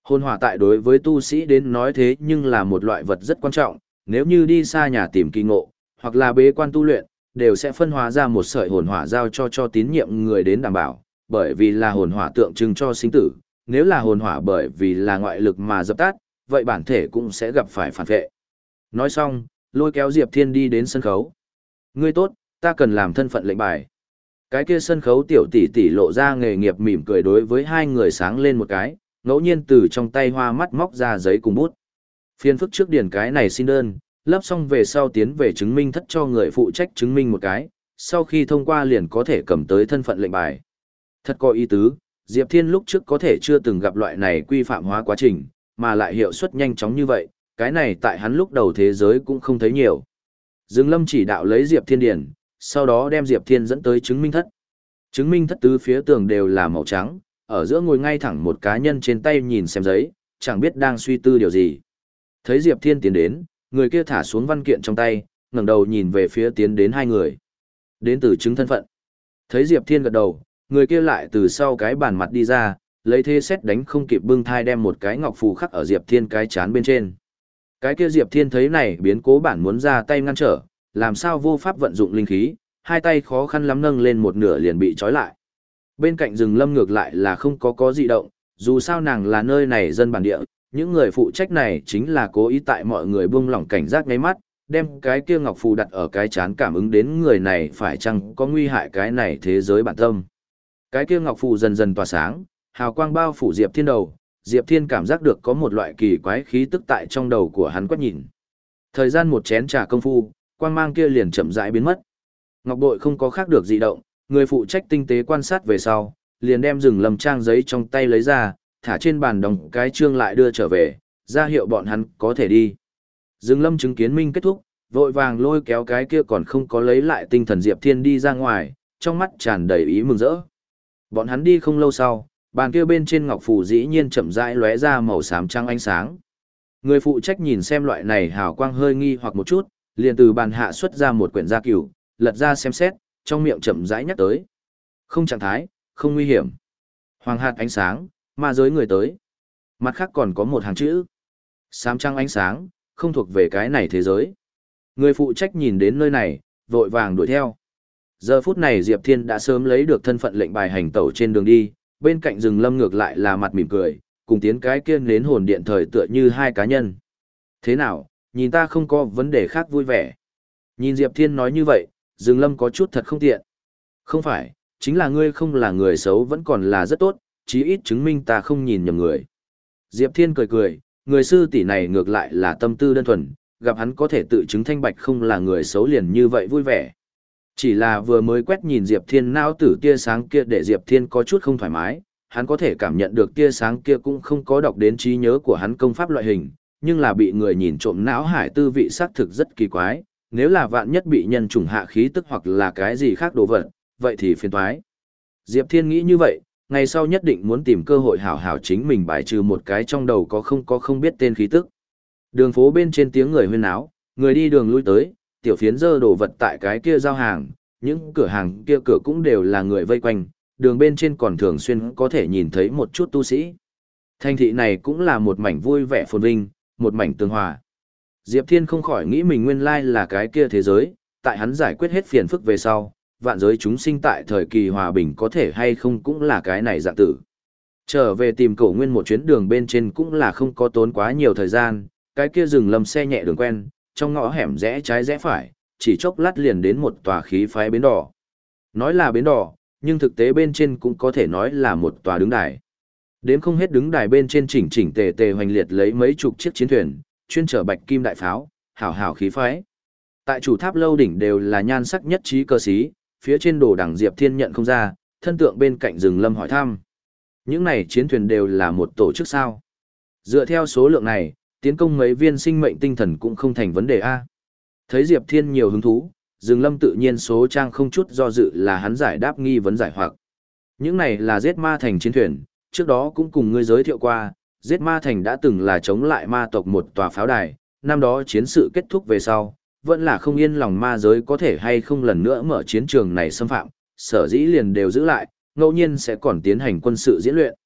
Hồn hỏa tại đối với tu sĩ đến nói thế nhưng là một loại vật rất quan trọng, nếu như đi xa nhà tìm kỳ ngộ, hoặc là bế quan tu luyện, đều sẽ phân hóa ra một sợi hồn hỏa giao cho cho tín nhiệm người đến đảm bảo, bởi vì là hồn hỏa tượng trưng cho sinh tử, nếu là hồn hỏa bởi vì là ngoại lực mà dập tắt, vậy bản thể cũng sẽ gặp phải phản vệ. Nói xong, lôi kéo Diệp Thiên đi đến sân khấu. Ngươi tốt, ta cần làm thân phận lệnh bài. Cái kia sân khấu tiểu tỷ tỷ lộ ra nghề nghiệp mỉm cười đối với hai người sáng lên một cái, ngẫu nhiên từ trong tay hoa mắt móc ra giấy cùng bút. Phiên phức trước điền cái này xin đơn, lấp xong về sau tiến về chứng minh thất cho người phụ trách chứng minh một cái, sau khi thông qua liền có thể cầm tới thân phận lệnh bài. Thật có ý tứ, Diệp Thiên lúc trước có thể chưa từng gặp loại này quy phạm hóa quá trình, mà lại hiệu suất nhanh chóng như vậy, cái này tại hắn lúc đầu thế giới cũng không thấy nhiều. Dương Lâm chỉ đạo lấy Diệp Thiên điền, sau đó đem Diệp Thiên dẫn tới chứng minh thất. Chứng minh thất tứ phía tường đều là màu trắng, ở giữa ngồi ngay thẳng một cá nhân trên tay nhìn xem giấy, chẳng biết đang suy tư điều gì. Thấy Diệp Thiên tiến đến, người kia thả xuống văn kiện trong tay, ngẩng đầu nhìn về phía tiến đến hai người. Đến từ chứng thân phận. Thấy Diệp Thiên gật đầu, người kia lại từ sau cái bàn mặt đi ra, lấy thế xét đánh không kịp bưng thai đem một cái ngọc phù khắc ở Diệp Thiên cái chán bên trên. Cái kia Diệp Thiên thấy này biến cố bản muốn ra tay ngăn trở, làm sao vô pháp vận dụng linh khí, hai tay khó khăn lắm nâng lên một nửa liền bị trói lại. Bên cạnh rừng lâm ngược lại là không có có dị động, dù sao nàng là nơi này dân bản địa, những người phụ trách này chính là cố ý tại mọi người buông lỏng cảnh giác ngay mắt, đem cái kia ngọc phù đặt ở cái chán cảm ứng đến người này phải chăng có nguy hại cái này thế giới bản tâm. Cái kia ngọc phù dần dần tỏa sáng, hào quang bao phủ Diệp Thiên đầu, Diệp Thiên cảm giác được có một loại kỳ quái khí tức tại trong đầu của hắn quét nhìn. Thời gian một chén trà công phu, quang mang kia liền chậm rãi biến mất. Ngọc bội không có khác được dị động, người phụ trách tinh tế quan sát về sau, liền đem rừng lầm trang giấy trong tay lấy ra, thả trên bàn đồng cái chương lại đưa trở về, ra hiệu bọn hắn có thể đi. Rừng lâm chứng kiến minh kết thúc, vội vàng lôi kéo cái kia còn không có lấy lại tinh thần Diệp Thiên đi ra ngoài, trong mắt tràn đầy ý mừng rỡ. Bọn hắn đi không lâu sau, bàn kia bên trên ngọc phù dĩ nhiên chậm rãi lóe ra màu xám trắng ánh sáng. Người phụ trách nhìn xem loại này hào quang hơi nghi hoặc một chút, liền từ bàn hạ xuất ra một quyển gia cửu, lật ra xem xét, trong miệng chậm rãi nhắc tới. Không trạng thái, không nguy hiểm. Hoàng hạt ánh sáng, ma giới người tới. Mặt khác còn có một hàng chữ. Xám trắng ánh sáng, không thuộc về cái này thế giới. Người phụ trách nhìn đến nơi này, vội vàng đuổi theo. Giờ phút này Diệp Thiên đã sớm lấy được thân phận lệnh bài hành tẩu trên đường đi, bên cạnh rừng lâm ngược lại là mặt mỉm cười, cùng tiến cái kia nến hồn điện thời tựa như hai cá nhân. Thế nào, nhìn ta không có vấn đề khác vui vẻ. Nhìn Diệp Thiên nói như vậy, rừng lâm có chút thật không tiện. Không phải, chính là ngươi không là người xấu vẫn còn là rất tốt, chí ít chứng minh ta không nhìn nhầm người. Diệp Thiên cười cười, người sư tỷ này ngược lại là tâm tư đơn thuần, gặp hắn có thể tự chứng thanh bạch không là người xấu liền như vậy vui vẻ. Chỉ là vừa mới quét nhìn Diệp Thiên não tử tia sáng kia để Diệp Thiên có chút không thoải mái, hắn có thể cảm nhận được tia sáng kia cũng không có đọc đến trí nhớ của hắn công pháp loại hình, nhưng là bị người nhìn trộm não hải tư vị xác thực rất kỳ quái, nếu là vạn nhất bị nhân trùng hạ khí tức hoặc là cái gì khác đồ vật, vậy thì phiền toái. Diệp Thiên nghĩ như vậy, ngày sau nhất định muốn tìm cơ hội hảo hảo chính mình bài trừ một cái trong đầu có không có không biết tên khí tức. Đường phố bên trên tiếng người huyên náo, người đi đường lui tới, tiểu phiến dơ đồ vật tại cái kia giao hàng, những cửa hàng kia cửa cũng đều là người vây quanh, đường bên trên còn thường xuyên có thể nhìn thấy một chút tu sĩ. Thành thị này cũng là một mảnh vui vẻ phồn vinh, một mảnh tương hòa. Diệp Thiên không khỏi nghĩ mình nguyên lai là cái kia thế giới, tại hắn giải quyết hết phiền phức về sau, vạn giới chúng sinh tại thời kỳ hòa bình có thể hay không cũng là cái này dạng tử. Trở về tìm cổ nguyên một chuyến đường bên trên cũng là không có tốn quá nhiều thời gian, cái kia dừng lầm xe nhẹ đường quen, trong ngõ hẻm rẽ trái rẽ phải, chỉ chốc lát liền đến một tòa khí phái bến đỏ. Nói là bến đỏ, nhưng thực tế bên trên cũng có thể nói là một tòa đứng đài. Đến không hết đứng đài bên trên chỉnh chỉnh tề tề hoành liệt lấy mấy chục chiếc chiến thuyền, chuyên chở bạch kim đại pháo, hảo hảo khí phái. Tại chủ tháp lâu đỉnh đều là nhan sắc nhất trí cơ sĩ, phía trên đồ đằng Diệp Thiên nhận không ra, thân tượng bên cạnh rừng lâm hỏi thăm. Những này chiến thuyền đều là một tổ chức sao? Dựa theo số lượng này, tiến công mấy viên sinh mệnh tinh thần cũng không thành vấn đề a. Thấy Diệp Thiên nhiều hứng thú, rừng lâm tự nhiên số trang không chút do dự là hắn giải đáp nghi vấn giải hoặc. Những này là giết ma thành chiến thuyền, trước đó cũng cùng ngươi giới thiệu qua, giết ma thành đã từng là chống lại ma tộc một tòa pháo đài, năm đó chiến sự kết thúc về sau, vẫn là không yên lòng ma giới có thể hay không lần nữa mở chiến trường này xâm phạm, sở dĩ liền đều giữ lại, ngẫu nhiên sẽ còn tiến hành quân sự diễn luyện.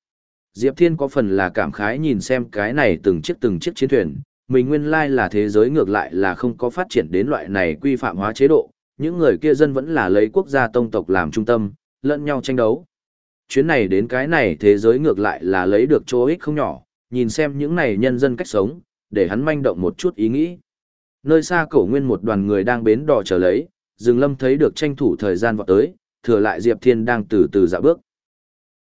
Diệp Thiên có phần là cảm khái nhìn xem cái này từng chiếc từng chiếc chiến thuyền, mình nguyên lai là thế giới ngược lại là không có phát triển đến loại này quy phạm hóa chế độ, những người kia dân vẫn là lấy quốc gia tông tộc làm trung tâm, lẫn nhau tranh đấu. Chuyến này đến cái này thế giới ngược lại là lấy được chỗ ích không nhỏ, nhìn xem những này nhân dân cách sống, để hắn manh động một chút ý nghĩ. Nơi xa cổ nguyên một đoàn người đang bến đò chờ lấy, Dương Lâm thấy được tranh thủ thời gian vọt tới, thừa lại Diệp Thiên đang từ từ dạo bước.